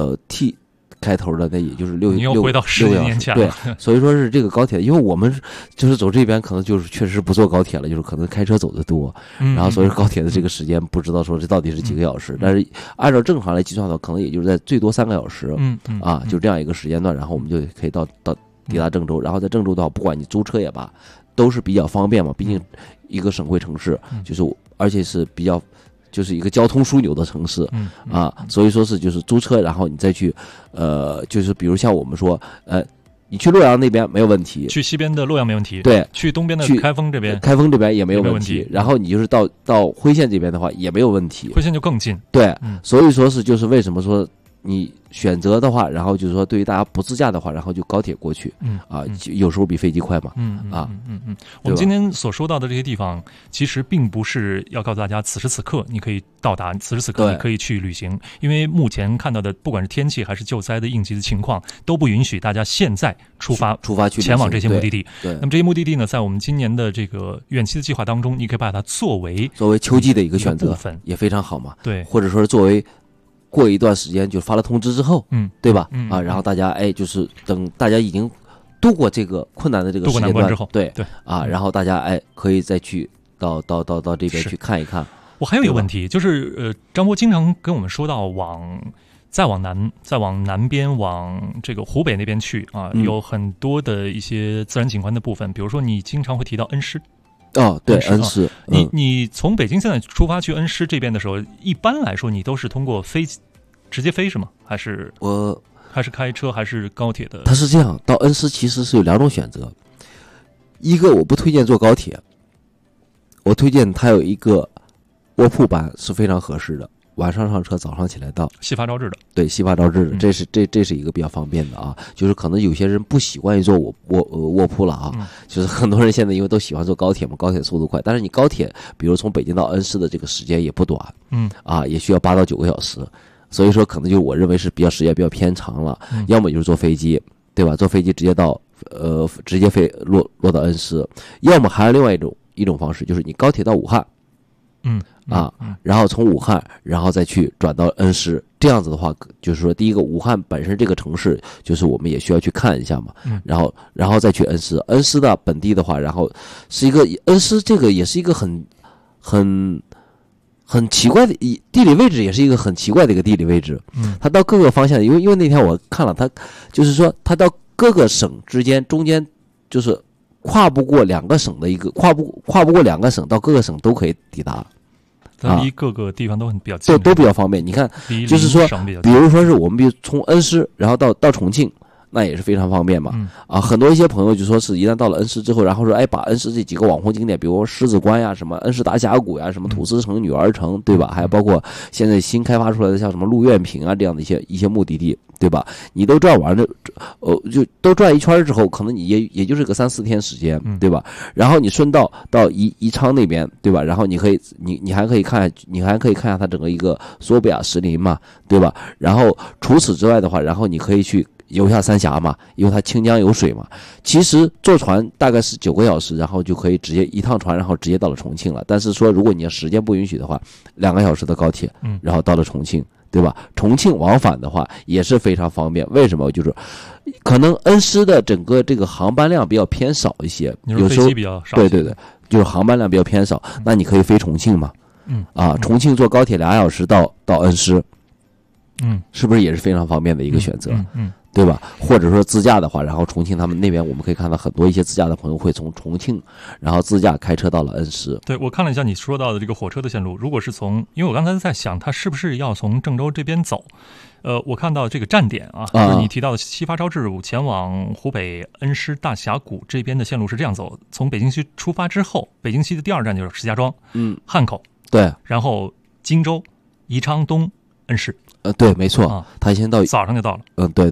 T 开头的，那也就是6 你又回到10年前了，对，所以说是这个高铁，因为我们就是走这边可能就是确实不坐高铁了，就是可能开车走的多，然后所以高铁的这个时间不知道说这到底是几个小时，但是按照正常来计算的话，可能也就是在最多3个小时，就这样一个时间段，然后我们就可以到抵达郑州，然后在郑州的话，不管你租车也罢，都是比较方便嘛，毕竟一个省会城市，就是而且是比较。就是一个交通枢纽的城市，所以说是就是租车，然后你再去，就是比如像我们说，你去洛阳那边没有问题， 去西边的洛阳没问题， 对， 去东边的开封这边也没有问题，然后你就是到辉县这边的话也没有问题， 辉县就更近， 对，所以说是就是为什么说你选择的话，然后就是说对于大家不自驾的话，然后就高铁过去，有时候比飞机快嘛， 我们今天所说到的这些地方，其实并不是要告诉大家此时此刻你可以到达，此时此刻你可以去旅行，因为目前看到的不管是天气还是救灾的应急的情况，都不允许大家现在出发去前往这些目的地。 对， 那么这些目的地呢，在我们今年的这个远期的计划当中，你可以把它作为秋季的一个选择，也非常好嘛。 对， 或者说是作为。过一段时间就发了通知之后，对吧？然后大家就是等大家已经度过这个困难的这个时间段之后， 对，然后大家可以再去到这边去看一看。 我还有一个问题，就是张波经常跟我们说到再往南边往这个湖北那边去有很多的一些自然景观的部分，比如说你经常会提到恩施。 对，恩施， 你从北京现在出发去恩施这边的时候，一般来说你都是通过直接飞是吗？还是开车还是高铁的？ 它是这样，到恩施其实是有2种选择，一个我不推荐坐高铁，我推荐它有一个卧铺班是非常合适的。晚上上车，早上起来到， 细发招致的。 对，细发招致的，这是一个比较方便的啊。就是可能有些人不习惯于坐卧铺了啊，就是很多人现在因为都喜欢坐高铁嘛，高铁速度快，但是你高铁，比如从北京到恩施的这个时间也不短，也需要8到9个小时，所以说可能就我认为是时间比较偏长了。要么就是坐飞机，对吧？坐飞机直接到直接落到恩施，要么还有另外一种方式，就是你高铁到武汉。然后从武汉，然后再去转到恩施，这样子的话，就是说，第一个，武汉本身这个城市，就是我们也需要去看一下嘛，然后再去恩施。恩施的本地的话，然后是一个恩施，这个也是一个很奇怪的地理位置，也是一个很奇怪的一个地理位置。它到各个方向，因为那天我看了，它就是说，它到各个省之间中间就是跨不过2个省的一个跨不过2个省，到各个省都可以抵达。 离各个地方都比较近， 都比较方便。你看，就是说，比如说是我们从恩施，然后到重庆，那也是非常方便嘛。很多一些朋友就说是一旦到了恩施之后，然后说把恩施这几个网红景点，比如说狮子关呀、什么恩施大峡谷呀、什么土司城、女儿城，对吧？还有包括现在新开发出来的像什么鹿苑坪啊这样的一些目的地，对吧？你都转完了，就都转一圈之后，可能你也就是个3-4天时间，对吧？然后你顺道到宜昌那边，对吧？然后你还可以看一下它整个一个索比亚石林嘛，对吧？然后除此之外的话，然后你可以去游下三峡嘛，因为它清江有水嘛。其实坐船大概是9个小时，然后就可以直接一趟船，然后直接到了重庆了。但是说如果你的时间不允许的话，2个小时的高铁，然后到了重庆。对吧？重庆往返的话也是非常方便。为什么？就是可能恩施的整个这个航班量比较偏少一些，有时候比较少。 对，就是航班量比较偏少。那你可以飞重庆嘛？重庆坐高铁2小时到恩施，是不是也是非常方便的一个选择？ 对吧？或者说自驾的话，然后重庆他们那边我们可以看到很多一些自驾的朋友会从重庆，然后自驾开车到了恩施。 对，我看了一下你说到的这个火车的线路，如果是从，因为我刚才在想，它是不是要从郑州这边走？我看到这个站点啊，就是你提到的西发超至前往湖北恩施大峡谷这边的线路是这样走：从北京西出发之后，北京西的第2站就是石家庄，汉口， 对， 然后荆州、宜昌东、恩施。 对，没错，他先到早上就到了。 对，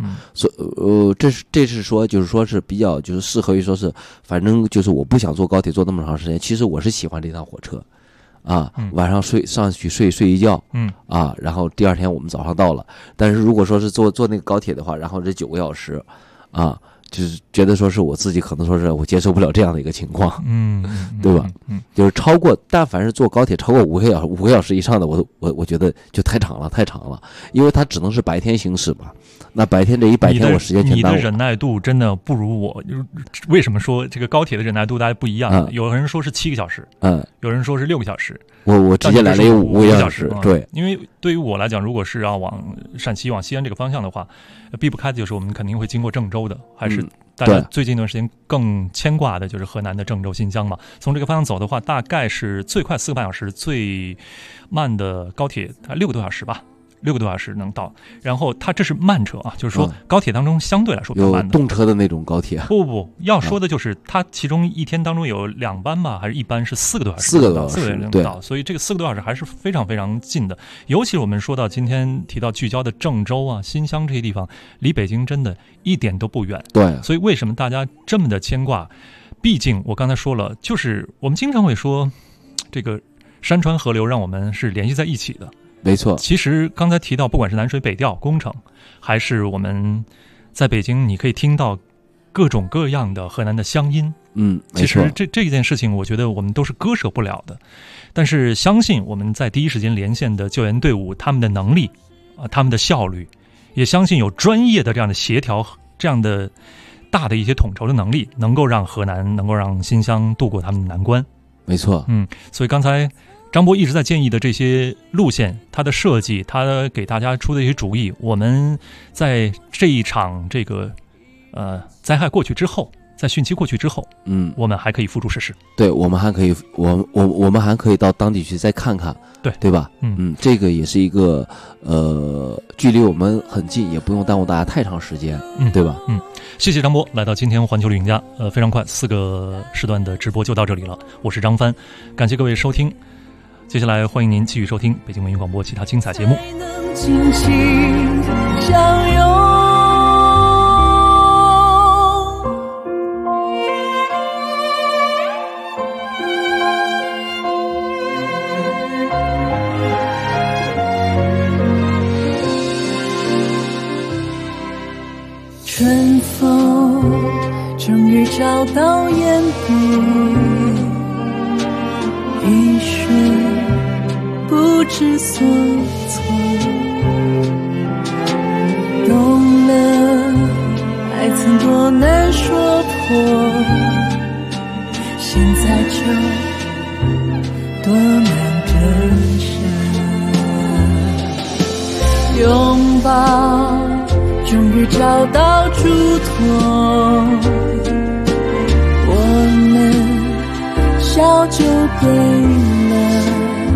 这是说，就是说是比较就是适合于说是，反正就是我不想坐高铁坐那么长时间。其实我是喜欢这趟火车，晚上上去睡一觉，然后第2天我们早上到了。但是如果说是坐那个高铁的话，然后这9个小时，就是觉得说是我自己可能说是我接受不了这样的一个情况，对吧？就是超过，但凡是坐高铁超过5个小时以上的，我觉得就太长了，因为它只能是白天行驶嘛。那白天这100天我时间全耽误。 你的忍耐度真的不如我。为什么说这个高铁的忍耐度大家不一样？有人说是7个小时，有人说是6个小时。 我直接来了5个小时，对。 因为对于我来讲，如果是要往陕西、往西安这个方向的话，避不开的就是我们肯定会经过郑州的，还是大家最近一段时间更牵挂的就是河南的郑州、新疆嘛。从这个方向走的话，大概是最快4个半小时，最慢的高铁6个多小时吧。6个多小时能到，然后它这是慢车啊，就是说高铁当中相对来说比较慢的。 有动车的那种高铁？ 不，要说的就是它其中一天当中有2班吧，还是1班是4个多小时？4个多小时能到，所以这个4个多小时还是非常非常近的。尤其是我们说到今天提到聚焦的郑州啊、新乡这些地方，离北京真的一点都不远。 对， 所以为什么大家这么的牵挂？毕竟我刚才说了，就是我们经常会说，这个山川河流让我们是联系在一起的。 没错， 其实刚才提到，不管是南水北调工程，还是我们在北京，你可以听到各种各样的河南的乡音。其实这件事情，我觉得我们都是割舍不了的。但是相信我们在第一时间连线的救援队伍，他们的能力他们的效率，也相信有专业的这样的协调，这样的大的一些统筹的能力，能够让河南，能够让新乡度过他们的难关。 没错， 所以刚才张波一直在建议的这些路线，它的设计，他给大家出的一些主意，我们在这一场这个灾害过去之后，在汛期过去之后，我们还可以付诸实施。 对，我们还可以，我们还可以到当地去再看看，对吧？这个也是一个距离我们很近，也不用耽误大家太长时间，对吧？ 谢谢张波来到今天环球旅行家，非常快，4个时段的直播就到这里了。我是张帆，感谢各位收听。接下来欢迎您继续收听北京文艺广播其他精彩节目。 轻轻相拥，春风终于找到眼底，一瞬不知所措，懂了爱曾多难说破，现在就多难割舍，拥抱终于找到嘱托，我们笑就对了，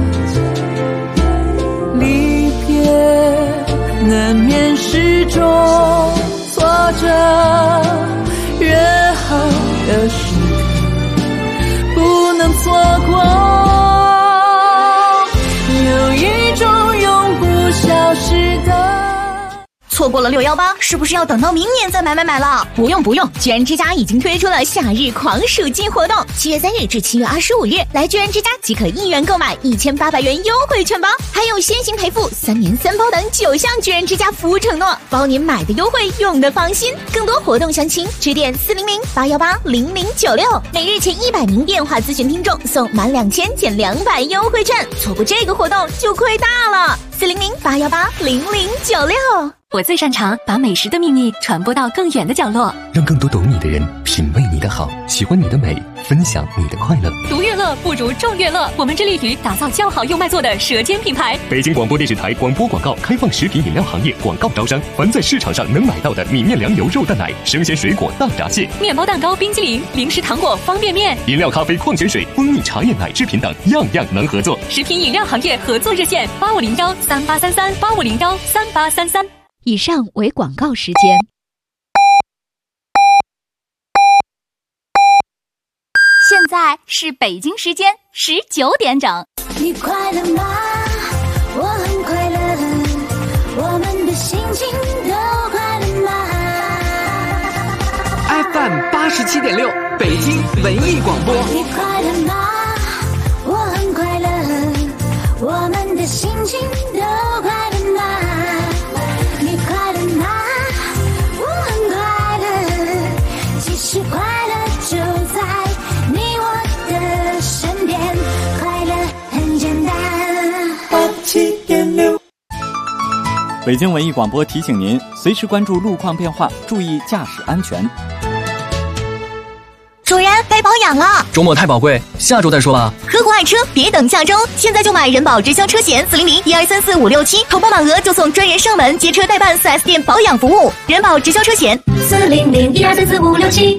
离别难免是种挫折，约好的时刻不能错过，有一种永不消失的。 错过了618，是不是要等到明年再买了？不用，居然之家已经推出了夏日狂暑季活动，7月3日至7月25日，来居然之家即可1元购买1800元优惠券包，还有先行赔付、3年3包等9项居然之家服务承诺，包您买的优惠，用的放心。更多活动详情，致电400-818-0096，每日前100名电话咨询听众送满2000减200优惠券，错过这个活动就亏大了。400-818-0096。 我最擅长把美食的秘密传播到更远的角落， 让更多懂你的人品味你的好，喜欢你的美，分享你的快乐。 独乐乐不如众乐乐，我们致力于打造较好又卖座的舌尖品牌。 北京广播电视台广播广告开放食品饮料行业广告招商，凡在市场上能买到的米面粮油肉蛋奶、生鲜水果大闸蟹、 面包蛋糕、冰激凌、零食糖果、方便面、 饮料、咖啡、矿泉水、蜂蜜茶叶奶制品等，样样能合作。 食品饮料行业合作热线8501383385013833。 以上为广告时间。 现在是北京时间19点整。 你快乐吗？我很快乐，我们的心情都快乐吗 ？FM 87.6，北京文艺广播。 你快乐吗？我很快乐，我们的心情都快乐吗？你快乐吗？我很快乐，其实快乐就在你我的身边，快乐很简单。87.6。 北京文艺广播提醒您，随时关注路况变化，注意驾驶安全。 主人，该保养了。 周末太宝贵，下周再说吧。 合伙爱车，别等下周，现在就买人保直销车险400-1234-567，投保满额就送专人上门接车代办4S店保养服务。人保直销车险 400-1234-567。